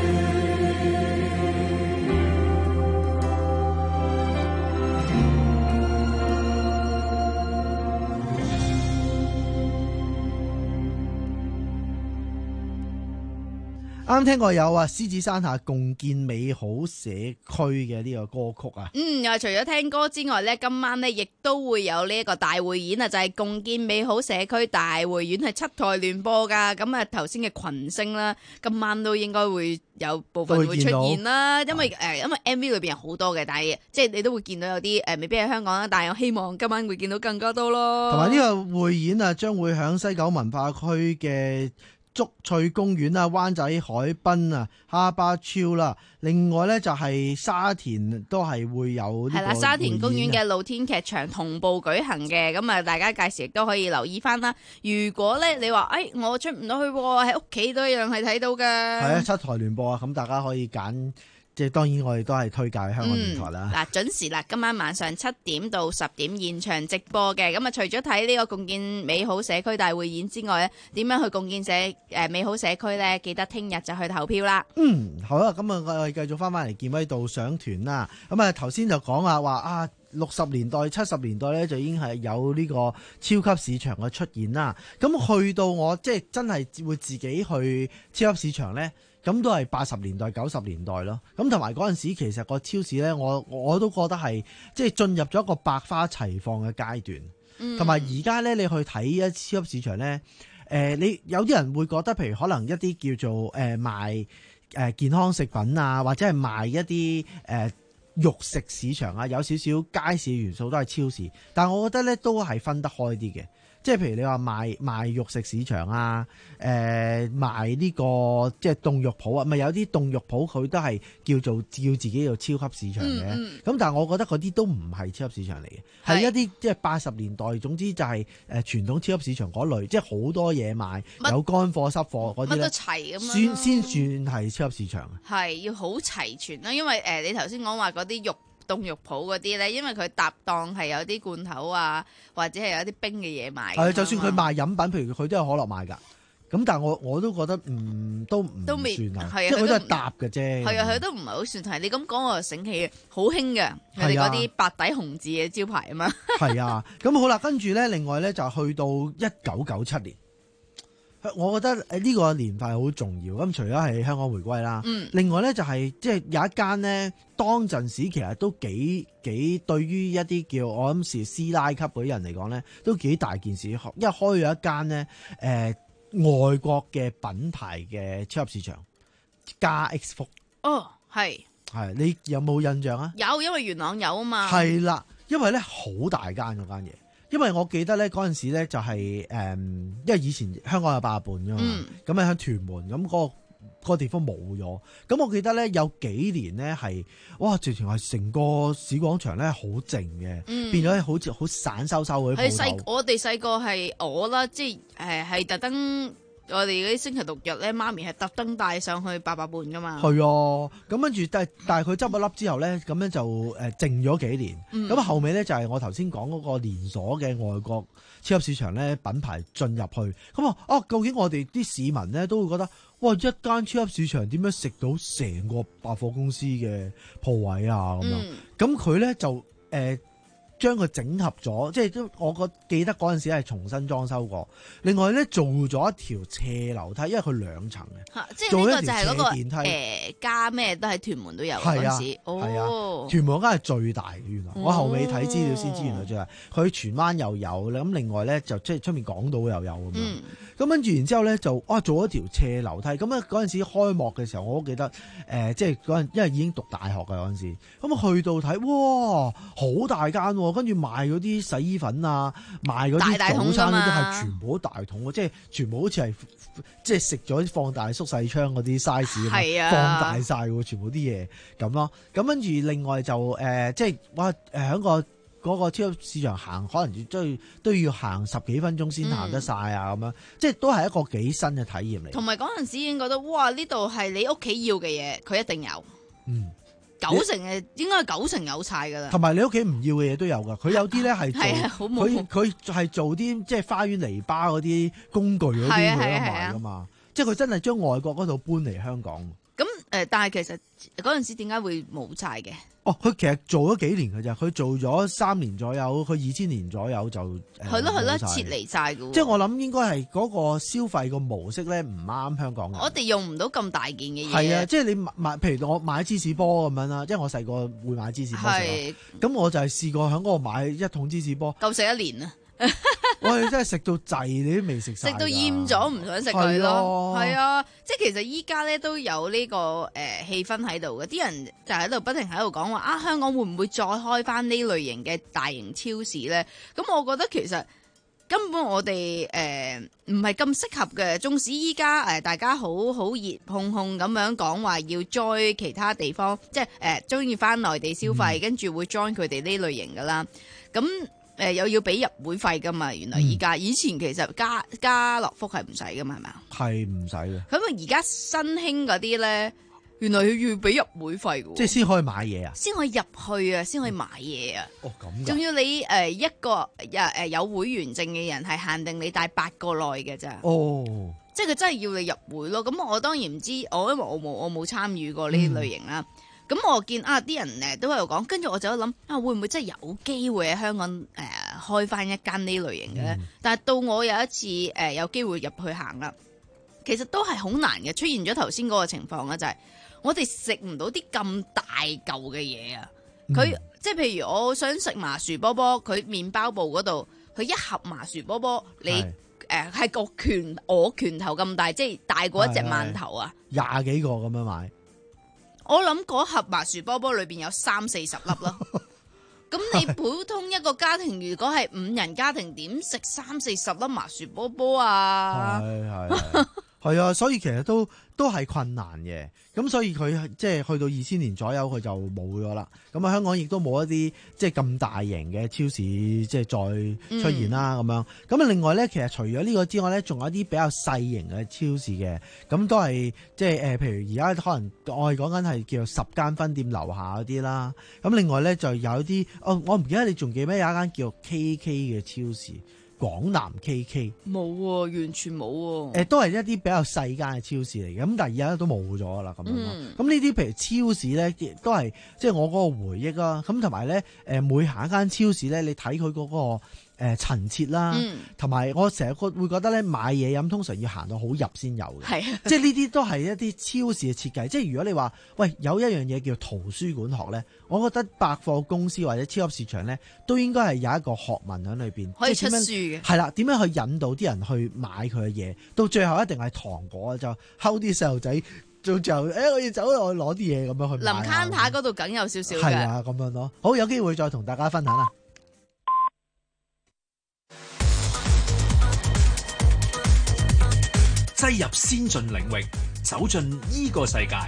Speaker 14: 啱聽過有啊，獅子山下共建美好社區嘅呢個歌曲啊。
Speaker 4: 嗯，啊，除咗聽歌之外呢，今晚呢亦都會有呢一個大匯演啊，就係、是、共建美好社區大匯演，係七台聯播噶。咁啊，頭先嘅群星啦，今晚都應該會有部分會出現啦。因為誒、呃，因為 M V 裏邊有好多嘅，但係即係你都會見到有啲誒、呃，未必係香港啦。但係我希望今晚會見到更加多咯。
Speaker 14: 同埋呢個匯演啊，將會響西九文化區嘅竹翠公園啊、灣仔海濱啊、哈巴超啦，另外咧就係沙田都係會有呢個匯演啊。係啦，沙田公園嘅露天劇場同步舉行嘅，咁啊大家屆時亦都可以留意翻啦。如果咧你話誒、哎、我出唔到去，喺屋企都一樣係睇到㗎。係啊，七台聯播啊，咁大家可以揀。即係當然，我哋都係推介香港電台啦。嗱、嗯，準時啦，今晚晚上七點到十點現場直播嘅。咁啊，除咗睇呢個共建美好社區大匯演之外咧，點樣去共建社誒美好社區咧？記得聽日就去投票啦。嗯，好啦，咁啊，我哋繼續翻翻嚟健威導賞團啦。咁啊，頭先就講啊，話啊，六十年代、七十年代咧就已經係有呢個超級市場嘅出現啦。咁去到我即係真係會自己去超級市場咧。咁都係八十年代、九十年代咯。咁同埋嗰陣時，其實個超市咧，我我都覺得係即係進入咗一個百花齊放嘅階段。同埋而家咧，你去睇一超級市場咧，誒、呃，你有啲人會覺得，譬如可能一啲叫做誒、呃、賣誒、呃、健康食品啊，或者係賣一啲誒、呃、肉食市場啊，有少少街市元素都係超市。但係我覺得咧，都係分得開啲嘅。即係譬如你話賣賣肉食市場啊，誒、呃、賣呢、這個即係凍肉鋪啊，咪有啲凍肉鋪佢都係叫做叫自己做超級市場嘅。咁、嗯嗯、但係我覺得嗰啲都唔係超級市場嚟嘅，係一啲即係八十年代，總之就係誒傳統超級市場嗰類，即係好多嘢賣，有乾貨濕貨嗰啲咧，乜都齊咁樣，先先算係超級市場。係要好齊全啦，因為誒、呃、你頭先講話嗰啲肉。凍肉鋪嗰啲咧，因為佢搭檔係有啲罐頭啊，或者係有啲冰嘅嘢賣。係，就算佢賣飲品，譬如佢都有可樂賣㗎。咁但係我我都覺得唔都唔都未算係，即係佢都係搭嘅啫。係啊，佢都唔係好算係。你咁講我就醒起，好興嘅，佢哋嗰啲白底紅字嘅招牌啊嘛。係啊，咁好啦，跟住咧，另外咧就去到一九九七年。我覺得誒呢個年份好重要，咁除咗係香港回歸啦，嗯、另外咧就係即係有一間咧，當陣時其實都幾幾對於一啲叫我諗是師奶級嗰啲人嚟講咧，都幾大件事，因為開咗一間咧誒外國嘅品牌嘅超級市場加 X 福。哦，係係，你有冇印象啊？有，因為元朗有啊嘛。係啦，因為咧好大間嗰間嘢。因為我記得咧嗰陣時咧就係、是、誒、嗯，因為以前香港有八佰伴噶嘛，咁啊喺屯門咁嗰、那個嗰個地方冇咗，咁我記得咧有幾年咧係哇，直情係成個市廣場咧好靜嘅，嗯、變咗好似好散收收嗰啲鋪頭。係細我哋細個係我啦，即係誒係特登。我哋嗰啲星期六日咧，媽咪係特登帶上去八佰伴噶嘛。係啊，咁跟住但係但係佢執咗笠之後咧，咁樣就誒靜咗幾年。咁、嗯、後尾咧就係我頭先講嗰個連鎖嘅外國超級市場咧品牌進入去。咁啊啊，究竟我哋啲市民咧都會覺得，哇！一間超級市場點樣食到成個百貨公司嘅鋪位啊咁樣？咁佢咧就誒。呃將佢整合咗，即係都我個記得嗰陣時係重新裝修過。另外咧做咗一條斜樓梯，因為佢兩層嘅，即係呢個就係嗰個電梯。誒加咩都喺屯門都有嗰陣時。係啊，屯門嗰間係最大嘅，原來、哦、我後尾睇資料先知原來最大。佢荃灣又有，咁另外咧就即係出面港島又有咁樣。咁跟住然之後咧就啊做咗條斜樓梯。咁啊嗰陣時開幕嘅時候，我都記得誒、呃，即係嗰陣因為已經讀大學嘅嗰陣時，咁啊去到睇，哇好大間喎！ 跟住賣嗰啲洗衣粉啊，賣嗰啲早餐嗰啲係全部都大桶，即係全部好似係即係食咗放大縮細窗嗰啲 size 咁、啊，放大晒喎，全部啲嘢咁咯。咁跟住另外就誒、呃，即係哇誒喺個。嗰個超級市場行可能都要都要行十幾分鐘先行得晒啊！咁、嗯、樣即係都係一個幾新嘅體驗嚟。
Speaker 4: 同埋嗰陣時已經覺得哇，呢度係你屋企要嘅嘢，佢一定有。嗯，九成嘅應該係九成有晒㗎啦。同埋你屋企唔要嘅嘢都有㗎。佢有啲咧係做佢佢係做啲即係花園籬笆嗰啲工具嗰啲佢都賣㗎嘛。即係佢真係將外國嗰度搬嚟香港。咁誒、呃，但係其實嗰陣時點解會冇晒嘅？
Speaker 14: 哦，佢其實做咗幾年㗎咋，佢做咗三年左右，佢二千年左右就
Speaker 4: 係咯係咯撤離晒㗎。
Speaker 14: 即係我諗應該係嗰個消費個模式咧唔啱香港嘅。
Speaker 4: 我哋用唔到咁大件嘅嘢。
Speaker 14: 係啊，即係你買，譬如我買芝士波咁樣啦，即係我細個會買芝士波食。咁我就係試過喺嗰度買一桶芝士波，
Speaker 4: 夠食一年啊！
Speaker 14: 我哋真係食到滯，你都未食晒，
Speaker 4: 食到厭咗，唔想食佢咯。係啊，即係其實依家咧都有呢、這個誒、呃、氣氛喺度嘅，啲人就喺度不停喺度講話啊，香港會唔會再開翻呢類型嘅大型超市咧？咁我覺得其實根本我哋誒唔係咁適合嘅。縱使依家誒大家好好熱烘烘咁樣講話要 join 其他地方，即係誒中意翻內地消費，跟、嗯、住會 join 佢哋呢類型噶啦。咁誒、呃、又要俾入會費噶嘛？原來依家、嗯、以前其實家家樂福係唔使噶嘛，係咪啊？係唔使嘅。咁啊，而家新興嗰啲咧，原來要要俾入會費嘅，即係先可以買嘢啊，先可以入去啊，先可以買嘢啊。哦，咁。仲要你誒、呃、一個誒誒有會員證嘅人係限定你帶八個內嘅咋。哦。即係佢真係要你入會咯。咁我當然唔知，我因為我冇我冇參與過呢類型啦。嗯咁我見啊啲人誒都喺度講，跟住我就喺度諗啊，會唔會真係有機會喺香港誒、呃、開翻一間呢類型嘅咧？嗯、但係到我有一次誒、呃、有機會入去行啦，其實都係好難嘅，出現咗頭先嗰個情況啦，就係、是、我哋食唔到啲咁大嚿嘅嘢啊！佢、嗯、即係譬如我想食麻薯波波，佢麵包部嗰度，佢一盒麻薯波波，你誒係個拳我拳頭咁大，即係大過一隻饅頭啊！廿幾個咁樣買。我諗嗰盒麻薯波波裏邊有三四十粒咯，咁你普通一個家庭如果係五人家庭，點食三四十粒麻薯波波啊？係係係啊，所以其實都都係困難嘅。咁所以佢即係去到二千年左右，佢就冇咗啦。咁啊，香港亦都冇一啲即係咁大型嘅超市即係再出現啦。咁、嗯、樣咁啊，另外咧，其實除咗呢個之外咧，仲有一啲比較細型嘅超市嘅。咁都係即係誒，譬如而家可能我係講緊係叫做十間分店樓下嗰啲啦。咁另外咧就有啲哦，我唔記得你仲記唔記得有一間叫做 K K 嘅超市。廣南 K K 冇喎，完全冇喎。誒、呃，都係一啲比較細間嘅超市嚟嘅，咁但係而家都冇咗啦，咁樣咯。咁呢啲譬如超市咧，都係即係我嗰個回憶啦。咁同埋咧，誒每行一間超市咧，你睇佢嗰個誒陳設啦，同、嗯、埋我成日覺會覺得咧買嘢飲通常要行到好入先有嘅，係即係呢啲都係一啲超市嘅設計。即係如果你話喂有一樣嘢叫圖書館學咧，我覺得百貨公司或者超級市場咧都應該係有一個學問喺裏邊，可以出書嘅。係啦，點樣去引導啲人去買佢嘅嘢？到最後一定係糖果，就睺啲細路仔做就誒、欸，我要走落去攞啲嘢咁樣去買。臨攤塔嗰度梗有少少嘅，係啊，咁樣咯。好，有機會再同大家分享啦。
Speaker 10: 擠入先進領域，走進依個世界。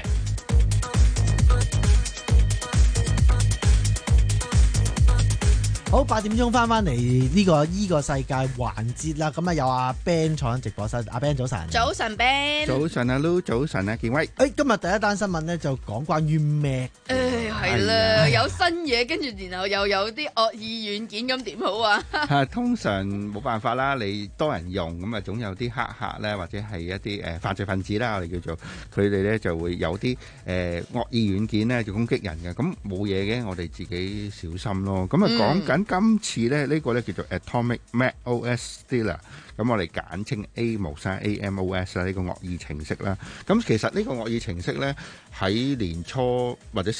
Speaker 14: 好，八點鐘翻翻嚟呢個依個世界環節啦，咁啊有阿 Ben 坐喺直播室，阿 Ben 早晨。早晨 Ben。早晨阿 Lu， 早晨阿健威。誒、哎，今日第一單新聞咧就講關於 Mac。誒係啦，有新嘢，跟住然後又有啲惡意軟件，咁點好啊？係通常冇辦法啦，你多人用咁啊，總有啲黑客咧，或者係一啲誒犯罪分子啦，我哋叫做佢哋咧就會有啲誒惡意軟件咧就攻擊人嘅，咁冇嘢嘅，我哋自己小心咯。咁啊講緊。今次咧呢、這個咧叫做 Atomic macOS Stealer， 咁我哋簡稱 AMOS A M O S 啦，呢個惡意程式啦。咁其實呢個惡意程式咧喺年初或者三四月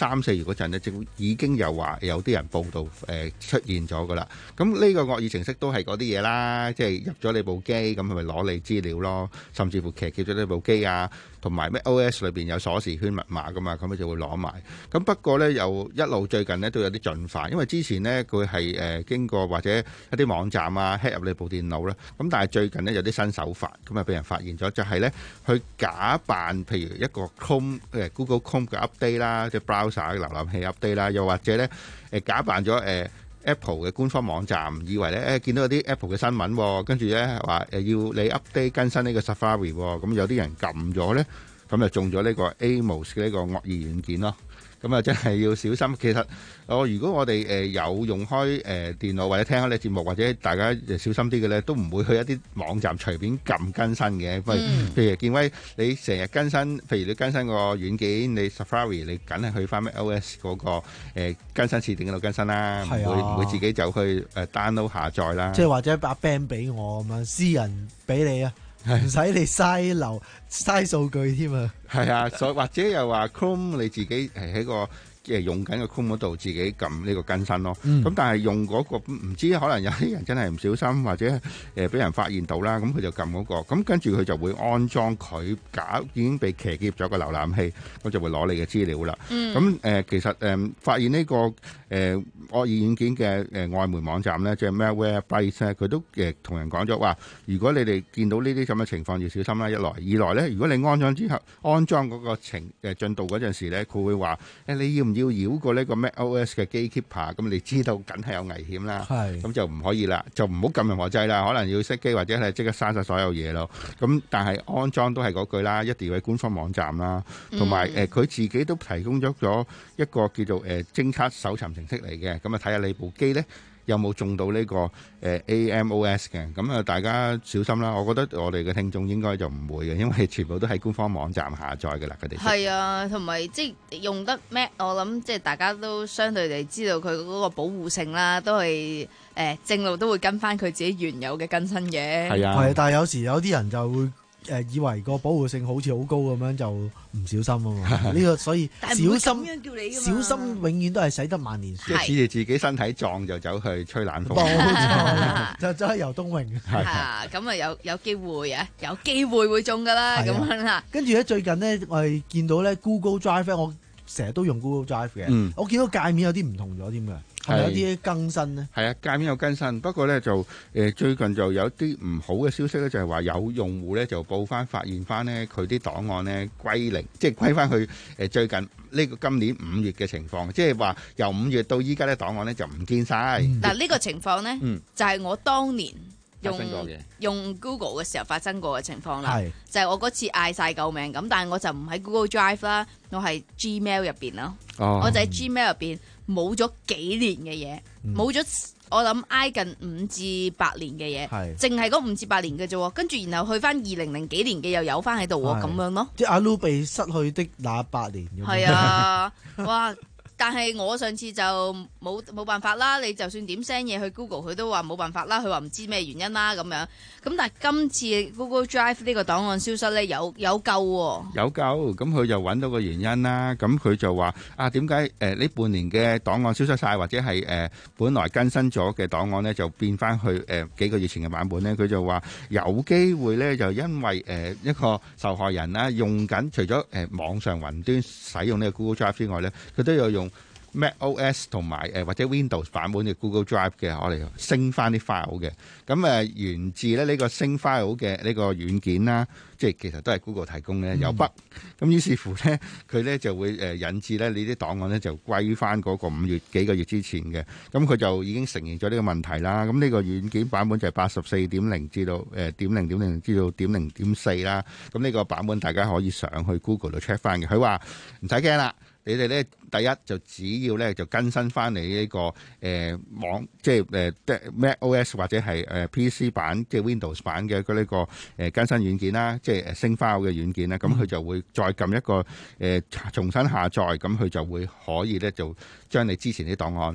Speaker 19: 嗰陣咧，就已經有話有啲人報道誒、呃、出現咗噶啦。咁呢個惡意程式都係嗰啲嘢啦，即係入咗你部機，咁係咪攞你資料咯？甚至乎騎劫咗你部機啊，同埋咩 O S 裏邊有鎖匙圈密碼噶嘛，咁佢就會攞埋。咁不過咧，又一路最近咧都有啲進化，因為之前呢，佢係誒經過或者一啲網站啊 hack 入你部電腦啦。咁但係最近呢，有啲新手法，咁啊俾人發現咗，就係咧去假扮譬如一個 Chrome 誒 Google Chrome 嘅 update 啦，即係 browser 嘅瀏覽器 update 啦，又或者咧誒假扮咗誒。呃 Apple 嘅官方網站，以為咧誒見到有啲 Apple 嘅新聞，跟住咧話誒要你 update 更新呢個 Safari，咁有啲人撳咗咧，咁就中咗呢個 Amos 嘅呢個惡意軟件咯。咁啊，真係要小心。其實我、哦、如果我哋誒有用開誒、呃、電腦或者聽開呢節目，或者大家小心啲嘅咧，都唔會去一啲網站隨便撳更新嘅。嗯、譬如建威，你成日更新，譬如你更新個軟件，你 Safari 你梗係去翻咩 O S 嗰、那個、呃、更新設定嗰度更新啦，唔、啊、會唔會自己就去誒 download 下載啦。
Speaker 14: 即係或者把 band 俾我咁樣，私人俾你啊。唔使你嘥流嘥數據添啊！
Speaker 19: 係啊，所或者又話 Chrome 你自己係喺個誒用緊個 Chrome 嗰度自己撳呢個更新咯。咁、嗯、但係用嗰、嗰個唔知可能有啲人真係唔小心或者誒俾、呃、人發現到啦，咁佢就撳嗰、嗰個，咁跟住佢就會安裝佢假已經被騎劫咗個瀏覽器，咁就會攞你嘅資料啦。咁、嗯、誒、呃、其實誒、呃、發現呢、呢個誒惡意軟件嘅誒、呃、外媒網站咧，即係 Malwarebytes 咧，佢都誒同、呃、人講咗話，如果你哋見到呢啲咁嘅情況要小心啦。一來二來咧，如果你安裝之後安裝嗰個程誒進度嗰陣時咧，佢會話誒你要唔要繞過呢個 macOS 嘅 Gatekeeper，咁你知道梗係有危險啦，咁就唔可以啦，就唔好撳任何掣啦，可能要熄機或者係即刻刪晒所有嘢咯。咁但係安裝都係嗰句啦，一定要喺官方網站啦，同埋誒佢自己都提供咗咗一個叫做誒偵測搜尋程式嚟嘅，咁啊睇下你部機咧有冇中到呢個誒 A M O S 嘅，咁啊大家小心啦。我覺得我哋嘅聽眾應該就唔會嘅，因為全部都喺官方網站下載嘅啦，佢哋
Speaker 4: 係啊，同埋即係用得 Mac，我諗即係大家都相對地知道佢嗰個保護性啦，都係誒正路都會跟翻佢自己原有嘅更新嘅。
Speaker 14: 係啊，係，但係有時有啲人就會誒以為個保護性好似好高咁樣，就唔小心啊嘛。呢個所以小心，小心永遠都係使得萬年船。
Speaker 19: 即係指住自己身體撞就走去吹冷風，
Speaker 14: 冇錯，就走去游冬泳。
Speaker 4: 係啊，咁啊有有機會啊，有機會會中噶啦，咁樣啦。
Speaker 14: 跟住咧最近咧，我哋見到咧 Google Drive，我成日都用 Google Drive 嘅，嗯、我見到界面有啲唔同咗添嘅。係咪有啲更新呢？
Speaker 19: 係啊，界面有更新，不過咧就誒、呃、最近就有啲唔好嘅消息咧，就係、是、話有用戶咧就報翻發現翻咧佢啲檔案咧歸零，即係歸翻去誒最近呢個今年五月嘅情況，即係話由五月到依家咧檔案咧就唔見晒。嗱呢、
Speaker 4: 嗯呢個情況咧，嗯、就係我當年用用 Google 嘅時候發生過嘅情況啦。就係我嗰次嗌晒救命咁，但係我就唔喺 Google Drive 啦，我係 Gmail 入邊咯，哦、我就喺 Gmail 入邊。冇咗幾年嘅嘢，冇咗、嗯、我諗挨近五至八年嘅嘢，淨係嗰五至八年嘅啫。跟住然後去翻二零零幾年嘅又有翻喺度喎，咁樣咯。
Speaker 14: 即係阿 Lu 被失去的那八年。
Speaker 4: 係啊，哇！但係我上次就冇冇辦法啦，你就算點 send 嘢去 Google，佢都話冇辦法啦，佢話唔知咩原因啦咁樣。咁但係今次 Google Drive 呢個檔案消失咧，有有救喎。有救，咁佢就揾到個原因啦。咁佢就話啊，點解誒呢半年嘅檔案消失晒，或者係誒、呃、本來更新咗嘅檔案咧，就變翻去誒、呃、幾個月前嘅版本咧？佢就話有機會咧，就因為誒、呃、一個受害人啦，用緊除咗誒、呃、網上雲端使用呢個 Google Drive 之外咧，佢都有用macOS 同埋誒或者 Windows 版本嘅 Google Drive 嘅，我哋升翻啲 file 嘅。咁誒源自咧呢個升 file 嘅呢個軟件啦，即係其實都係 Google 提供嘅有 bug。咁於是乎咧，佢咧就會誒引致咧你啲檔案咧就歸翻嗰個五月幾個月之前嘅。咁佢就已經承認咗呢個問題啦。咁呢個軟件版本就係八十四點零至到誒點零點零至到點零點四啦。咁呢個版本大家可以上去 Google 度 check 翻嘅。佢話唔使驚啦。你哋咧第一就只要咧就更新翻你呢、這個誒、呃、網，即係誒、呃、macOS 或者係誒 P C 版，即係 Windows 版嘅佢呢個誒、呃、更新軟件啦，即係誒升 file 嘅軟件啦。咁佢就會再撳一個誒、呃、重新下載，咁佢就會可以咧就將你之前啲檔案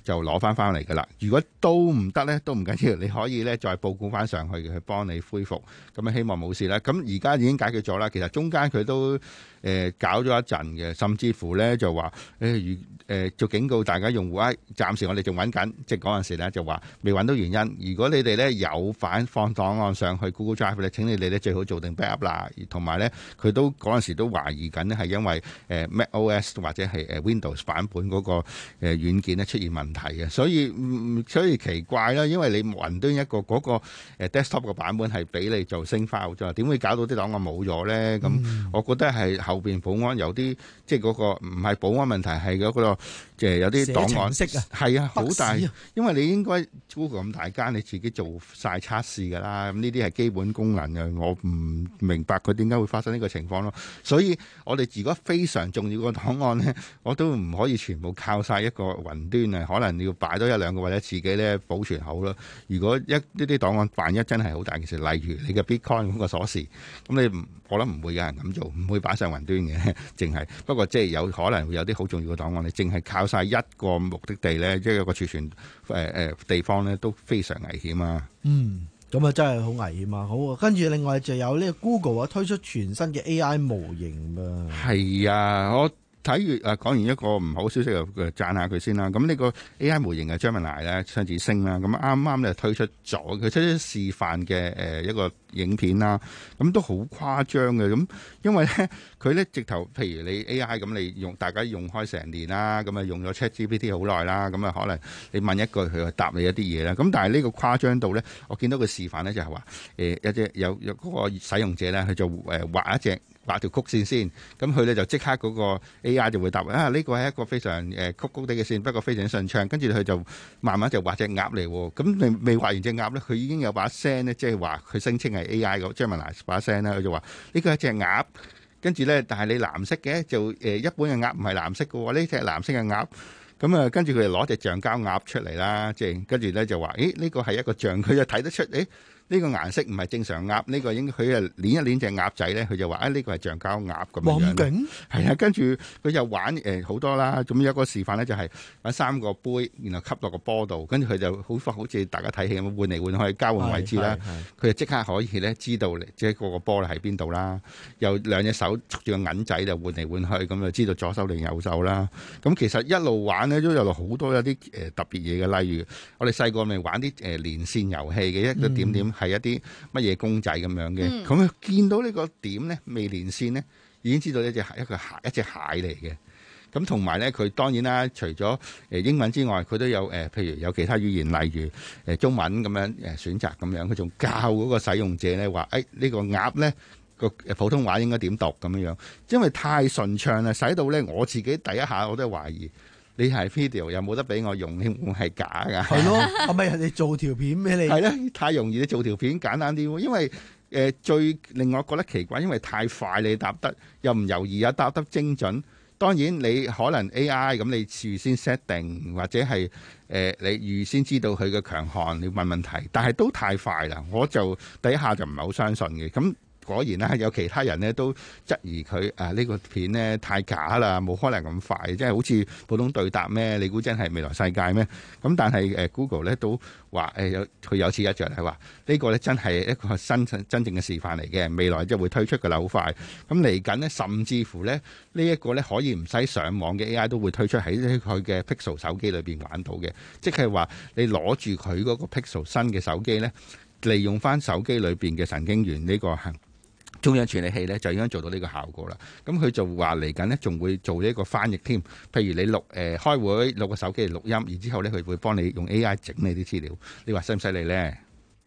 Speaker 19: 就攞翻翻嚟噶啦。如果都唔得咧，都唔緊要，你可以咧再報估翻上去嘅，去幫你恢復。咁啊，希望冇事啦。咁而家已經解決咗啦。其實中間佢都誒、呃、搞咗一陣嘅，甚至乎咧就話誒如誒就警告大家用戶啊，暫時我哋仲揾緊，即係嗰陣時咧就話未揾到原因。如果你哋咧有反放檔案上去 Google Drive 咧，請你哋咧最好做定 backup 啦。同埋咧，佢都嗰陣時都懷疑緊咧係因為誒 MacOS 或者係誒 Windows 版本嗰個誒軟件咧出現問題嘅，所以所以奇怪啦，因為你雲端一個嗰個誒 desktop 嘅版本係俾你做升 file 啫，點會搞到啲檔案冇咗咧？咁、嗯、我覺得係後邊保安有啲即係嗰個唔係保安問題，係嗰個即係有啲檔案係啊好大，因為你應該 Google 咁大間，你自己做晒測試㗎啦。咁呢啲係基本功能嘅，我唔明白佢點解會發生呢個情況咯。所以我哋如果非常重要個檔案咧，我都唔可以全部靠晒一個雲端啊，可能要擺多一兩個或者自己咧保存好咯。如果一呢啲檔案萬一真係好大件事，例如你嘅 Bitcoin 嗰個鎖匙，咁你唔我諗唔會有人咁做，唔會擺上雲端嘅，淨係不過即係有可能會有啲好重要嘅檔案，你淨係靠晒一個目的地咧，即係一個儲存誒誒地方咧，都非常危險啊。
Speaker 14: 嗯，咁啊真係好危險啊！好，跟住另外就有呢個 Google 啊推出全新嘅 A I 模型噃。係
Speaker 19: 啊，我。睇完誒講完一個唔好消息就讚下佢先啦。咁呢個 A I 模型嘅 Gemini 咧，雙子星啦，咁啱啱咧推出咗，佢推出示範嘅誒一個影片啦。咁都好誇張嘅。咁因為咧佢咧直頭，譬如你 A I 咁，你用大家用開成年啦，咁啊用咗 ChatGPT 好耐啦，咁啊可能你問一句佢就答你一啲嘢啦。咁但係呢個誇張到咧，我見到個示範咧就係話誒一隻有有嗰個使用者咧，佢就誒畫一隻。畫條曲線先，咁佢咧就即刻嗰個 A I 就會答啊！呢個係一個非常誒曲曲地嘅線，不過非常順暢。跟住佢就慢慢就畫隻鴨嚟喎。咁未未畫完隻鴨咧，佢已經有把聲咧，即係話佢聲稱係 A I 個 Gemini 把聲咧，佢就話呢個係隻鴨。跟住咧，但係你藍色嘅就誒一般嘅鴨唔係藍色嘅喎，呢隻係藍色嘅鴨。咁啊，跟住佢就攞隻橡膠鴨出嚟啦，即係跟住咧就話，誒呢個係一個橡，佢就睇得出，誒。呢個顏色唔係正常鴨，呢、呢個應該佢係捻一捻隻鴨仔咧，佢就話啊呢個係橡膠鴨咁樣。咁勁係啊，跟住佢就玩誒好、呃、多啦。咁有一個示範咧就係揾三個杯，然後吸落個波度，跟住佢就好快，好似大家睇戲咁換嚟換去交換位置啦。佢就即刻可以咧知道即係嗰個波咧喺邊度啦。有兩隻手捉住個銀仔就換嚟換去，咁就知道左手定右手啦。咁其實一路玩咧都有好多有啲誒特別嘢嘅，例如我哋細個咪玩啲誒連線遊戲嘅，一個點點。係一啲乜嘢公仔咁樣嘅，咁佢、嗯、見到呢個點咧未連線咧，已經知道呢隻係一個蟹，一隻蟹嚟嘅。咁同埋咧，佢當然啦，除咗誒英文之外，佢都有誒，譬如有其他語言，例如誒中文咁樣誒選擇咁樣，佢仲教嗰個使用者咧話，誒、哎這個、呢個鴨咧個普通話應該點讀咁樣樣，因為太順暢啦，使到咧我自己第一下我都懷疑。你係 video 又冇得俾我用，會唔會係假㗎？係咯，係咪人哋做條片俾你？係啦，太容易，你做條片簡單啲喎。因為誒、呃、最令我覺得奇怪，因為太快你答得，又唔猶豫啊，答得精準。當然你可能 A I 咁，你預先 set 定或者係誒、呃、你預先知道佢嘅強項，你問問題，但係都太快啦，我就第一下就唔係好相信嘅。咁果然啦，有其他人咧都質疑佢啊，呢個片咧太假啦，冇可能咁快，即係好似普通對答咩？你估真係未來世界咩？咁但係誒 Google 咧都話誒有佢有此一著係話呢個咧真係一個新真正嘅示範嚟嘅，未來即係會推出嘅啦，好快。咁嚟緊呢，甚至乎咧呢一個咧可以唔使上網嘅 A I 都會推出喺佢嘅 Pixel 手機裏邊玩到嘅，即係話你攞住佢嗰個 Pixel 新嘅手機咧，利用翻手機裏邊嘅神經元呢個行。中央處理器咧就已經做到呢個效果啦。咁佢就話嚟緊呢，仲會做呢個翻譯添。譬如你錄誒、呃、開會攞個手機嚟錄音，然之後咧佢會幫你用 A I 整你啲資料。你話犀唔犀利咧？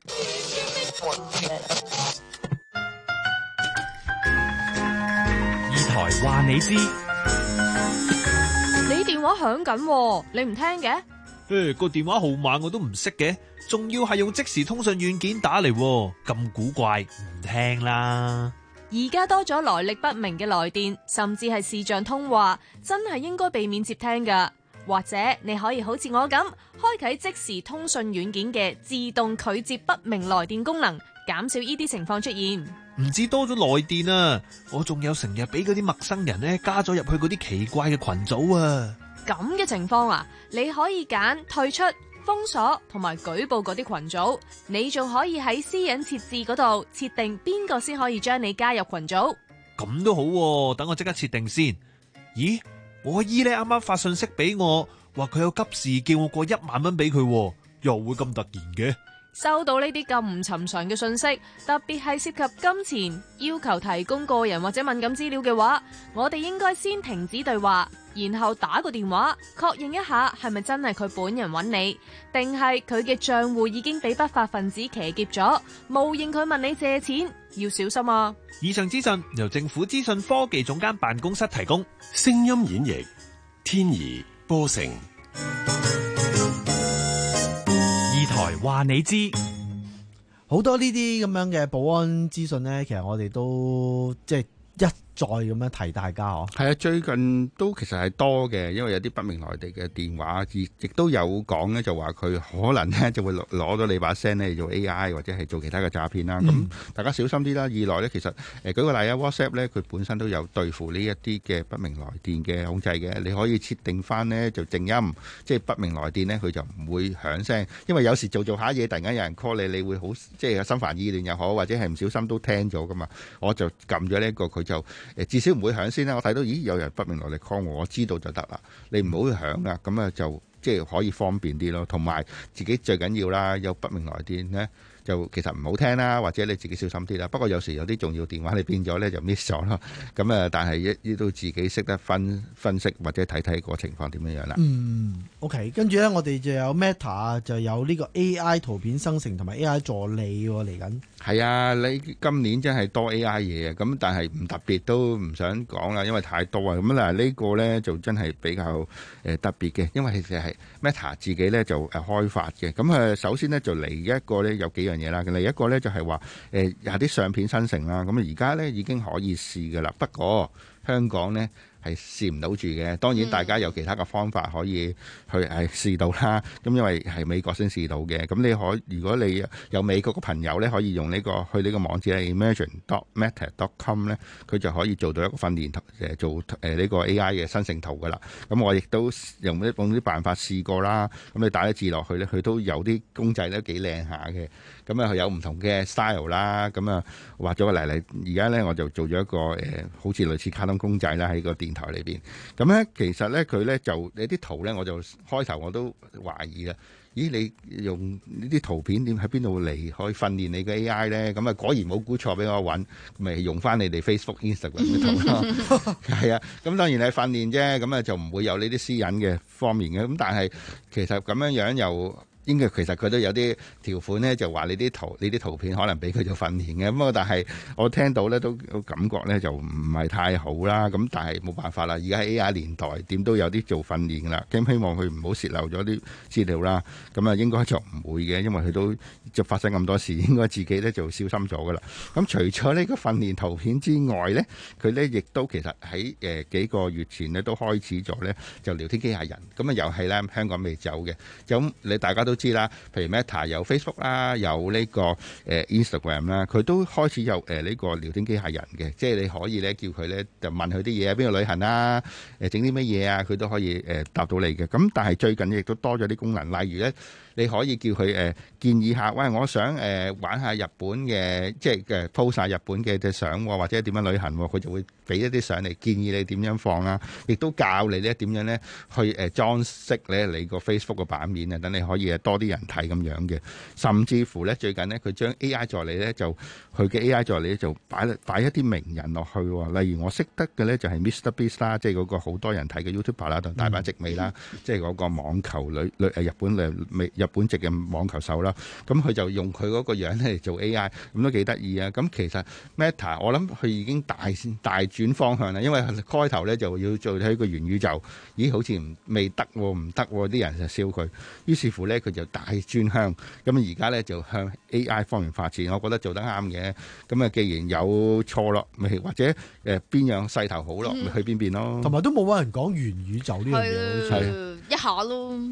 Speaker 7: 二台話你知，
Speaker 8: 你電話響緊，你唔聽嘅？
Speaker 20: 誒，個電話號碼我都唔識嘅。仲要係用即時通訊軟件打嚟，咁古怪，唔聽啦。
Speaker 8: 而家多咗來歷不明嘅來電，甚至係視像通話，真係應該避免接聽噶。或者你可以好似我咁，開啟即時通訊軟件嘅自動拒接不明來電功能，減少呢啲情況出現。
Speaker 20: 唔止多咗來電啊，我仲有成日俾嗰啲陌生人咧加咗入去嗰啲奇怪嘅群組啊。
Speaker 8: 咁嘅情況啊，你可以揀退出、封鎖同埋舉報嗰啲群組，你仲可以喺私隱設置嗰度設定邊個先可以將你加入群組。
Speaker 20: 咁都好喎，等我即刻設定先。咦，我阿姨咧啱啱發信息俾我，話佢有急事叫我過一萬蚊俾佢，又會咁突然嘅？
Speaker 8: 收到呢啲咁唔尋常嘅信息，特別係涉及金錢，要求提供個人或者敏感資料嘅話，我哋應該先停止對話，然後打個電話確認一下係咪真係佢本人揾你，定係佢嘅賬戶已經俾不法分子騎劫咗，冒認佢問你借錢，要小心啊！
Speaker 20: 以上資訊由政府資訊科技總監辦公室提供。
Speaker 1: 聲音演繹天怡波成。
Speaker 10: 台話你知，
Speaker 14: 好多呢啲咁樣嘅保安資訊呢，其實我哋都即係一再咁樣提大家哦。
Speaker 19: 係啊，最近都其實係多嘅，因為有啲不明來地嘅電話，亦亦都有講咧，就話佢可能咧就會攞攞到你把聲咧做 A I 或者係做其他嘅詐騙啦。咁、嗯、大家小心啲啦。二來咧，其實誒舉個例啊 ，WhatsApp 咧佢本身都有對付呢一啲嘅不明來電嘅控制嘅，你可以設定翻咧就靜音，即係不明來電咧佢就唔會響聲。因為有時做做下嘢，突然間有人 call 你，你會好即係心煩意亂又好，或者係唔小心都聽咗噶嘛。我就撳咗呢一個，佢就誒至少唔會響先啦。我睇到咦有人不明來歷 call 我，我知道就得啦。你唔好響啦，咁啊就即係可以方便啲咯。同埋自己最緊要啦，有不明來電呢，就其實唔好聽啦，或者你自己小心啲啦。不過有時有啲重要電話你變咗呢就 miss 咗咯。咁啊，但係一都自己識得分分析或者睇睇個情況點樣樣啦。
Speaker 14: 嗯 ，OK， 跟住呢，我哋就有 Meta 就有呢個 A I 圖片生成同埋 A I 助理嚟緊。
Speaker 19: 係啊，你今年真係多 A I 嘢啊！咁但係唔特別都唔想講啦，因為太多啊。咁嗱呢個呢就真係比較誒特別嘅，因為其實係 Meta 自己呢就誒開發嘅。咁誒首先呢就嚟一個呢有幾樣嘢啦。嚟一個呢就係話誒有啲相片生成啦。咁而家呢已經可以試㗎啦。不過香港呢係試唔到住嘅，當然大家有其他嘅方法可以去係試到啦。咁因為係美國先試到嘅，咁你可如果你有美國嘅朋友咧，可以用呢、呢個去呢個網址咧 imagine dot meta dot com 咧，佢就可以做到一個訓練圖誒做誒呢個 A I 嘅生成圖噶啦。咁我亦都用一用啲辦法試過啦。咁你打啲字落去咧，佢都有啲公仔咧幾靚下嘅。咁啊，佢有唔同嘅 style 啦。咁啊，畫咗個嚟嚟，而家咧我就做咗一個誒、呃，好似類似卡通公仔啦，喺個電台裏邊。咁咧，其實咧佢咧就有啲圖咧，我就開頭我都懷疑啦。咦，你用呢啲圖片點喺邊度嚟可以訓練你嘅 A I 咧？咁啊，果然冇估錯俾我揾，咪用翻你哋 Facebook、Instagram 嘅圖咯。係啊，咁當然係訓練啫，咁啊就唔會有呢啲私隱嘅方面嘅。咁但係其實咁樣樣又。應該其實佢都有啲條款咧，就話你啲圖、你啲圖片可能俾佢做訓練嘅。咁啊，但係我聽到咧都感覺咧就唔係太好啦。咁但係冇辦法啦，而家喺 A I 年代，點都有啲做訓練噶啦。咁希望佢唔好洩漏咗啲資料啦。咁啊，應該就唔會嘅，因為佢都就發生咁多事，應該自己咧就小心咗噶啦。咁除咗呢個訓練圖片之外咧，佢咧亦都其實喺誒幾個月前咧都開始咗咧就聊天機械人。咁啊又係咧香港未走嘅。咁你大家都知啦，譬如 Meta 有 Facebook 啦，有呢個誒 Instagram 啦，佢都開始有誒呢個聊天機械人嘅，即係你可以咧叫佢咧就問佢啲嘢，邊度旅行啊，誒整啲乜嘢啊，佢都可以誒答到你嘅。咁但係最近亦都多咗啲功能，例如咧你可以叫佢誒建議下，喂，我想誒玩下日本嘅，即係嘅 po 曬日本嘅隻相，或者點樣旅行，佢就會俾一啲相嚟建議你點樣放啦，亦都教你咧點樣咧去誒裝飾咧你個 Facebook 個版面啊，等你可以多啲人睇咁樣嘅。甚至乎咧最近咧佢將 A I 助理咧就佢嘅 A I 助理咧就擺擺一啲名人落去，例如我識得嘅咧就係 Mister Beast 啦，即係嗰個好多人睇嘅 YouTuber 啦，同大阪直美啦，嗯、即係嗰個網球女女誒日本誒日本籍嘅網球手啦。咁佢就用佢嗰個樣咧嚟做 A I， 咁都幾得意啊！咁其實 Meta 我諗佢已經大大轉方向啦，因為開頭咧就要做喺個元宇宙，咦好似唔未得喎，唔得喎，啲人就笑佢。於是乎咧佢就大轉向，咁而家咧就向 A I 方面發展，我覺得做得啱嘅。咁啊，既然有錯咯，咪或者誒邊樣勢頭好咯，咪、嗯、去邊邊咯。
Speaker 14: 同埋都冇乜人講元宇宙呢樣嘢，
Speaker 4: 係一下咯。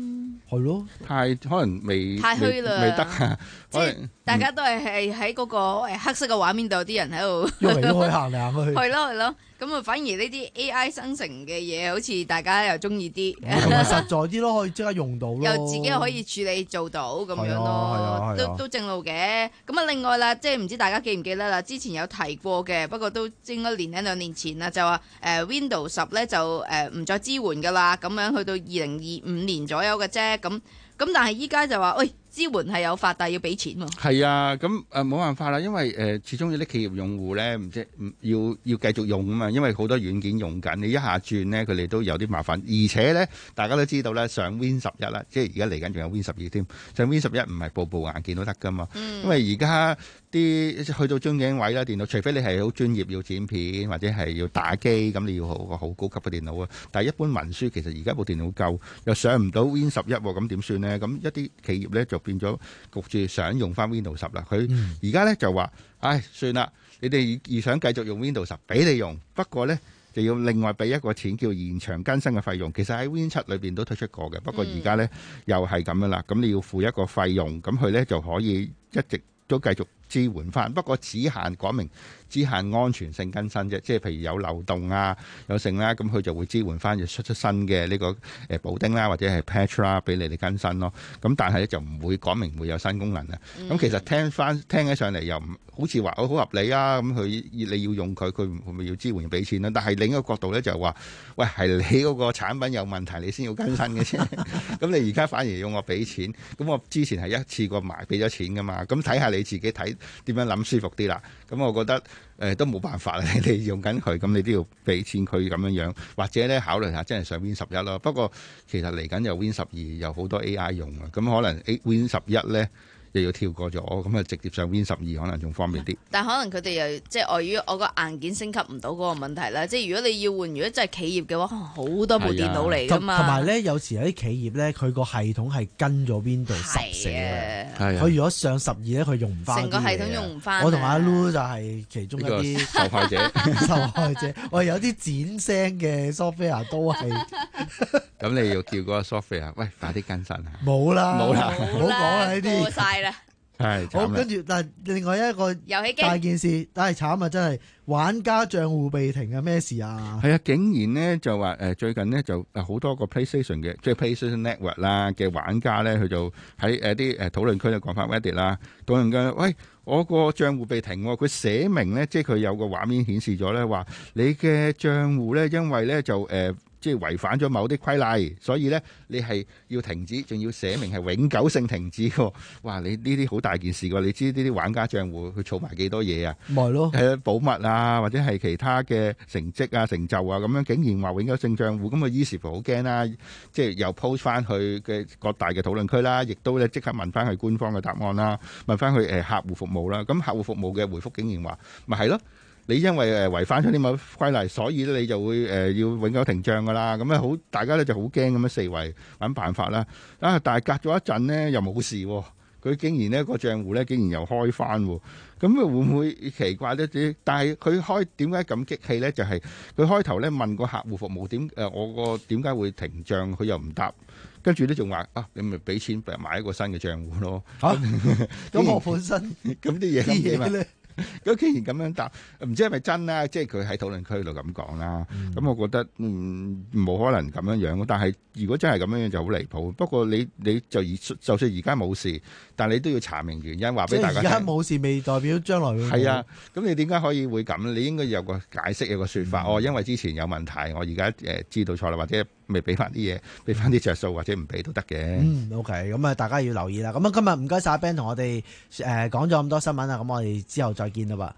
Speaker 14: 係咯，
Speaker 19: 太可能未
Speaker 4: 太虛啦，
Speaker 19: 未得啊！
Speaker 4: 即係大家都係係喺嗰個誒黑色嘅畫面度，啲人喺度
Speaker 14: 喐嚟喐去行嚟行去。
Speaker 4: 係咯係咯，咁啊反而呢啲 A I 生成嘅嘢，好似大家又中意啲，
Speaker 14: 同埋實在啲咯，可以即刻用到咯。
Speaker 4: 又自己又可以處理做到咁樣咯，
Speaker 14: 啊啊、
Speaker 4: 都都正路嘅。咁啊另外啦，即係唔知大家記唔記得啦？之前有提過嘅，不過都應該年一兩年前啦，就話誒、呃、Windows 十咧就誒唔、呃、再支援噶啦，咁樣去到二零二五年左右嘅啫，咁咁但係依家就話，喂，支援係有法，但係要俾錢喎。
Speaker 19: 係啊，咁誒冇辦法啦，因為誒、呃、始終有啲企業用戶咧，唔即唔要要繼續用啊嘛，因為好多軟件用緊，你一下轉咧，佢哋都有啲麻煩，而且咧大家都知道咧，上 Win 十一啦，即係而家嚟緊仲有 Win 十二添，上 Win 十一唔係部部硬件都得噶嘛，嗯、因為而家啲去到樽頸位啦，電腦除非你係好專業要剪片或者係要打機，咁你要好個好高級嘅電腦啊，但係一般文書其實而家部電腦夠，又上唔到 Win 十一，咁點算呢？咁一啲企業咧就變咗焗住想用翻 Windows 十啦。佢而家咧就話，唉，算啦，你哋而想繼續用 Windows 十，俾你用，不過咧就要另外俾一個錢叫延長更新嘅費用。其實喺 Win 七裏邊都推出過嘅，不過而家咧又係咁樣啦。咁你要付一個費用，咁佢咧就可以一直都繼續支援翻，不過只限講明只限安全性更新啫，即係譬如有漏洞啊、有剩啦，咁佢就會支援翻，就出出新嘅呢個誒補丁啦，或者係 patch 啦，俾你哋更新咯。咁但係咧就唔會講明會有新功能啊。咁、嗯、其實聽翻聽起上嚟又唔好似話好合理啊。咁佢你要用佢，佢會唔會要支援要俾錢咧？但係另一個角度咧就係話，喂，係你嗰個產品有問題，你先要更新嘅啫。咁你而家反而要我俾錢，咁我之前係一次過買俾咗錢噶嘛。咁睇下你自己睇點樣諗舒服啲啦。咁我覺得誒、呃、都冇辦法啦，你哋用緊佢，咁你都要俾錢佢咁樣樣，或者咧考慮下真係上 Win 十一咯。不過其實嚟緊有 Win 十二，有好多 A I 用啊，咁可能 Win 十一咧又要跳過咗，咁啊直接上 Win 十二可能仲方便啲。
Speaker 4: 但可能佢哋又即係礙於我個硬件升級唔到嗰個問題啦。即係如果你要換，如果真係企業嘅話，好多部電腦嚟噶嘛。同埋咧，有時有啲企業咧，佢個系統係跟咗 Windows 十寫嘅。佢如果上十二咧，佢用唔翻。成個系統用唔翻。我同阿 Lu 就係其中一啲
Speaker 19: 受害者。
Speaker 14: 受害者，我有啲剪聲嘅 software 都係。
Speaker 19: 咁你要叫嗰個 software， 喂，快啲更新啊！
Speaker 14: 冇啦，
Speaker 19: 冇啦，
Speaker 14: 唔好講啦呢啲。
Speaker 4: 過曬啦。
Speaker 19: 係
Speaker 14: 好，跟住但係另外一個大件事，但係慘啊！真係玩家賬戶被停啊！咩事啊？
Speaker 19: 係啊，竟然呢就話誒最近呢就好多個 PlayStation 嘅即係 PlayStation Network 啦嘅玩家咧，佢就喺誒啲誒討論區度講翻 Reddit 啦，討論緊喂，我個賬戶被停，佢寫明咧，即係佢有個畫面顯示咗咧，話你嘅賬戶咧因為咧就誒。呃即係違反咗某啲規例，所以咧你係要停止，仲要寫明係永久性停止喎。哇！你呢啲好大件事㗎，你知呢啲玩家賬戶佢儲埋幾多嘢啊？
Speaker 14: 咪係咯，
Speaker 19: 係保密啊，或者係其他嘅成績啊、成就啊咁樣，竟然話永久性賬戶，咁啊於是乎好驚啦，即係又 post 翻去嘅各大嘅討論區啦，亦都咧即刻問翻佢官方嘅答案啦，問翻佢誒客戶服務啦。咁客戶服務嘅回覆竟然話，咪係咯。你因為誒違反咗啲某規例，所以咧你就會誒要永久停帳噶啦。咁咧好，大家咧就好驚咁樣四圍揾辦法啦。啊，但係隔咗一陣呢，又冇事喎。佢竟然呢個賬戶咧竟然又開翻喎。咁啊會唔會奇怪咧？但係佢開點解咁激氣咧？就係佢開頭咧問個客戶服務點誒，我個點解會停帳？佢又唔答，跟住咧仲話啊，你咪俾錢買一個新嘅賬戶咯。嚇、啊，
Speaker 14: 咁我本身
Speaker 19: 咁啲嘢咁點啊？咁既然咁樣答，唔知係咪真啦？即係佢喺討論區度咁講啦。咁、嗯、我覺得嗯冇可能咁樣樣。但係如果真係咁樣樣就好離譜。不過你你就而就算而家冇事，但你都要查明原因，話俾大家聽。而家冇事未代表將來會冇。係啊，咁你點解可以會咁？你應該有個解釋，有個説法。嗯、哦，因為之前有問題，我而家誒知道錯啦，或者未俾翻啲嘢，俾翻啲着數，或者唔俾都得嘅。
Speaker 14: 嗯 OK， 咁啊，大家要留意啦。咁啊，今日唔該晒 Ben 同我哋誒講咗咁多新聞啦。咁我哋之後再見啦噃。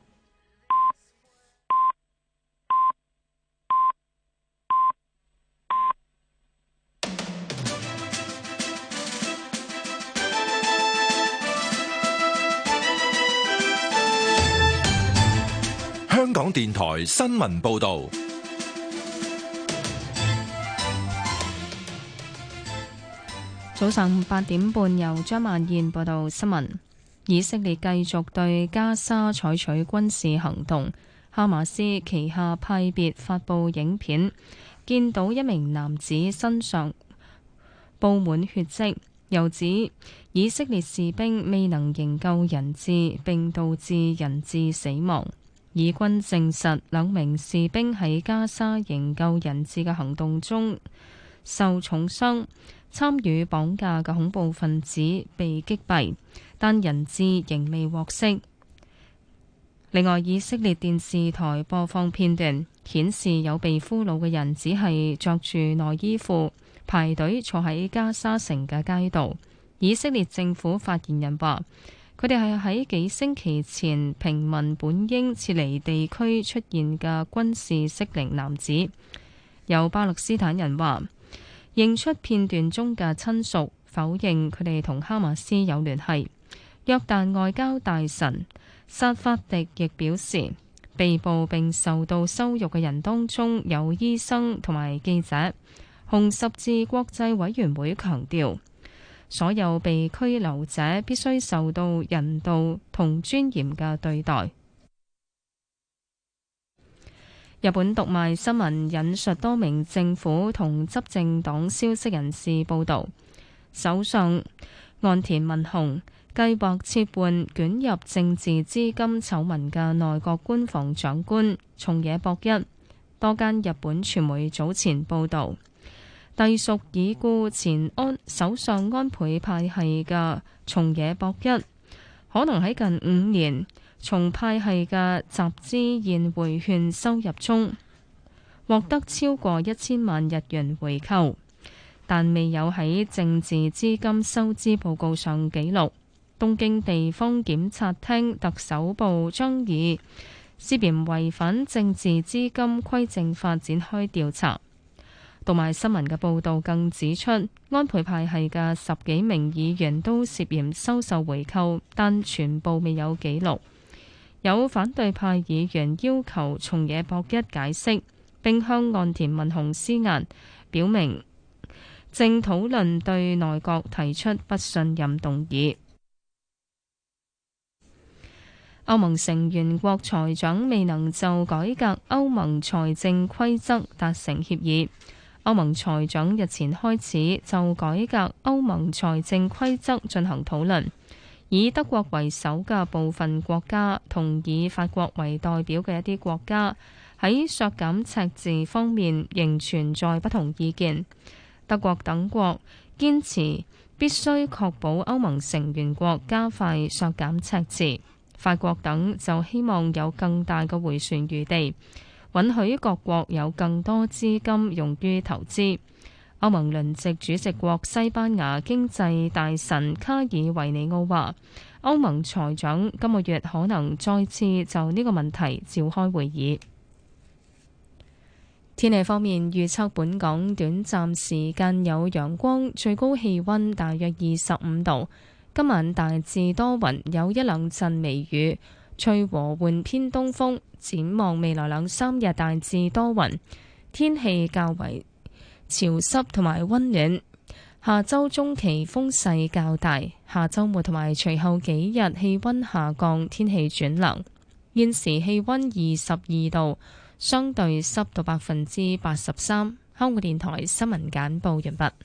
Speaker 1: 香港電台新聞報道。
Speaker 9: 早上八點半，由張曼燕報道新聞。以色列繼續對加沙採取軍事行動，哈馬斯旗下派別發布影片，見到一名男子身上布滿血跡，又指以色列士兵未能營救人質，並導致人質死亡。以軍證實兩名士兵喺加沙營救人質嘅行動中受重傷，參與綁架嘅恐怖分子被擊斃，但人質仍未獲釋。另外，以色列電視台播放片段，顯示有被俘虜嘅人只係着住內衣褲排隊坐喺加沙城嘅街道。以色列政府發言人話，佢哋係喺幾星期前平民本應撤離地區出現嘅軍事適齡男子。有巴勒斯坦人話，認出片段中嘅親屬，否認佢哋同哈馬斯有聯繫。約旦外交大臣薩法迪亦表示，被捕並受到羞辱嘅人當中有醫生同埋記者。紅十字國際委員會強調，所有被拘留者必須受到人道同尊嚴嘅對待。日本讀賣新聞引述多名政府同執政黨消息人士報導，首相岸田文雄計劃撤換捲入政治資金醜聞嘅內閣官房長官松野博一。多間日本傳媒早前報導，隸屬已故前安首相安倍派系嘅松野博一，可能喺近五年從派系嘅集資宴會券收入中獲得超過一千萬日元回扣，但未有喺政治資金收支報告上記錄。東京地方檢察廳特首部將以涉嫌違反政治資金規正法展開調查。讀賣新聞嘅報導更指出，安倍派系嘅十幾名議員都涉嫌收受回扣，但全部未有記錄。有反對派議員要求松野博一解釋，並向岸田文雄施壓，表明正討論對內閣提出不信任動議。歐盟成員國財長未能就改革歐盟財政規則達成協議。歐盟財長日前開始就改革歐盟財政規則進行討論，以德國為首嘅部分國家同以法國為代表嘅一啲國家喺削減赤字方面仍存在不同意見。德國等國堅持必須確保歐盟成員國加快削減赤字。法國等就希望有更大嘅迴旋餘地，允許各國有更多資金用於投資。歐盟輪值主席國西班牙經濟大臣卡爾維尼奧話，歐盟財長今個月可能再次就呢個問題召開會議。天氣方面，預測本港短暫時間有陽光，最高氣溫大約二十五度。今晚大致多雲，有一兩陣微雨，吹和緩偏東風。展望未來兩三日大致多雲，天氣較為潮濕同埋溫暖。下周中期風勢較大，下周末同埋隨後幾日氣溫下降，天氣轉涼。現時氣溫二十二度，相對濕度百分之八十三。香港電台新聞簡報完畢。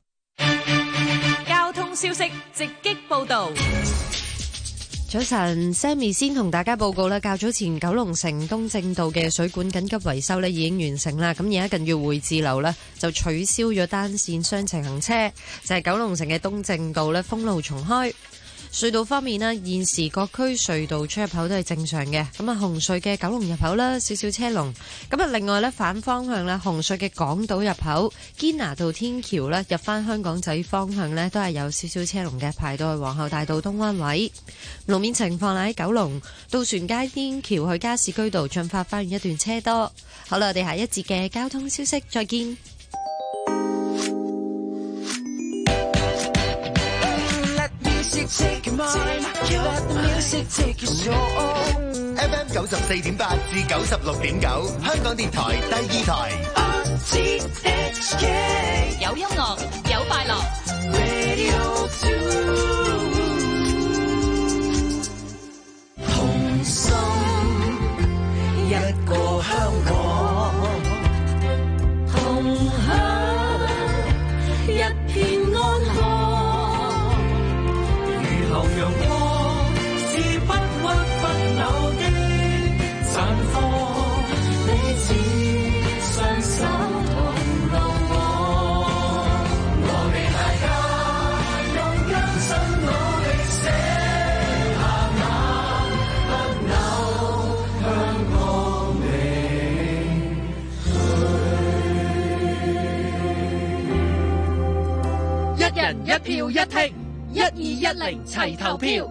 Speaker 8: 交通消息直擊報道。
Speaker 21: 早晨 ，Sammy 先同大家報告啦。較早前九龍城東正道嘅水管緊急維修咧已經完成啦。咁而家近住匯智樓咧就取消咗單線雙程行車，就係九龍城嘅東正道咧封路重開。隧道方面咧，現時各區隧道出入口都係正常嘅。咁啊，紅隧嘅九龍入口啦，少少車龍。咁啊，另外咧反方向咧，紅隧嘅港島入口堅拿道天橋咧入翻香港仔方向咧，都係有少少車龍嘅，排到去皇后大道東灣位。路面情況喺九龍渡船街天橋去加士居道進發花園一段車多。好啦，我哋下一節嘅交通消息再見。
Speaker 16: Take your mind, let the music take your soul. F M 九十四點八至九十六點九，香港電台第二台。R T H K
Speaker 8: 有音樂，有快樂。
Speaker 16: Radio two 同心一個香港，同享一片。
Speaker 17: 人一票一剔，一二一零齊投票。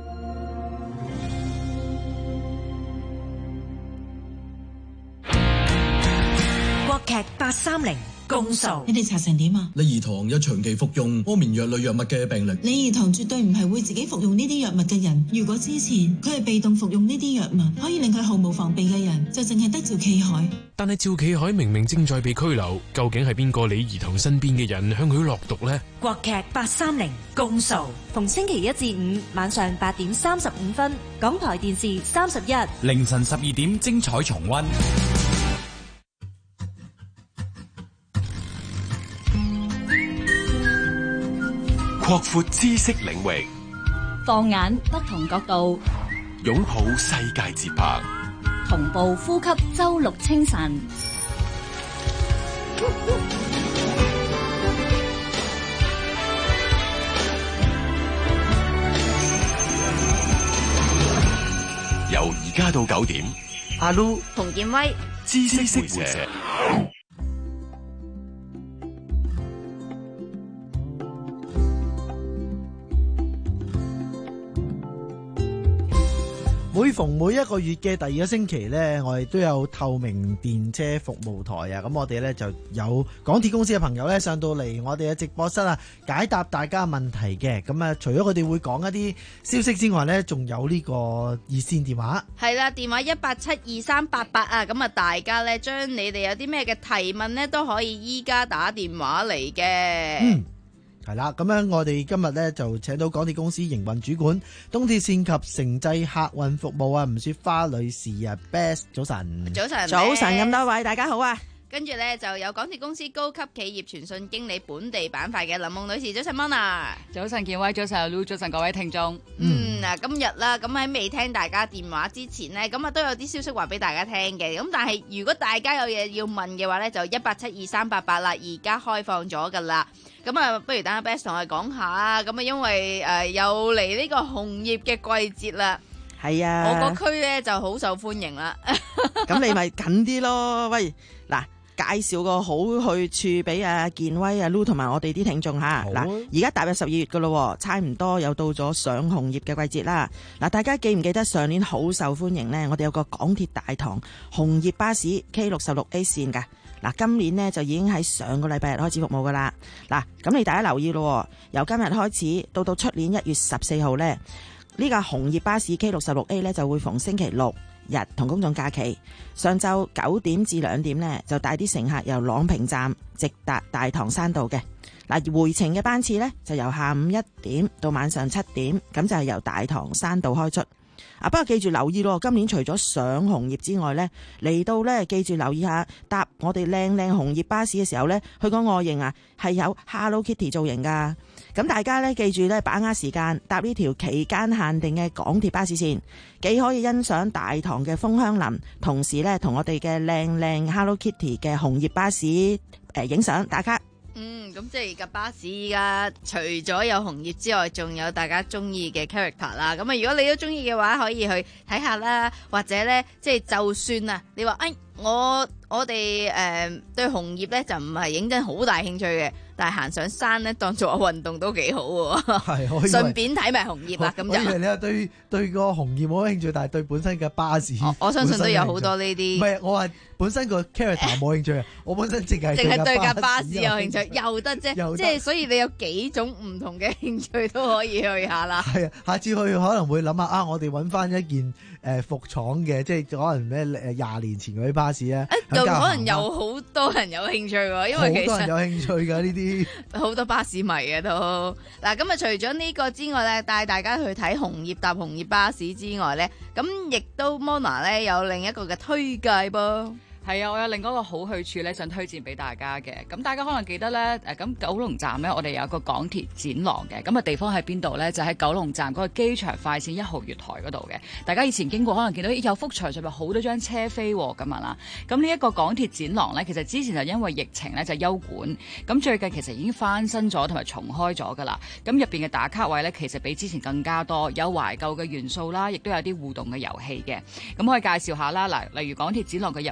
Speaker 11: 國劇八三零公訴，
Speaker 22: 你哋查成點啊？
Speaker 23: 李怡堂有長期服用安眠藥類藥物嘅病歷。
Speaker 22: 李怡堂絕對唔係會自己服用呢啲藥物嘅人。如果之前佢係被動服用呢啲藥物，可以令佢毫無防備嘅人，就淨係得趙啟海。
Speaker 24: 但係趙啟海明明正在被拘留，究竟係邊個李怡堂身邊嘅人向佢落毒呢？
Speaker 11: 國劇八三零公訴，
Speaker 25: 逢星期一至五晚上八點三十五分，港台電視三十一，
Speaker 10: 凌晨十二點精彩重溫。
Speaker 1: 擴闊知識領域，
Speaker 2: 放眼不同角度，
Speaker 1: 擁抱世界節拍，
Speaker 2: 同步呼吸周六清晨。
Speaker 1: 由而家到九點，
Speaker 14: 阿 Lu
Speaker 2: 洪建威，
Speaker 1: 知識活社。
Speaker 14: 每逢每一個月嘅第二個星期呢，我哋都有透明電車服務台啊！咁我哋呢就有港鐵公司嘅朋友呢上到嚟我哋嘅直播室啊，解答大家問題嘅。咁啊，除咗佢哋會講一啲消息之外呢，仲有呢個熱線電話。
Speaker 4: 係啦，電話一八七二三八八啊！咁啊，大家呢將你哋有啲咩嘅提問呢，都可以依家打電話嚟嘅。
Speaker 14: 嗯。係啦，咁樣我哋今日咧就請到港鐵公司營運主管、東鐵線及城際客運服務啊，吳雪花女士啊 ，Best 早晨，
Speaker 4: 早晨，
Speaker 26: 早晨咁多位，大家好啊！
Speaker 4: 跟住咧就有港鐵公司高級企業傳訊經理本地板塊嘅林夢女士，早晨 Mona，
Speaker 27: 早晨建威，早晨 Lu， 早晨各位聽眾。
Speaker 4: 嗯，嗱，今日啦，咁喺未聽大家電話之前呢，咁啊都有啲消息話俾大家聽嘅。咁但係如果大家有嘢要問嘅話咧，就一八七二三八八啦，而家開放咗噶啦。咁啊，不如等阿 Best 同我哋講下。咁啊，因為誒、呃、又嚟呢個紅葉嘅季節啦。
Speaker 26: 係啊，
Speaker 4: 我個區咧就好受歡迎啦。
Speaker 26: 咁你咪近啲咯。喂，嗱。介紹個好去處俾阿健威、阿 Lu 同埋我哋啲聽眾嚇。嗱，而家踏入十二月噶咯，差唔多又到咗上紅葉嘅季節啦。嗱，大家記唔記得上年好受歡迎呢？我哋有個港鐵大堂紅葉巴士 K 六十六 A 線㗎。嗱，今年呢就已經喺上個禮拜日開始服務噶啦。嗱，咁你大家留意咯，由今日開始到到出年一月十四號呢，呢架紅葉巴士 K 六十六 A 呢就會逢星期六日同公眾假期，上晝九點至兩點呢，就帶啲乘客由朗屏站直達大棠山道嘅。嗱，回程嘅班次呢，就由下午一點到晚上七點，咁就係由大棠山道開出。啊，不過記住留意咯，今年除咗上紅葉之外呢，嚟到呢，記住留意下搭我哋靚靚紅葉巴士嘅時候呢，佢個外形啊係有 Hello Kitty 造型噶。咁大家呢，記住呢，把握時間搭呢條期間限定嘅港鐵巴士線，既可以欣賞大棠嘅楓香林，同時呢，同我哋嘅靚靚 Hello Kitty 嘅紅葉巴士誒影相打卡。
Speaker 4: 嗯，咁即係架巴士而家除咗有紅葉之外，仲有大家中意嘅 character 啦。咁啊，如果你都中意嘅話，可以去睇下啦。或者咧，即係就算啊，你話誒、哎，我我哋誒、呃、對紅葉咧就唔係認真好大興趣嘅，但係行上山咧當做運動都幾好喎。係，順便睇埋紅葉啦。咁就我以為
Speaker 14: 你話對對個紅葉冇興趣，但係對本身嘅巴士，
Speaker 4: 我，我相信都有好多呢啲。
Speaker 14: 唔係，我話本身個 character 冇興趣啊，我本身淨係
Speaker 4: 淨係對架巴士有興趣，又得啫。
Speaker 14: 又
Speaker 4: 即係所以你有幾種唔同嘅興趣都可以去下啦。
Speaker 14: 係啊，下次去可能會諗下啊，我哋揾翻一件誒復廠嘅，即係可能咩誒廿年前嗰啲巴士啊，
Speaker 4: 又可能有好多人有興趣喎，因為其實
Speaker 14: 好多人有興趣㗎呢啲，
Speaker 4: 好多巴士迷嘅都。嗱，咁啊除咗呢個之外咧，帶大家去睇紅葉搭紅葉巴士之外咧，咁亦都 Mona 咧有另一個嘅推介噃。
Speaker 27: 係啊，我有另一個好去處咧，想推薦俾大家嘅。咁大家可能記得咧，誒咁九龍站咧，我哋有一個港鐵展廊嘅。咁啊地方喺邊度咧？就喺九龍站嗰個機場快線一號月台嗰度嘅。大家以前經過可能見到有幅牆上面好多張車飛咁啊啦。咁呢一個港鐵展廊咧，其實之前就因為疫情咧就休館，咁最近其實已經翻新咗同埋重開咗噶啦。咁入邊嘅打卡位咧，其實比之前更加多，有懷舊嘅元素啦，亦都有啲互動嘅遊戲嘅。咁可以介紹下啦，嗱，例如港鐵展廊嘅入口位置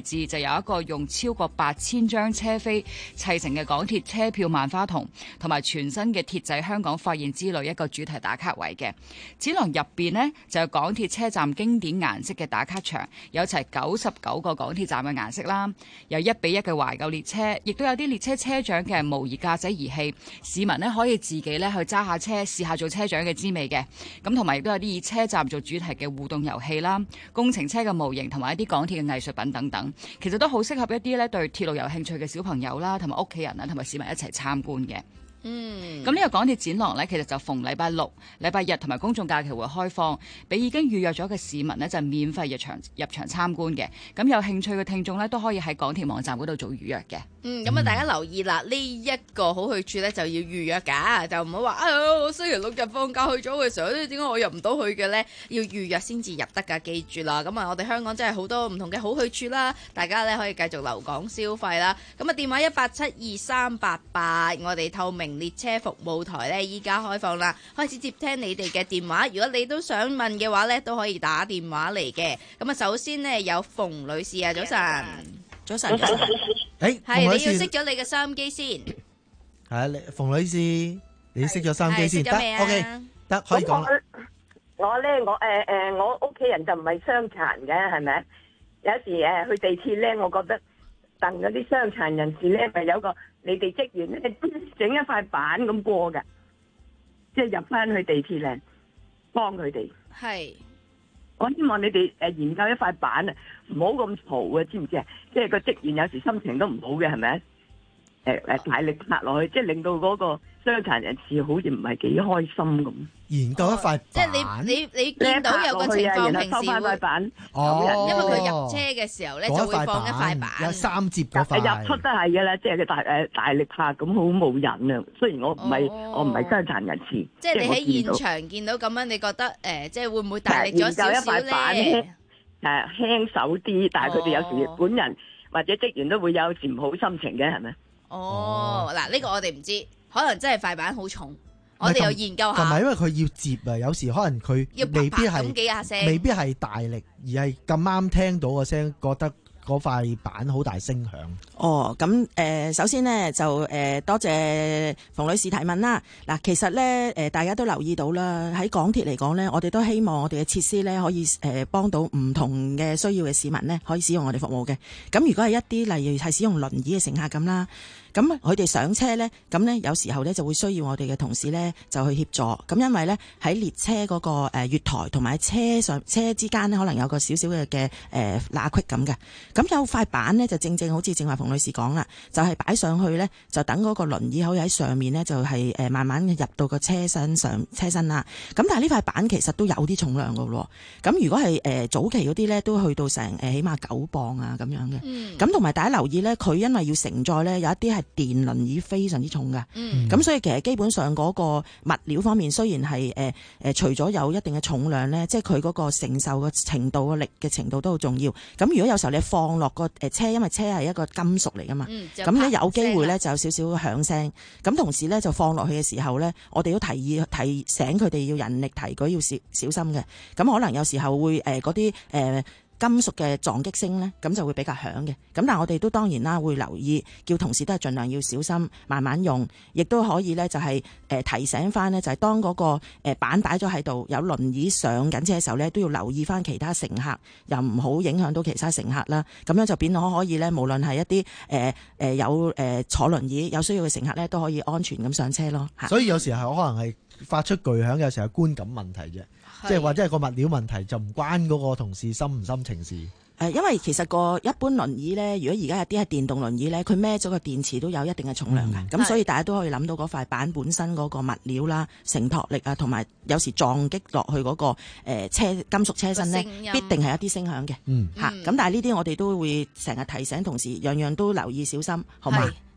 Speaker 27: 置就有一個用超過八千張車飛砌成嘅港鐵車票萬花筒，同埋全新嘅鐵仔香港發現之旅一個主題打卡位嘅展廊入邊呢，就有港鐵車站經典顏色嘅打卡牆，有齊九十九個港鐵站嘅顏色啦，有一比一嘅懷舊列車，亦都有啲列車車長嘅模擬駕駛儀器，市民呢可以自己咧去揸下車試下做車長嘅滋味嘅。咁同埋亦都有啲以車站做主題嘅互動遊戲啦，工程車嘅模型同埋一啲港鐵嘅藝術品等等，其實都好適合一啲咧對鐵路有興趣嘅小朋友啦，同埋屋企人啦，同埋市民一齊參觀嘅。嗯，咁呢個港鐵展廊呢，其實就逢禮拜六、禮拜日同埋公眾假期會開放，俾已經預約咗嘅市民呢，就免費入場入場參觀嘅。咁有興趣嘅聽眾呢，都可以喺港鐵網站嗰度做預約嘅。
Speaker 4: 嗯，咁啊，大家留意啦，呢、嗯、一個好去處呢，就要預約㗎，就唔好話啊，我星期六日放假去咗嘅時候，點解我入唔到去嘅呢？要預約先至入得㗎，記住啦。咁啊，我哋香港真係好多唔同嘅好去處啦，大家呢可以繼續留港消費啦。咁啊，電話一八七二三八八，我哋透明列車服務台呢，依家開放啦，開始接聽你哋嘅電話。如果你都想問嘅話呢，都可以打電話嚟嘅。咁啊，首先呢，有馮女士啊，早晨，
Speaker 26: 早晨，早晨。
Speaker 14: 誒，
Speaker 4: 係你要熄咗你嘅收音機先。
Speaker 14: 係啊，馮女士，你熄咗收音機先得。O K，得可以講啦。
Speaker 3: 我咧，我誒誒，我屋企人就唔係傷殘嘅，係咪？有時誒去地鐵咧，我覺得戥嗰啲傷殘人士咧，咪有個你哋職員咧整一塊板咁過㗎，即係入翻去地鐵咧幫佢哋。係。我希望你哋誒研究一塊板啊，唔好咁嘈啊，知唔知啊？即係個職員有時心情都唔好嘅，係咪？誒誒，大力拍落去，即係令到嗰個傷殘人士好似唔係幾開心咁。
Speaker 14: 研究一塊板，
Speaker 4: 即係你你你見到有個情況，平時會
Speaker 3: 板
Speaker 14: 哦，
Speaker 4: 因為佢入車嘅時候咧，就會放一塊板，
Speaker 14: 有三節嗰塊，
Speaker 3: 入出都係嘅啦，即係佢大誒大力拍咁，好冇癮啊！雖然我唔係我唔係傷殘人士，
Speaker 4: 即係你喺現場見到咁樣，你覺得誒，即係會唔會大力咗少少咧？
Speaker 3: 誒輕手啲，但係佢哋有時本人或者職員都會有時唔好心情嘅，係咪？
Speaker 4: 哦，嗱，呢個我哋唔知，可能真係塊板好重。我哋又研究下，
Speaker 14: 同埋因為佢要接啊，有時可能佢未必係未必係大力，而係咁啱聽到個聲，覺得嗰塊板好大聲響。
Speaker 26: 哦，咁誒、呃，首先呢，就誒、呃、多謝馮女士提問啦。嗱，其實咧誒、呃，大家都留意到啦，喺港鐵嚟講咧，我哋都希望我哋嘅設施咧可以誒幫到唔同嘅需要嘅市民咧，可以使用我哋服務嘅。咁如果係一啲例如係使用輪椅嘅乘客咁啦。咁佢哋上車呢，咁呢有時候呢就會需要我哋嘅同事呢就去協助。咁因為呢喺列車嗰個誒月台同埋車上車之間呢，可能有個少少嘅嘅誒罅隙咁嘅。咁有塊板呢，就正正好似正話馮女士講啦，就係擺上去呢，就等嗰個輪椅可以喺上面呢，就係誒慢慢入到個車身上車身啦。咁但係呢塊板其實都有啲重量㗎喎。咁如果係誒早期嗰啲呢，都去到成誒起碼九磅啊咁樣嘅。咁同埋大家留意呢，佢因為要承載呢，有一啲係電輪椅非常之重噶，咁、嗯、所以其實基本上嗰個物料方面雖然係誒誒，除咗有一定嘅重量咧，即係佢嗰個承受嘅程度、個力嘅程度都好重要。咁如果有時候你放落個誒車，因為車係一個金屬嚟噶嘛，咁咧、嗯、有機會咧就有少少響聲。咁同時咧就放落去嘅時候咧，我哋都提議提醒佢哋要人力提舉，要小小心嘅。咁可能有時候會誒嗰啲誒。呃金屬嘅撞擊聲呢，咁就會比較響嘅。咁但係我哋都當然啦，會留意，叫同事都係盡量要小心，慢慢用，亦都可以呢，就係誒提醒翻呢，就係當嗰個誒板擺咗喺度，有輪椅上緊車嘅時候呢，都要留意翻其他乘客，又唔好影響到其他乘客啦。咁樣就變可可以呢，無論係一啲誒誒有誒坐輪椅有需要嘅乘客呢，都可以安全咁上車咯。
Speaker 14: 所以有時候可能係發出巨響，有時候係觀感問題啫。即係或者係個物料問題，就唔關嗰個同事心唔心情事。
Speaker 26: 誒，因為其實個一般輪椅咧，如果而家有啲係電動輪椅咧，佢孭咗個電池都有一定嘅重量嘅，咁、嗯、所以大家都可以諗到嗰塊板本身嗰個物料啦、承托力啊，同埋有，有時撞擊落去嗰、那個誒、呃、車金屬車身咧，必定係一啲聲響嘅。嗯，嚇、嗯，咁但係呢啲我哋都會成日提醒同事，樣樣都留意小心，好嘛？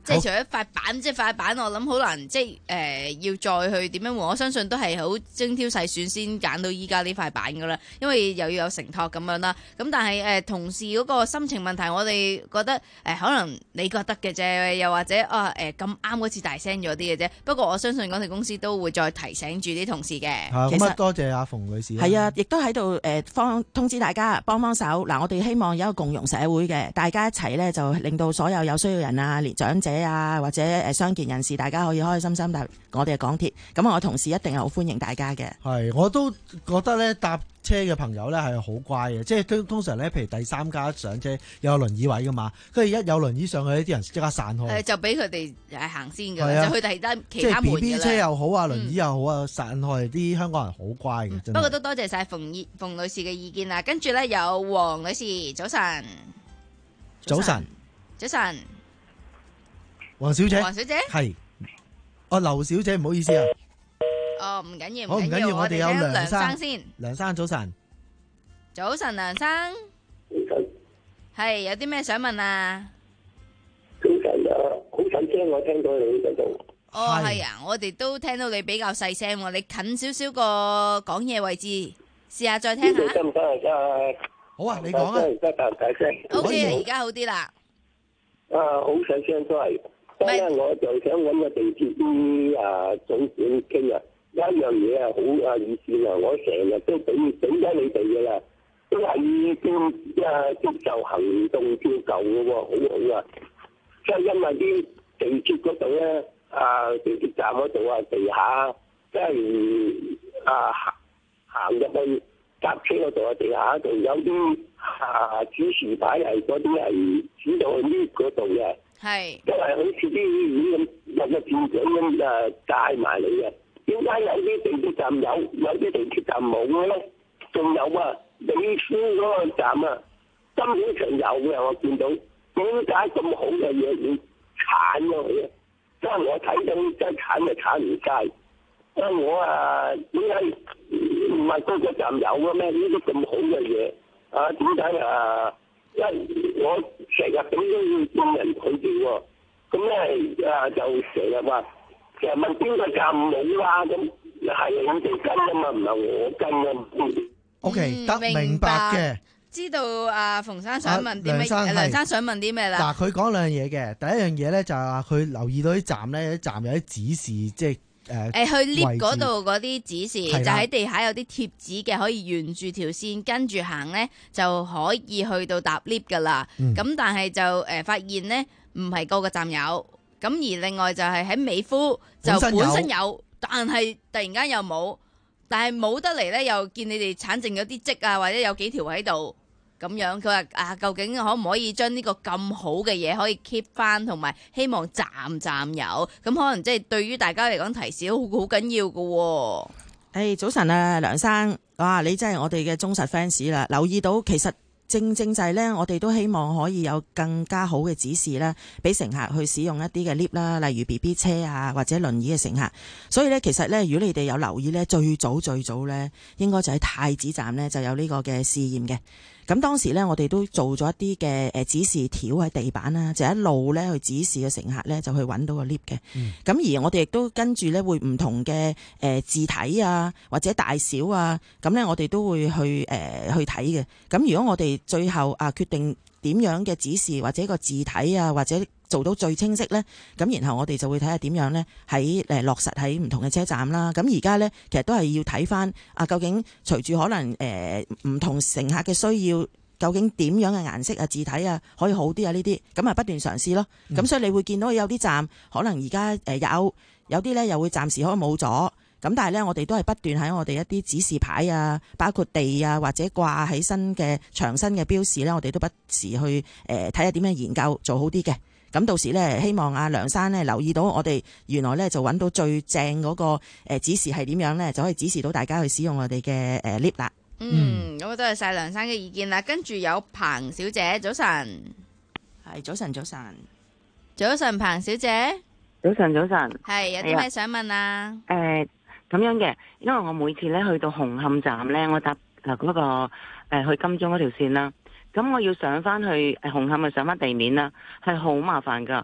Speaker 4: 即係除咗塊板，即係塊板，我諗好難，即係誒、呃、要再去點樣換。我相信都係好精挑細選先揀到依家呢塊板噶啦，因為又要有承托咁樣啦。咁但係誒、呃、同事嗰個心情問題，我哋覺得誒、呃、可能你覺得嘅啫，又或者啊誒咁啱嗰次大聲咗啲嘅啫。不過我相信港鐵公司都會再提醒住啲同事嘅。
Speaker 14: 係咁啊，多謝阿馮女士。
Speaker 26: 係啊，亦都喺度誒方通知大家幫幫手。嗱，我哋希望有一個共融社會嘅，大家一齊咧就令到所有有需要人啊、年長者啊或者誒傷健人士，大家可以開開心心搭我哋嘅港鐵。咁我同事一定係好歡迎大家嘅。
Speaker 14: 係，我都覺得咧搭車嘅朋友咧係好乖嘅，即係通常咧，譬如第三家上車有輪椅位噶嘛，跟住一有輪椅上去，啲人即刻散開。
Speaker 4: 誒，就俾佢哋誒行先㗎，
Speaker 14: 啊、
Speaker 4: 就去第單其
Speaker 14: 他門嘅啦。即係 B B 車又好啊，輪椅又好啊，嗯、散開啲香港人好乖嘅。真係。不
Speaker 4: 過都多謝晒馮馮女士嘅意見啦。跟住咧有黃女士，早晨。
Speaker 14: 早晨。
Speaker 4: 早晨。
Speaker 14: 黃小姐。
Speaker 4: 黃小姐。
Speaker 14: 係。哦，劉小姐，唔好意思啊。
Speaker 4: 哦，唔緊要，
Speaker 14: 好唔緊要，我哋有梁
Speaker 4: 梁
Speaker 14: 生
Speaker 4: 先。
Speaker 14: 梁生早晨，
Speaker 4: 早晨，梁生。
Speaker 5: 早晨。
Speaker 4: 係有啲咩想問啊？
Speaker 5: 早晨啊，好細聲，我聽到你喺度。
Speaker 4: 哦，係啊，我哋都聽到你比較細聲喎，你近少少個講嘢位置，試下再聽下。
Speaker 5: 得唔得啊？
Speaker 14: 好啊，你講啊。
Speaker 5: 得大大聲。
Speaker 4: O K，而家好啲啦。
Speaker 5: 啊，好細聲都係。得啦，我就想揾個地鐵啲啊總管傾啊。有一樣嘢啊，好啊意思啊，我成日都俾俾咗你哋噶啦，都係已經啊接受行動照舊嘅喎，好好啊！即係因為啲地鐵嗰度咧，啊地鐵站嗰度啊地下，即係啊行行入去搭車嗰度啊地下度有啲啊指示牌係嗰啲係指到去 lift 嗰度嘅，
Speaker 4: 係，
Speaker 5: 因為好似啲魚咁入個跳井咁啊帶埋你嘅。點解有啲地鐵站有，有啲地鐵站冇嘅咧？仲有啊，美孚嗰個站啊，根本上有嘅，我見到。點解咁好嘅嘢要鏟咗佢啊？即係我睇到真係鏟就鏟唔晒。啊我啊，點解唔係個個站有嘅咩？呢啲咁好嘅嘢啊，點解啊？因為我成日俾咗要人佢哋喎，咁咧啊就成日話。其實問邊個站冇啊？咁係你哋跟啊嘛，唔係我跟啊。
Speaker 14: O K， 得明白嘅。
Speaker 4: 知道阿馮生想問啲咩？
Speaker 14: 梁
Speaker 4: 梁生想問啲咩啦？
Speaker 14: 嗱，佢講兩樣嘢嘅。第一樣嘢咧就係話佢留意到啲站咧，啲站有啲指示，即係誒
Speaker 4: 誒去 lift 嗰度嗰啲指示，
Speaker 14: 就
Speaker 4: 喺地下有啲貼紙嘅，可以沿住條線跟住行咧，就可以去到搭 lift 噶啦。咁、嗯、但係就誒、呃、發現咧，唔係個個站有。咁而另外就係喺美孚就本身有，身有但係突然間又冇，但係冇得嚟咧，又見你哋鏟剩咗啲積啊，或者有幾條喺度咁樣。佢話啊，究竟可唔可以將呢個咁好嘅嘢可以 keep 翻，同埋希望站站有，咁可能即係對於大家嚟講提示好好緊要㗎喎。
Speaker 26: 誒，早晨啊，梁生，哇，你真係我哋嘅忠實 fans 啦，留意到其實。正正就係咧，我哋都希望可以有更加好嘅指示咧，俾乘客去使用一啲嘅 lift 啦，例如 B B 車啊，或者輪椅嘅乘客。所以咧，其實咧，如果你哋有留意咧，最早最早咧，應該就喺太子站咧就有呢個嘅試驗嘅。咁當時咧，我哋都做咗一啲嘅誒指示條喺地板啦，就一路咧去指示嘅乘客咧就去揾到個 lift 嘅。咁、嗯、而我哋亦都跟住咧會唔同嘅誒字體啊，或者大小啊，咁咧我哋都會去誒、呃、去睇嘅。咁如果我哋最後啊決定點樣嘅指示或者個字體啊，或者做到最清晰咧，咁然後我哋就會睇下點樣咧喺誒落實喺唔同嘅車站啦。咁而家咧其實都係要睇翻啊，究竟隨住可能誒唔、呃、同乘客嘅需要，究竟點樣嘅顏色啊、字體啊可以好啲啊？呢啲咁啊不斷嘗試咯。咁、嗯、所以你會見到有啲站可能而家誒有，有啲咧又會暫時可能冇咗。咁但係咧，我哋都係不斷喺我哋一啲指示牌啊，包括地啊，或者掛喺身嘅牆身嘅標示咧，我哋都不時去誒睇下點樣研究做好啲嘅。咁到時咧，希望阿梁生咧留意到我哋原來咧就揾到最正嗰個誒指示係點樣咧，就可以指示到大家去使用我哋嘅誒 lift 啦。
Speaker 4: 嗯，咁多謝晒梁生嘅意見啦。跟住有彭小姐，早晨，
Speaker 26: 係早晨，早晨，
Speaker 4: 早晨，彭小姐，
Speaker 6: 早晨，早晨，
Speaker 4: 係有啲咩想問啊？
Speaker 6: 誒、呃，咁樣嘅，因為我每次咧去到紅磡站咧，我搭嗱嗰個誒、呃、去金鐘嗰條線啦。咁我要上翻去誒紅磡，咪上翻地面啦，係好麻煩噶。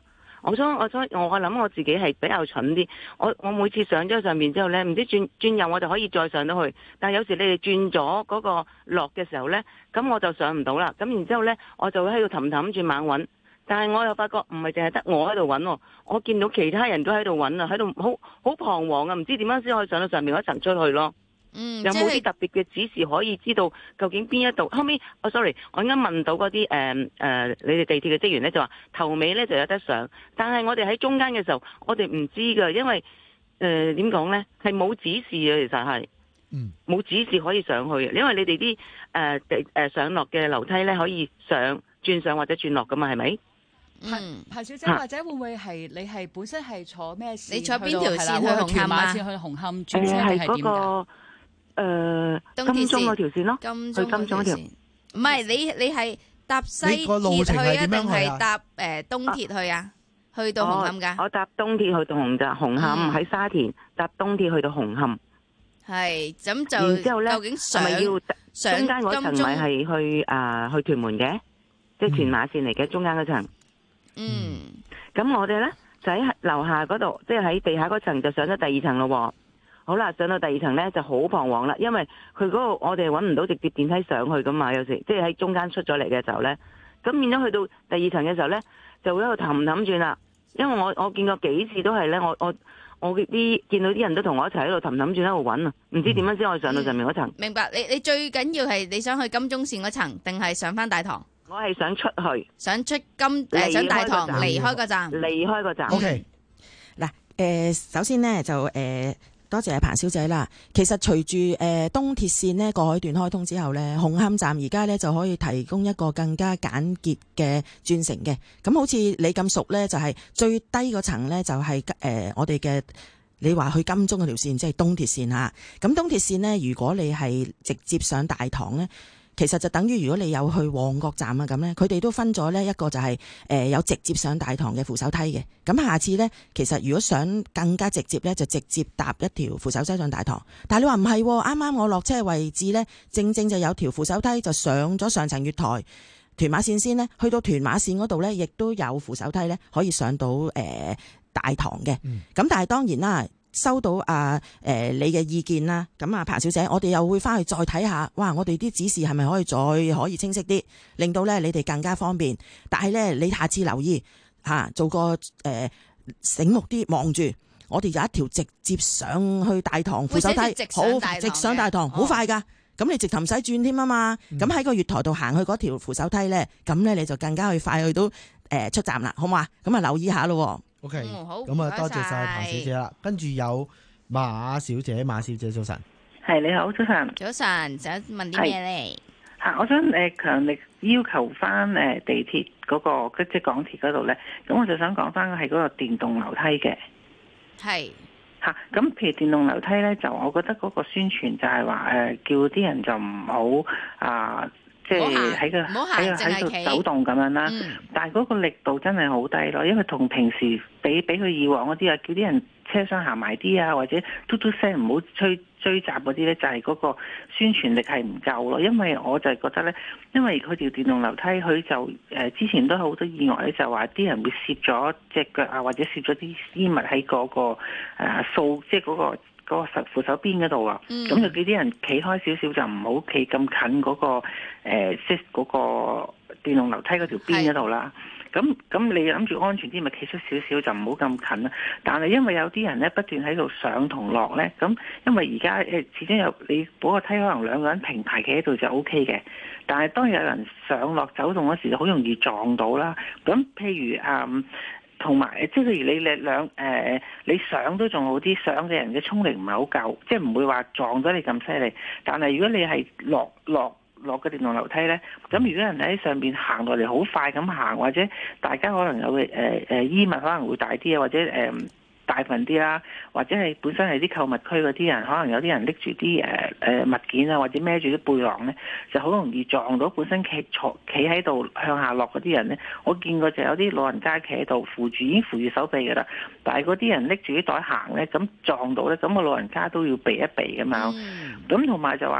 Speaker 6: 我想我想我諗我自己係比較蠢啲，我我每次上咗上面之後咧，唔知轉轉右我就可以再上到去，但係有時你哋轉咗嗰個落嘅時候咧，咁我就上唔到啦。咁然之後咧，我就會喺度氹氹轉猛揾，但係我又發覺唔係淨係得我喺度揾喎，我見到其他人都喺度揾啊，喺度好好彷徨啊，唔知點樣先可以上到上面嗰層出去咯。
Speaker 4: 嗯，
Speaker 6: 有冇啲特別嘅指示可以知道究竟邊一度？後尾哦 sorry，我啱啱問到嗰啲誒誒，你哋地鐵嘅職員咧就話頭尾咧就有得上，但係我哋喺中間嘅時候，我哋唔知㗎，因為誒點講咧係冇指示嘅，其實係，嗯，冇指示可以上去嘅，因為你哋啲誒地誒上落嘅樓梯咧可以上轉上或者轉落噶嘛，係咪？
Speaker 27: 嗯，彭小姐，或者會唔會係你係本身係坐咩線？
Speaker 4: 你坐邊條線去紅磡啊？
Speaker 27: 線去紅磡轉車定係點㗎？
Speaker 6: 誒、呃，金鐘嗰條線咯，
Speaker 4: 金
Speaker 6: 去金鐘嗰條，
Speaker 4: 唔係你你係搭西鐵去啊，定係搭誒東鐵去啊？去到紅磡㗎？
Speaker 6: 我搭東鐵去到紅磡，紅磡喺沙田搭東鐵去到紅磡。
Speaker 4: 係，咁就
Speaker 6: 然之後咧，
Speaker 4: 究竟上
Speaker 6: 係咪要
Speaker 4: 上
Speaker 6: 中間嗰層咪係去啊、呃、去屯門嘅，即係屯馬線嚟嘅中間嗰層。
Speaker 4: 嗯，
Speaker 6: 咁我哋咧就喺樓下嗰度，即係喺地下嗰層就上咗第二層咯。好啦，上到第二層咧就好彷徨啦，因為佢嗰個我哋揾唔到直接電梯上去噶嘛，有時即係喺中間出咗嚟嘅時候咧，咁變咗去到第二層嘅時候咧，就會喺度氹氹轉啦。因為我我見過幾次都係咧，我我我啲見到啲人都同我一齊喺度氹氹轉喺度揾啊，唔知點樣先可以上到上面嗰層。
Speaker 4: 嗯、明白，你你最緊要係你想去金鐘線嗰層，定係上翻大堂？
Speaker 6: 我係想出去，
Speaker 4: 想出金誒，想大堂離開個站，
Speaker 6: 離開個站。
Speaker 26: O K，嗱誒，首先呢，就誒。呃多謝彭小姐啦。其實隨住誒東鐵線呢過海段開通之後呢，紅磡站而家呢就可以提供一個更加簡潔嘅轉乘嘅。咁好似你咁熟呢，就係、是、最低嗰層呢，就係、是、誒、呃、我哋嘅你話去金鐘嗰條線，即係東鐵線嚇。咁東鐵線呢，如果你係直接上大堂呢，其實就等於如果你有去旺角站啊咁呢，佢哋都分咗呢一個就係誒有直接上大堂嘅扶手梯嘅。咁下次呢，其實如果想更加直接呢，就直接搭一條扶手梯上大堂。但係你話唔係，啱啱我落車嘅位置呢，正正就有條扶手梯就上咗上層月台屯馬線先呢，去到屯馬線嗰度呢，亦都有扶手梯呢，可以上到誒、呃、大堂嘅。咁、嗯、但係當然啦。收到啊誒、呃、你嘅意見啦，咁啊彭小姐，我哋又會翻去再睇下，哇！我哋啲指示係咪可以再可以清晰啲，令到咧你哋更加方便。但係咧，你下次留意嚇、啊，做個誒、呃、醒目啲，望住我哋有一條直接上去大堂扶手梯，好直上大堂，好快㗎。咁、哦、你直頭唔使轉添啊嘛。咁喺個月台度行去嗰條扶手梯咧，咁咧你就更加去快去到誒、呃、出站啦，好嘛？咁啊留意下咯。
Speaker 14: O K，咁啊多謝晒彭小姐啦，跟住有馬小姐，馬小姐早晨，
Speaker 7: 係你好，早晨，
Speaker 4: 早晨，想問啲咩咧？
Speaker 7: 吓，我想誒強力要求翻誒地鐵嗰、嗰個即係港鐵嗰度咧，咁我就想講翻係嗰個電動樓梯嘅，
Speaker 4: 係
Speaker 7: 吓，咁譬如電動樓梯咧，就我覺得嗰個宣傳就係話誒叫啲人就唔好啊。即係喺個喺個喺度走動咁樣啦，嗯、但係嗰個力度真係好低咯，因為同平時比比佢以往嗰啲啊，叫啲人車廂行埋啲啊，或者嘟嘟聲唔好追追閘嗰啲咧，就係、是、嗰個宣傳力係唔夠咯。因為我就係覺得咧，因為佢條電動樓梯佢就誒、呃、之前都好多意外咧，就話啲人會攝咗隻腳啊，或者攝咗啲衣物喺嗰、嗰個誒掃、呃，即係嗰、嗰個。嗰個扶手邊嗰度啊，咁、嗯、就叫啲人企開少少，就唔好企咁近嗰、那個即係嗰個電動樓梯嗰條邊嗰度啦。咁咁你諗住安全啲，咪企出少少就唔好咁近啦。但係因為有啲人咧不斷喺度上同落咧，咁因為而家誒始終有你嗰個梯可能兩個人平排企喺度就 O K 嘅，但係當有人上落走動嗰時就好容易撞到啦。咁譬如誒。嗯同埋，即係譬如你力量誒，你上都仲好啲，上嘅人嘅衝力唔係好夠，即係唔會話撞咗你咁犀利。但係如果你係落落落個電動樓梯咧，咁如果人喺上邊行落嚟好快咁行，或者大家可能有嘅誒誒衣物可能會大啲啊，或者誒。呃大份啲啦，或者係本身係啲購物區嗰啲人，可能有啲人拎住啲誒誒物件啊，或者孭住啲背囊咧，就好容易撞到本身企坐企喺度向下落嗰啲人咧。我見過就有啲老人家企喺度扶住，已經扶住手臂噶啦，但係嗰啲人拎住啲袋行咧，咁撞到咧，咁個老人家都要避一避噶嘛。咁同埋就話嗰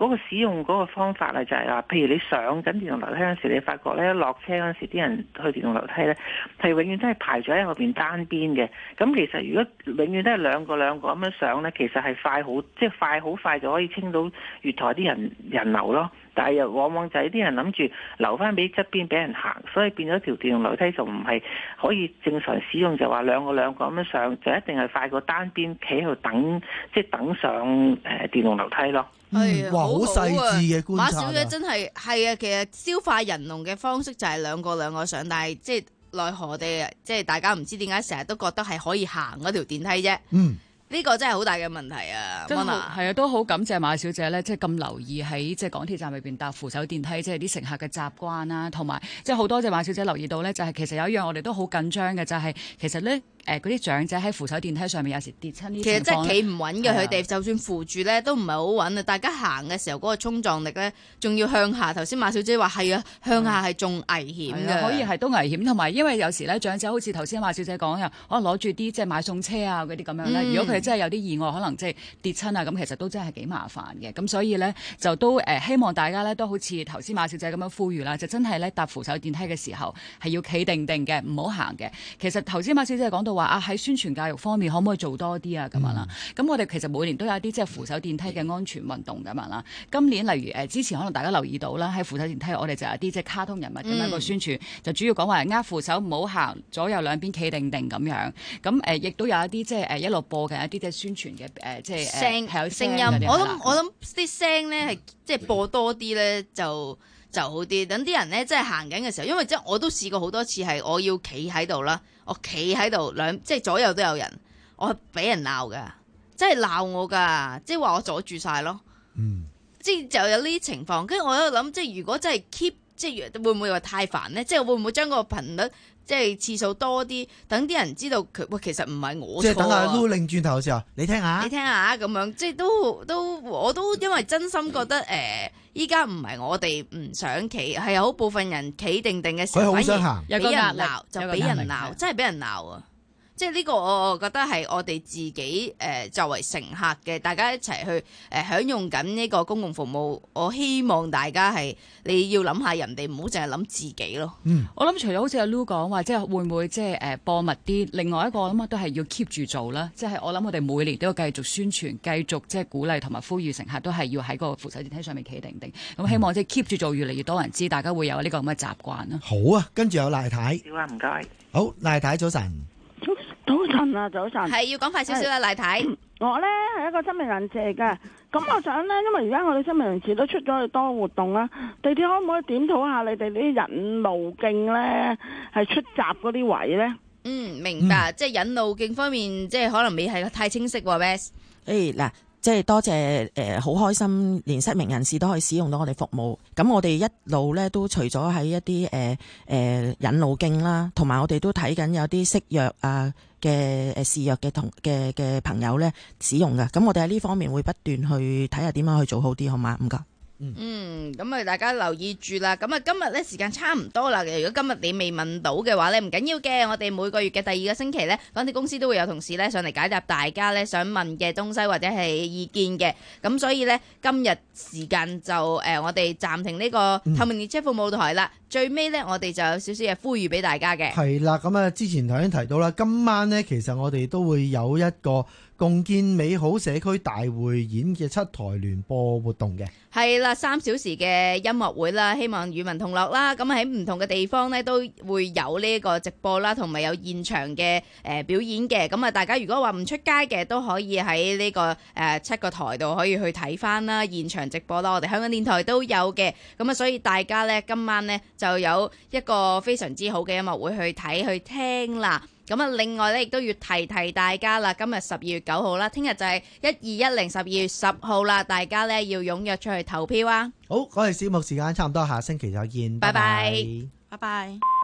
Speaker 7: 嗰個使用嗰個方法啊，就係話，譬如你上緊電動樓梯嗰陣時，你發覺咧落車嗰陣時，啲人去電動樓梯咧係永遠都係排咗喺嗰邊單邊嘅。咁其實如果永遠都係兩個兩個咁樣上咧，其實係快好，即係快好快就可以清到月台啲人人流咯。但係又往往就係啲人諗住留翻俾側邊俾人行，所以變咗條電動樓梯就唔係可以正常使用，就話兩個兩個咁樣上，就一定係快過單邊企喺度等，即係等上誒電動樓梯咯。
Speaker 26: 嗯，哇，好細緻嘅觀察。
Speaker 4: 馬小姐真係係啊，其實消化人龍嘅方式就係兩個兩個上，但係即係奈何我哋即係大家唔知點解成日都覺得係可以行嗰條電梯啫。嗯。呢個真係好大嘅問題啊！
Speaker 27: 真係係啊，都好感謝馬小姐咧，即係咁留意喺即係港鐵站裏邊搭扶手電梯，即係啲乘客嘅習慣啦，同埋即係好多謝馬小姐留意到咧，就係其實有一樣我哋都好緊張嘅，就係其實咧誒嗰啲長者喺扶手電梯上面有時跌親啲情況，
Speaker 4: 其實真係企唔穩嘅，佢哋就算扶住咧都唔係好穩啊！大家行嘅時候嗰個衝撞力咧，仲要向下。頭先馬小姐話係啊，向下係仲危險嘅，
Speaker 27: 可以係都危險，同埋因為有時咧長者好似頭先馬小姐講嘅，可能攞住啲即係買餸車啊嗰啲咁樣咧，嗯、如果佢哋真係有啲意外，可能即係跌親啊，咁其實都真係幾麻煩嘅。咁所以咧就都誒、呃、希望大家咧都好似頭先馬小姐咁樣呼籲啦，就真係咧搭扶手電梯嘅時候係要企定定嘅，唔好行嘅。其實頭先馬小姐講到話啊，喺宣傳教育方面可唔可以做多啲啊咁樣啦？咁、嗯、我哋其實每年都有一啲即係扶手電梯嘅安全運動咁樣啦。今年例如誒、呃、之前可能大家留意到啦，喺扶手電梯我哋就有啲即係卡通人物咁樣個宣傳，嗯、就主要講話握扶手唔好行，左右兩邊企定定咁樣。咁誒亦都有一啲即係誒一路播緊一啲即係宣傳嘅誒即係
Speaker 4: 聲係有聲音。我諗我諗啲聲咧係即係播多啲咧就就好啲。等啲人咧即係行緊嘅時候，因為即係我都試過好多次係我要企喺度啦，我企喺度兩即係左右都有人，我係俾人鬧噶，即係鬧我噶，即係話我阻住晒咯。嗯，即係就有呢啲情況。跟住我喺度諗，即係如果真係 keep， 即係會唔會話太煩咧？即係會唔會將個頻率？即係次數多啲，等啲人知道佢喂，其實唔係我錯。即係
Speaker 26: 等阿 Lu 擰轉頭嘅時候，你聽下，
Speaker 4: 你聽下咁樣，即係都都我都因為真心覺得誒，依家唔係我哋唔想企，係有好部分人企定定嘅時候，
Speaker 26: 佢好想行，
Speaker 4: 俾人鬧就俾人鬧，真係俾人鬧啊！即係呢個我覺得係我哋自己誒、呃、作為乘客嘅，大家一齊去誒、呃、享用緊呢個公共服務。我希望大家係你要諗下人哋，唔好淨係諗自己咯。
Speaker 27: 嗯，我諗除咗好似阿 Lu 講話，即係會唔會即係誒播密啲？另外一個我諗都係要 keep 住做啦。即係我諗我哋每年都要繼續宣傳，繼續即係鼓勵同埋呼籲乘客都係要喺個扶手電梯上面企定定。咁希望即係 keep 住做，越嚟越多人知，大家會有呢個咁嘅習慣啦。
Speaker 26: 好啊，跟住有賴太。
Speaker 7: 好啊，唔該。
Speaker 26: 好，賴太早晨。
Speaker 9: 早晨啊，早晨，
Speaker 4: 係要講快少少啦，賴太。
Speaker 9: 我咧係一個失明人士嚟嘅，咁我想咧，因為而家我哋失明人士都出咗去多活動啦，地鐵可唔可以檢討下你哋啲引路徑咧，係出閘嗰啲位咧？
Speaker 4: 嗯，明白，嗯、即係引路徑方面，即係可能未係太清晰喎 Wes。
Speaker 26: 誒嗱。即係多謝誒，好、呃、開心，連失明人士都可以使用到我哋服務。咁我哋一路咧都除咗喺一啲誒誒引路徑啦，同埋我哋都睇緊有啲識弱啊嘅誒視弱嘅同嘅嘅朋友咧使用㗎。咁我哋喺呢方面會不斷去睇下點樣去做好啲，好嗎？唔該。
Speaker 4: 嗯，咁啊，大家留意住啦。咁啊，今日咧時間差唔多啦。如果今日你未問到嘅話咧，唔緊要嘅。我哋每個月嘅第二個星期咧，港鐵公司都會有同事咧上嚟解答大家咧想問嘅東西或者係意見嘅。咁所以咧，今日時間就誒、呃，我哋暫停呢個透明列車服務台啦。嗯、最尾咧，我哋就有少少嘅呼籲俾大家嘅。係啦，咁啊，之前頭先提到啦，今晚咧其實我哋都會有一個共建美好社區大匯演嘅七台聯播活動嘅。係啦，三小時嘅音樂會啦，希望與民同樂啦。咁喺唔同嘅地方呢，都會有呢個直播啦，同埋有現場嘅誒、呃、表演嘅。咁啊，大家如果話唔出街嘅，都可以喺呢、這個誒、呃、七個台度可以去睇翻啦，現場直播啦。我哋香港電台都有嘅。咁啊，所以大家呢，今晚呢，就有一個非常之好嘅音樂會去睇去聽啦。咁啊，另外咧亦都要提提大家啦，今日十二月九號啦，聽日就係一二一零十二月十號啦，大家咧要踴躍出去投票啊！好，我哋節目時間差唔多，下星期再見，拜拜，拜拜。